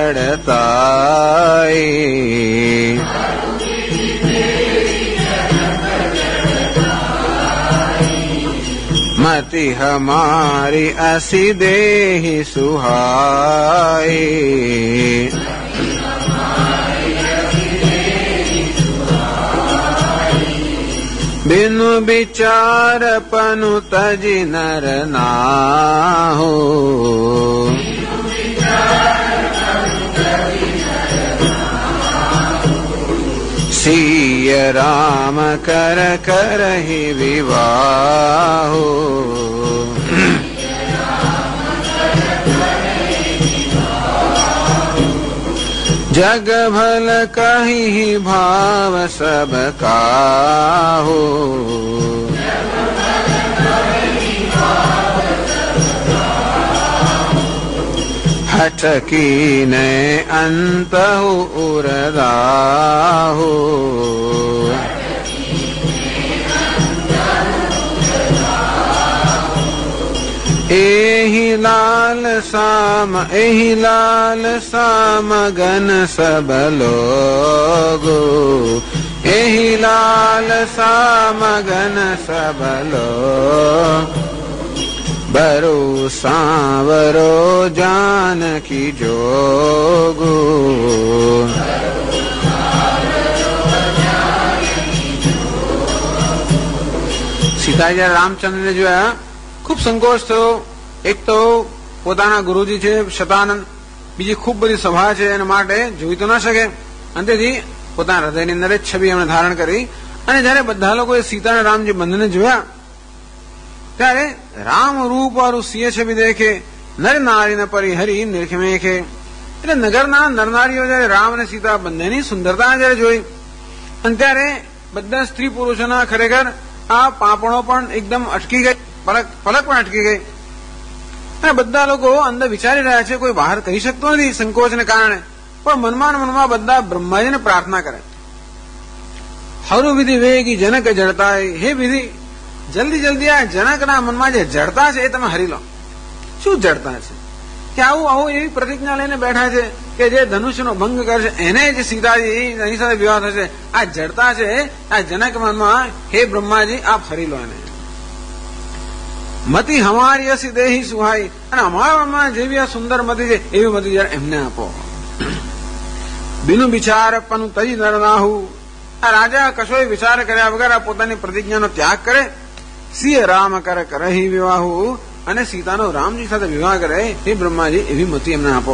B: જડતાઈ, मति हमारी असी देहि सुहाई बिनु विचार पनु तजि नर नाहु सिय राम कर करहि विवाहो जग भल कहि भाव सब काहू हठ कीने अंतहु उरदाहु एहि लाल साम गन सब लोगो एहि लाल साम गन सब लोग बरो सांवरो जानकी जोगो सीताजी जયારે રામચંદ્રને જોયા ખૂબ સંકોચ થયો. એક તો પોતાના ગુરુજી છે શતાનંદ, બીજી ખૂબ બધી સભા છે એના માટે જોઈ તો ના શકે. અંતેથી પોતાના હૃદયની અંદર જ છબી એમણે ધારણ કરી. અને જયારે બધા લોકોએ સીતા અને રામજી બંનેને જોયા ત્યારે રામ રૂપ और सिय छवि देखे नर नारी न परि हरि निरख मेखे. એટલે નગરના નરનારીઓ જયારે રામ અને સીતા બંનેની સુંદરતા જયારે જોઈ અને ત્યારે બધા સ્ત્રી પુરુષોના ખરેખર આ પાંપણો પણ એકદમ અટકી ગઈ, પલક પણ અટકી ગઈ. અને બધા લોકો અંદર વિચારી રહ્યા છે, કોઈ બહાર કહી શકતો નથી સંકોચને કારણે, પણ મનમાં બધા બ્રહ્માજીને પ્રાર્થના કરે. હરુ વિધિ વેગી જનક જડતા, હે વિધિ જલ્દી આ જનકના મનમાં જે જડતા છે એ તમે હરી લો. શું જડતા છે કે આવું એવી પ્રતિજ્ઞા લઈને બેઠા છે કે જે ધનુષ્યનો ભંગ કરશે એને જ સીતાજી એની સાથે વિવાહ થશે. આ જડતા છે આ જનક મનમાં, હે બ્રહ્માજી આપ હરી લો એને. મતિ હમારી અસી દેહી સુહાઈ, અને અમારા મનમાં જેવી આ સુંદર મતિ છે એવી મતિ જયારે એમને આપો. બિનુ વિચાર પનું તજી નરનાહુ, આ રાજા કશોય વિચાર કર્યા વગર આ પોતાની પ્રતિજ્ઞાનો ત્યાગ કરે. સિંહ રામ કર કરહી વિવાહુ, અને સીતાનો રામજી સાથે વિવાહ કરે. હે બ્રહ્માજી એવી મતિ એમને આપો.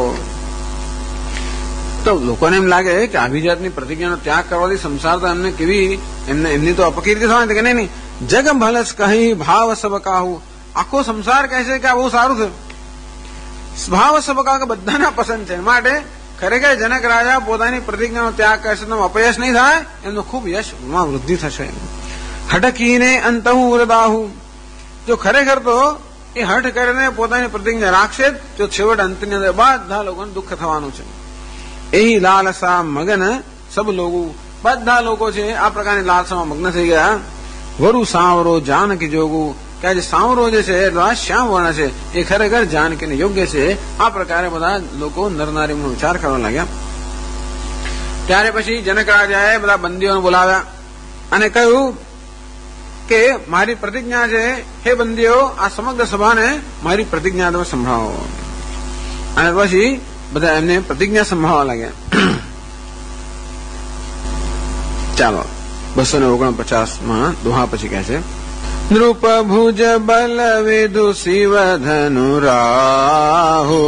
B: તો લોકોને એમ લાગે કે આવી જાતની પ્રતિજ્ઞાનો ત્યાગ કરવાથી સંસાર તો એમને કેવી એમની તો અપકીર્તિ થવાની કે નહીં. જગ ભલસ કહી ભાવ સબ કાહુ, આખો સંસાર કહે છે કે આ બહુ સારું છે. ભાવ સબ કાહુ બધાના પસંદ છે. માટે ખરેખર જનક રાજા પોતાની પ્રતિજ્ઞાનો ત્યાગ કરશે તો અપયશ નહીં થાય, એમનો ખૂબ યશમાં વૃદ્ધિ થશે. હટકીને અંતહુ વૃદાહુ, જો ખરેખર તો એ હઠ કરીને પોતાની પ્રતિજ્ઞા રાખશે તો છેવટ અંતની અંદર બધા લોકોને દુઃખ થવાનું છે. એ લાલસા મગન સબ લોકો, બધા લોકો છે આ પ્રકારની લાલસામાં મગ્ન થઈ ગયા. વરુ સાંવરો જાનકી જોગું, કે આજે સાંવરો જે છે શ્યામ વર્ણ છે એ ખરેખર જાનકીને યોગ્ય છે. આ પ્રકારે બધા લોકો નરનારીનો વિચાર કરવા લાગ્યા. ત્યારે પછી જનક રાજાએ બધા બંદીઓને બોલાવ્યા અને કહ્યું કે મારી પ્રતિજ્ઞા છે, હે બંદીઓ આ સમગ્ર સભાને મારી પ્રતિજ્ઞા તમે સંભળાવો. અને પછી બધા એમને પ્રતિજ્ઞા સંભળાવવા લાગ્યા. ચાલો 249 દોહા પછી કહે છે, નૃપ ભુજ બલ વિદુ શિવ ધનુ રાહુ,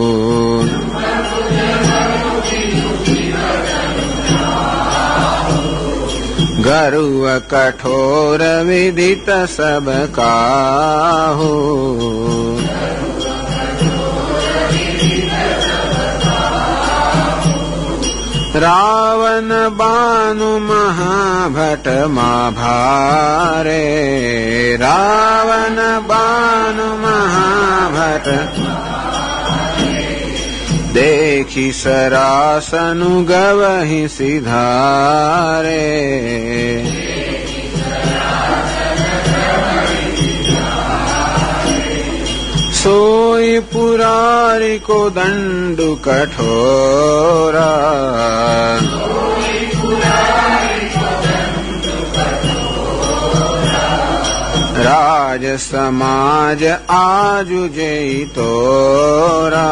B: ગરુવ કઠોર વિદિત સબ કાહુ, રાવણ બાનુ મહાભટ મા ભારે, રાવણ બાનુ મહાભટ देखी सरासनु गवहि सिधारे, सोई पुरारी को दंडु कठोरा, राजस समाज आजु जय तोरा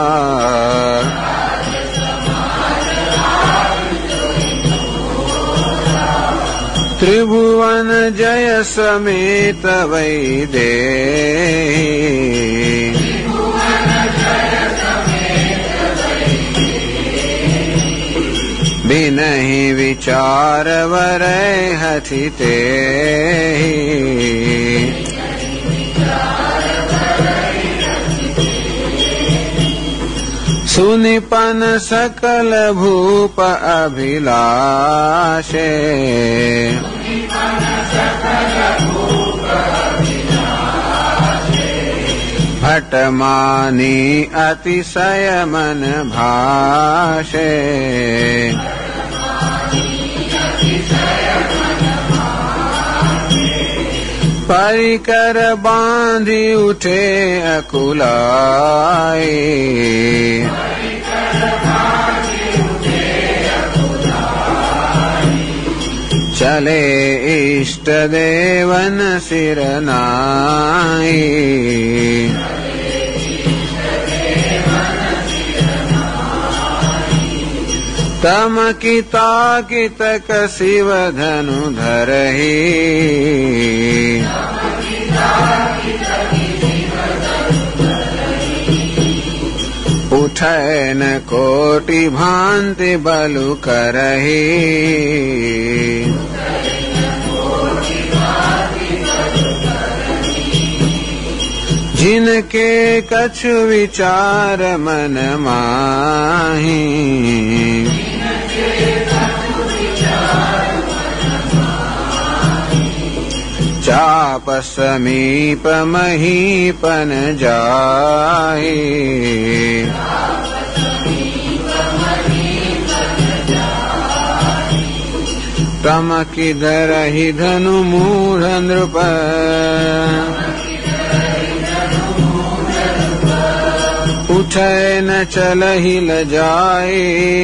B: त्रिभुवन जय समेत वैदेही बिनहि विचार वरै हठिते सुनिपन सकल भूप अभिलाषे भटमानी अतिशय मन भाषे परिकर बांधी उठे अकुलाए चले इष्ट देवन सिर नाई तम किता कितक शिव धनु धरहि उठैन कोटि भांति बलु करहि जिनके कछु विचार मन माही चाप समीप महीपन जाए तम किधर ही धनु मूढ़ नृप उठै न चलहि ल जाए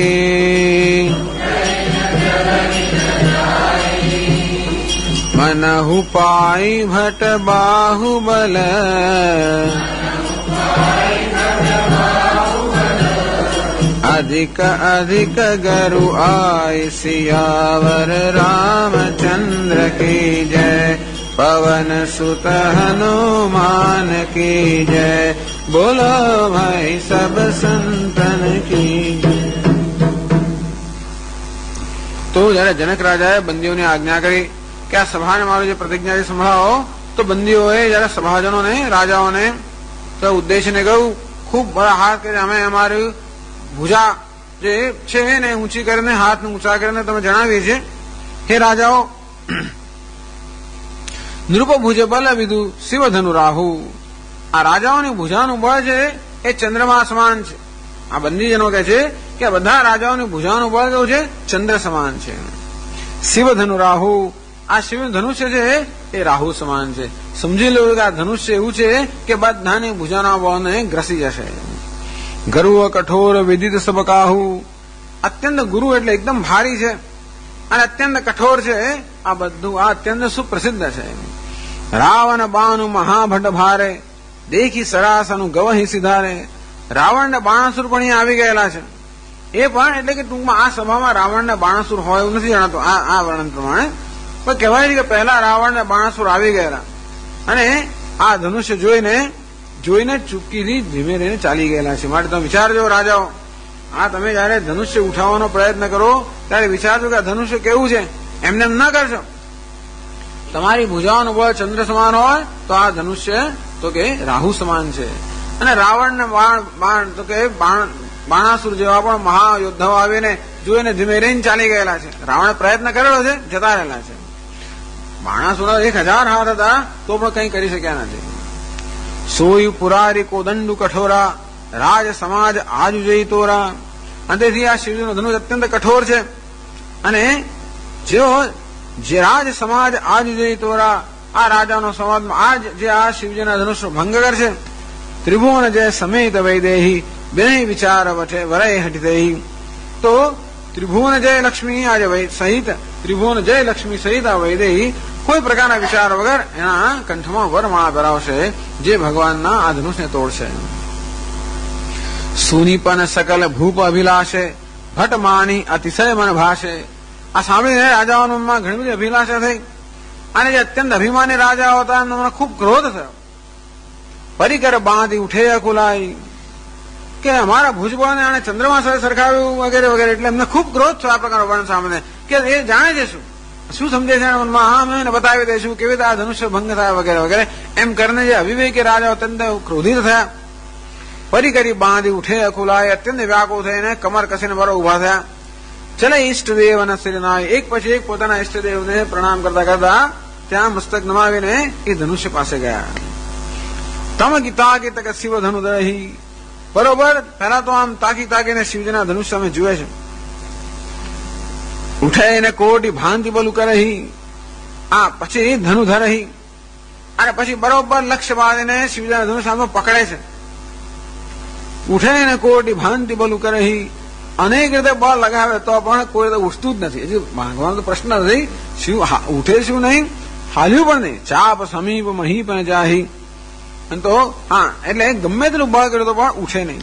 B: मनहु पाई भट बाहुबल अधिक अधिक गरु आय सियावर रामचंद्र की जय पवन सुत हनुमान की जय बोलो भाई सब संतन की जय। तो जયારે જનક રાજાએ બંદીઓને આજ્ઞા કરી કે આ સભાને મારો જે પ્રતિજ્ઞા સંભળાવો તો બંદીઓએ જયારે સભાજનોને રાજાઓને તો ઉદ્દેશને કહ્યું ખૂબ બડા હાથ કરીને અમે અમારી ભુજા જે છે એને ઊંચી કરીને હાથને ઊંચા કરીને તમે જણાવીએ છીએ હે રાજાઓ નૃપ ભુજ બલ વિદુ શિવધનુ રાહુ આ રાજાઓની ભુજાનું બળ છે એ ચંદ્રમા સમાન છે। આ બંદીજનો કહે છે કે બધા રાજાઓની ભુજાનું બળ કેવું છે ચંદ્ર સમાન છે। શિવધનુ રાહુ આ શિવ ધનુષ્ય છે એ રાહુ સમાન છે। સમજી લો કે આ ધનુષ્ય એવું છે કે બધાની ભુજાના બળને ગ્રસી જશે। ગરુવ કઠોર વિદિત સબ કાહુ અત્યંત ગુરુ એટલે એકદમ ભારી છે અને અત્યંત કઠોર છે। આ બધું આ અત્યંત સુપ્રસિદ્ધ છે। રાવણ બાણુ મહાભટ ભારે દેખી સરાસનું ગવહી સિધારે રાવણને બાણાસુર પણ અહીંયા આવી ગયેલા છે। એ પણ એટલે કે ટૂંકમાં આ સભામાં રાવણને બાણાસુર હોય એવું નથી જણાતું આ વર્ણન પ્રમાણે પણ કહેવાય છે કે પહેલા રાવણને બાણાસુર આવી ગયેલા અને આ ધનુષ્ય જોઈને ચૂપકીથી ધીમે ધીમે ચાલી ગયેલા છે। માટે તમે વિચારજો રાજાઓ આ તમે જયારે ધનુષ્ય ઉઠાવવાનો પ્રયત્ન કરો ત્યારે વિચારજો કે આ ધનુષ્ય કેવું છે એમને ન કરશો। તમારી ભુજાઓનું બળ ચંદ્ર સમાન હોય તો આ ધનુષ્ય તો કે રાહુ સમાન છે। અને રાવણને બાણ તો કે બાણાસુર જેવા પણ મહાયોદ્ધાઓ આવીને જોઈને ધીમે રહીને ચાલી ગયેલા છે। રાવણે પ્રયત્ન કરેલો છે જતા રહેલા છે। બાણાસુર 1000 હાથ હતા તો પણ કંઈ કરી શક્યા નથી। સોય પુરારી કોદંડુ કઠોરા રાજ સમાજ આજ જઈ તોરા અંતેથી આ શિવજીનું ધનુષ અત્યંત કઠોર છે અને જે રાજ સમાજ આજ જઈ તોરા આ રાજાનો સમાજમાં આજ જે આ શિવજીના ધનુષનો ભંગ કરશે। ત્રિભુવન જય સમેત વૈદેહી બેય વિચાર વટે વરય હટિતેહી તો ત્રિભુવન જય લક્ષ્મી આજે સહિત ત્રિભુવન જય લક્ષ્મી સહિત આ વૈદેહી કોઈ પ્રકારના વિચાર વગર એના કંઠમાં વરમાળા પહેરાવશે, જે ભગવાનના આ ધનુષને તોડશે. સુનીપન સકલ ભૂપ અભિલાષે ભટ્ટ માની અતિશય મન ભાષે. આ સાંભળીને રાજાઓના મનમાં ઘણી બધી અભિલાષા થઈ, અને જે અત્યંત અભિમાની રાજાઓ હતા એમનો મને ખૂબ ક્રોધ થયો. પરિકર બાંધી ઉઠે અકુલાઈ, કે અમારા ભુજબળને આને ચંદ્રમા સાથે સરખાવ્યું વગેરે વગેરે. એટલે એમને ખૂબ ક્રોધ થયો આ પ્રકારનો વર્ણન સાંભળીને, કે એ જાણે છે શું સમજે છે મનમાં. હા, અમે એને બતાવી દઈશું કેવી રીતે આ ધનુષ્ય ભંગ થાય વગેરે વગેરે એમ કરીને જે અવિવેકી રાજાઓ અત્યંત ક્રોધિત થયા. પરિકરી બાંધી ઉઠે અકુલાઈ, અત્યંત વ્યાકુળ થઈને કમર કસીને બરો ઉભા થયા. ચલે ઈષ્ટદેવ અને શ્રીનાય, એક પછી એક પોતાના ઈષ્ટદેવને પ્રણામ કરતા કરતા ત્યાં મસ્તક નમાવીને એ ધનુષ્ય પાસે ગયા. તમ ગીતા કે તક શિવ ધનુ દહી, બરોબર પહેલા તો આમ તાકી તાકીને શિવજીના ધનુષ્ય અમે જુએ છે. ઉઠે ને કોટી ભાંતિ બોલું કરહી, આ પછી ધનુ ધરહી, અને પછી બરોબર લક્ષ્ય બાંધીને શિવજીના ધનુષ્ય આમ પકડે છે. ઉઠે ને કોટી ભાંતિ બોલું કરહી, અનેક રીતે બળ લગાવે તો પણ કોઈ રીતે ઉઠતું જ નથી. હજી ભાગવાનો તો પ્રશ્ન નથી, શિવ ઉઠે શું નહીં, હાલ્યું પણ નહીં. ચાપ સમીપ મહી પણ જાહી, તો હા એટલે ગમે તેટલું બળ કર્યું તો પણ ઉઠે નહીં.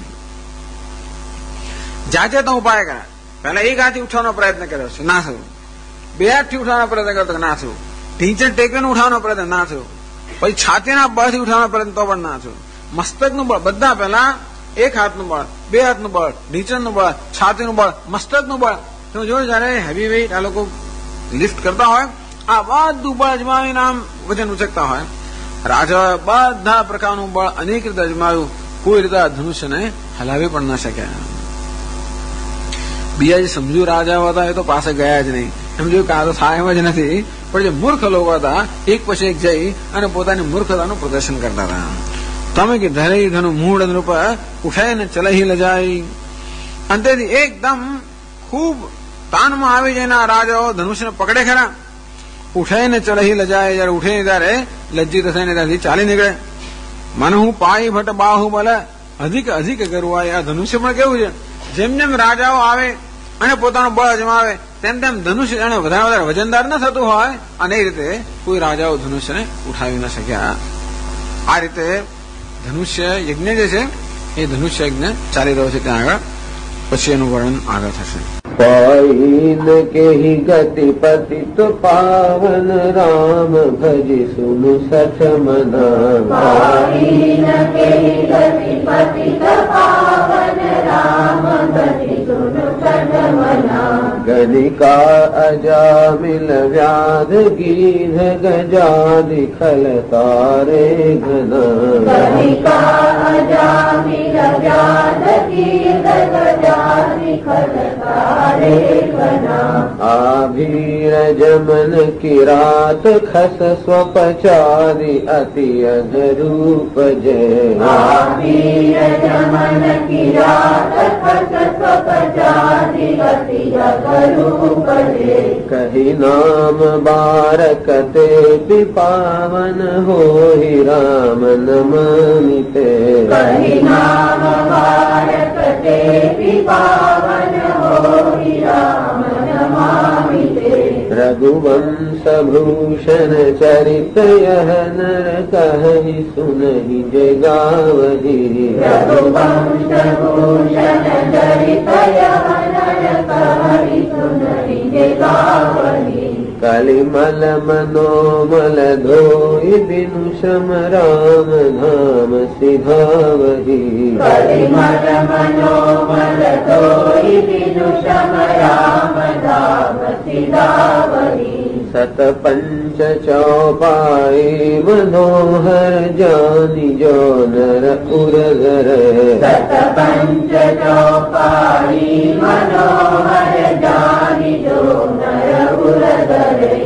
B: જાતે તો ઉપાય કર્યા. પહેલા એક હાથથી ઉઠવાનો પ્રયત્ન કર્યો છે, ના થયું. બે હાથથી ઉઠવાનો પ્રયત્ન કર્યો તો ના થયું. ઢીંચણ ટેકવીને ઉઠાવવાનો પ્રયત્ન ના થયો. પછી છાતીના બળથી ઉઠાવવાનો પ્રયત્ન તો પણ ના થયો. મસ્તકનું બળ, બધા પહેલા એક હાથનું બળ, બે હાથનું બળ, ઢીંચણનું બળ, છાતીનું બળ, મસ્તકનું બળ. તમે જોયું જયારે હેવી વેઇટ આ લોકો લિફ્ટ કરતા હોય, આ બધું બળ અજમાવીને આમ વજન ઉચકતા હોય. રાજા બધા પ્રકારનું બળ અનેક રીતે અજમાવ્યું, કોઈ રીતે ધનુષ્યને હલાવી પણ ન શક્યા. બીજા જે સમજુ રાજાઓ હતા એ તો પાસે ગયા જ નહીં. એમ જોયું કે આ તો થાય એમ જ નથી. પણ જે મૂર્ખ લોકો હતા એક પછી એક જઈ અને પોતાની મૂર્ખતાનું પ્રદર્શન કરતા હતા. તમે કે ધરે ધનુ મૂળ નૃપ ઉઠાઈને ચલહી લજાઈ. અંતેથી એકદમ ખૂબ તાનમાં આવી જઈને આ રાજાઓ ધનુષ્યને પકડે ખરા, ઉઠાઈને ચલહી લજાય. જયારે ઉઠે ત્યારે લજ્જિત થઈને ત્યાંથી ચાલી નીકળે. મન હું પાઈ ભટ્ટ બાહુબલ અધિક અધિક ગરુવાય. આ ધનુષ્ય પણ કેવું છે, જેમ જેમ રાજાઓ આવે અને પોતાનું બળ અજમાવે તેમ તેમ ધનુષ્ય જાણે વધારે વધારે વજનદાર ન થતું હોય, અને એ રીતે કોઈ રાજાઓ ધનુષ્યને ઉઠાવી ન શક્યા. આ રીતે ધનુષ્ય યજ્ઞ જે છે એ ધનુષ્ય યજ્ઞ ચાલી રહ્યો છે ત્યાં આગળ. પછી એનું વર્ણન આગળ થશે.
C: पाइन के ही गति पतित पावन राम भज सुनु सठ मना.
D: पाइन के ही गति पतित पावन राम भज सुनु सठ मना.
C: गणिका अजामिल व्याध गीध गजादि खल तारे घना.
D: गणिका अजामिल व्याध गीध गजादि खल तारे घना.
C: आभीर जमन किरात खस स्वपचादि अति अनरूप जय.
D: आभीर जमन किरात खस स्वपचादि अति अनरूप जय.
C: कही नाम बारकते पावन हो ही राम नमामिते.
D: कही नाम बारकते पावन हो ही राम नमामिते.
C: रघुवंश भूषण चरित यह नर कहि सुनहि जय गावहि.
D: रघुवंश भूषण चरित यह नर कहि सुनहि जय गावहि.
C: कलिमल मनोमल धोई बिनु श्रम राम नाम सिधावहि.
D: कलिमल मनोमल धोई बिनु श्रम राम नाम सिधावहि.
C: सत पंच चौपाई मनोहर जानि जो नर उरधर.
D: सत पंच चौपाई मनोहर जानि जो नर उरधर.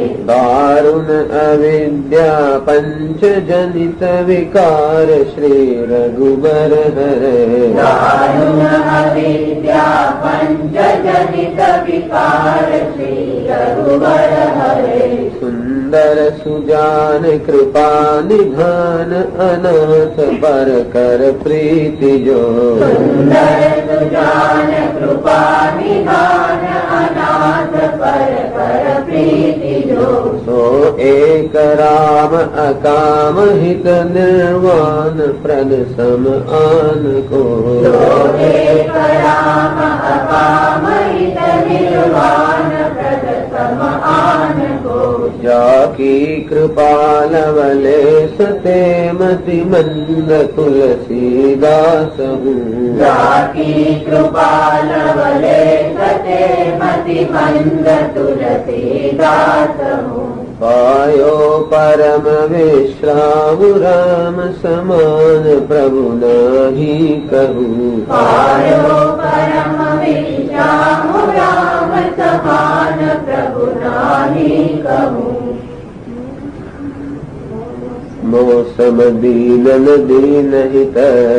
D: दारुण अविद्या पंच जनित विकार श्री रघुबर हरे. दारुण अविद्या पंच जनित विकार श्री रघुबर हरे.
C: सुंदर सुजान कृपा निधान अनाथ पर कर प्रीति जो.
D: सुंदर सुजान कृपा निधान अनाथ पर कर प्रीति जो.
C: सो एक राम अकाम हित निर्वाण प्रद सम आन को।
D: जो एक राम अकाम हित निर्वाण प्रद सम आन को।
C: जाकी कृपा लवले सते मति मंद तुलसीदास हूँ।
D: जाकी कृपा लवले सते मति मंद तुलसीदास हूँ।
C: पायो परम विश्राम राम समान प्रभु नाही कहूँ।
D: पायो परम विश्राम राम समान प्रभु नाही कहूँ।
C: मौसम दीनन दीनहित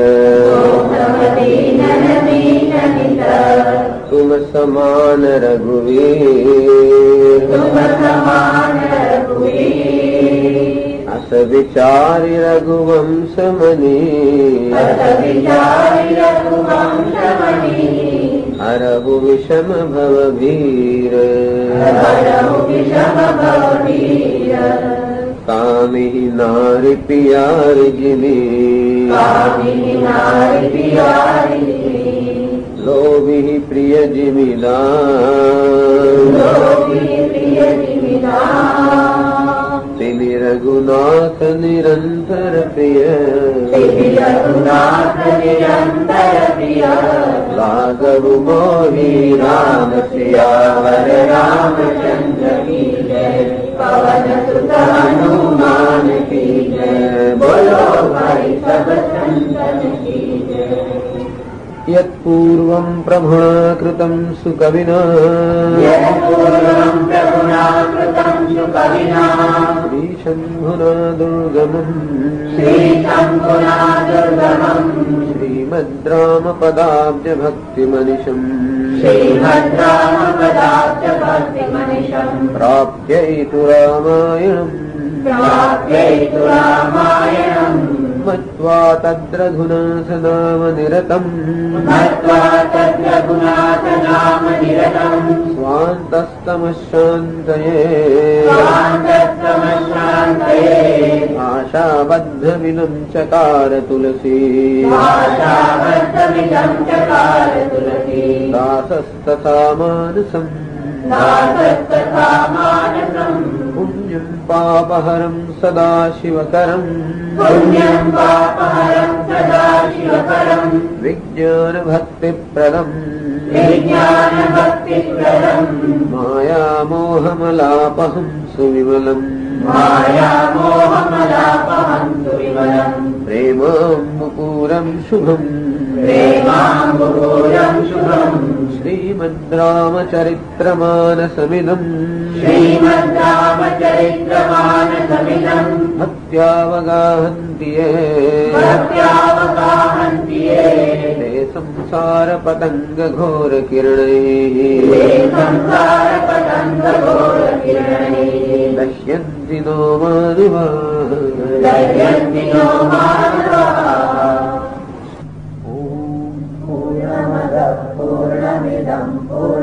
D: दीनन दीनहित।
C: तुम समान रघुवीर।
D: तुम समान रघुवीर।
C: अस विचारि रघुवंश मणि।
D: अस विचारि रघुवंश मणि।
C: हरहु विषम भव भीर।
D: हरहु विषम भव भीर।
C: कामिहि नारि पियारि जिमि।
D: कामिनि नारि पियारि जिमि।
C: लोभिहि प्रिय जिमि दान।
D: लोभिहि प्रिय जिमि दान।
C: तिमि रघुनाथ निरंतर प्रिय।
D: तिमि रघुनाथ निरंतर प्रिय।
C: राघव मोहि राम सियावर
D: रामचंद्र की जय। पवन सुत हनुमान की जय। बोलो भाई सब संतन की जय।
C: यत्पूर्वं प्रभुणा कृतं सुकविना।
D: यत्पूर्वं प्रभुना कृतं सुकविना।
C: श्रीशम्भुना दुर्गमम्।
D: श्रीशम्भुना दुर्गमम्।
C: श्रीमद् रामपदाब्ज भक्तिमनिशम्।
D: श्रीमद् रामपदाब्ज भक्तिमनिशम्।
C: प्राप्यैतु रामायणम्।
D: प्राप्यैतु रामायणम्।
C: मत्वा तद्रघुनाथ नाम निरतम्।
D: मत्वा तद्रघुनाथ नाम निरतम्।
C: स्वान्तस्तमशान्तये।
D: स्वान्तस्तमशान्तये।
C: आशाबद्धमिदं चकार तुलसी।
D: आशाबद्धमिदं चकार तुलसी।
C: दासस्तथा मानसम्।
D: दासस्तथा मानसम्।
C: पुण्यं पापहरं सदा शिवकरम्।
D: पुण्यं पापहरं सदा शिवकरम्।
C: विज्ञानभक्तिप्रदम्।
D: विज्ञानभक्तिप्रदम्।
C: मायामोहमलापहं सुविमलम्।
D: मायामोहमलापहं सुविमलम्।
C: प्रेमाम्बुपूरं शुभम्।
D: प्रेमाम्बुपूरं शुभम्।
C: श्रीमद् रामचरित्रमानसमिदम्।
D: श्रीमद् रामचरित्रमानसमिदम्।
C: भक्त्यावगाहन्ति ये।
D: भक्त्यावगाहन्ति ये।
C: ते संसारपतङ्गघोरकिरणैः।
D: ते संसारपतङ्गघोरकिरणैः।
C: दश्यन्ति नो माधवाः।
D: दह्यन्ति नो माधवाः। पूर्णमदः पूर्णमिदं पूर्णम्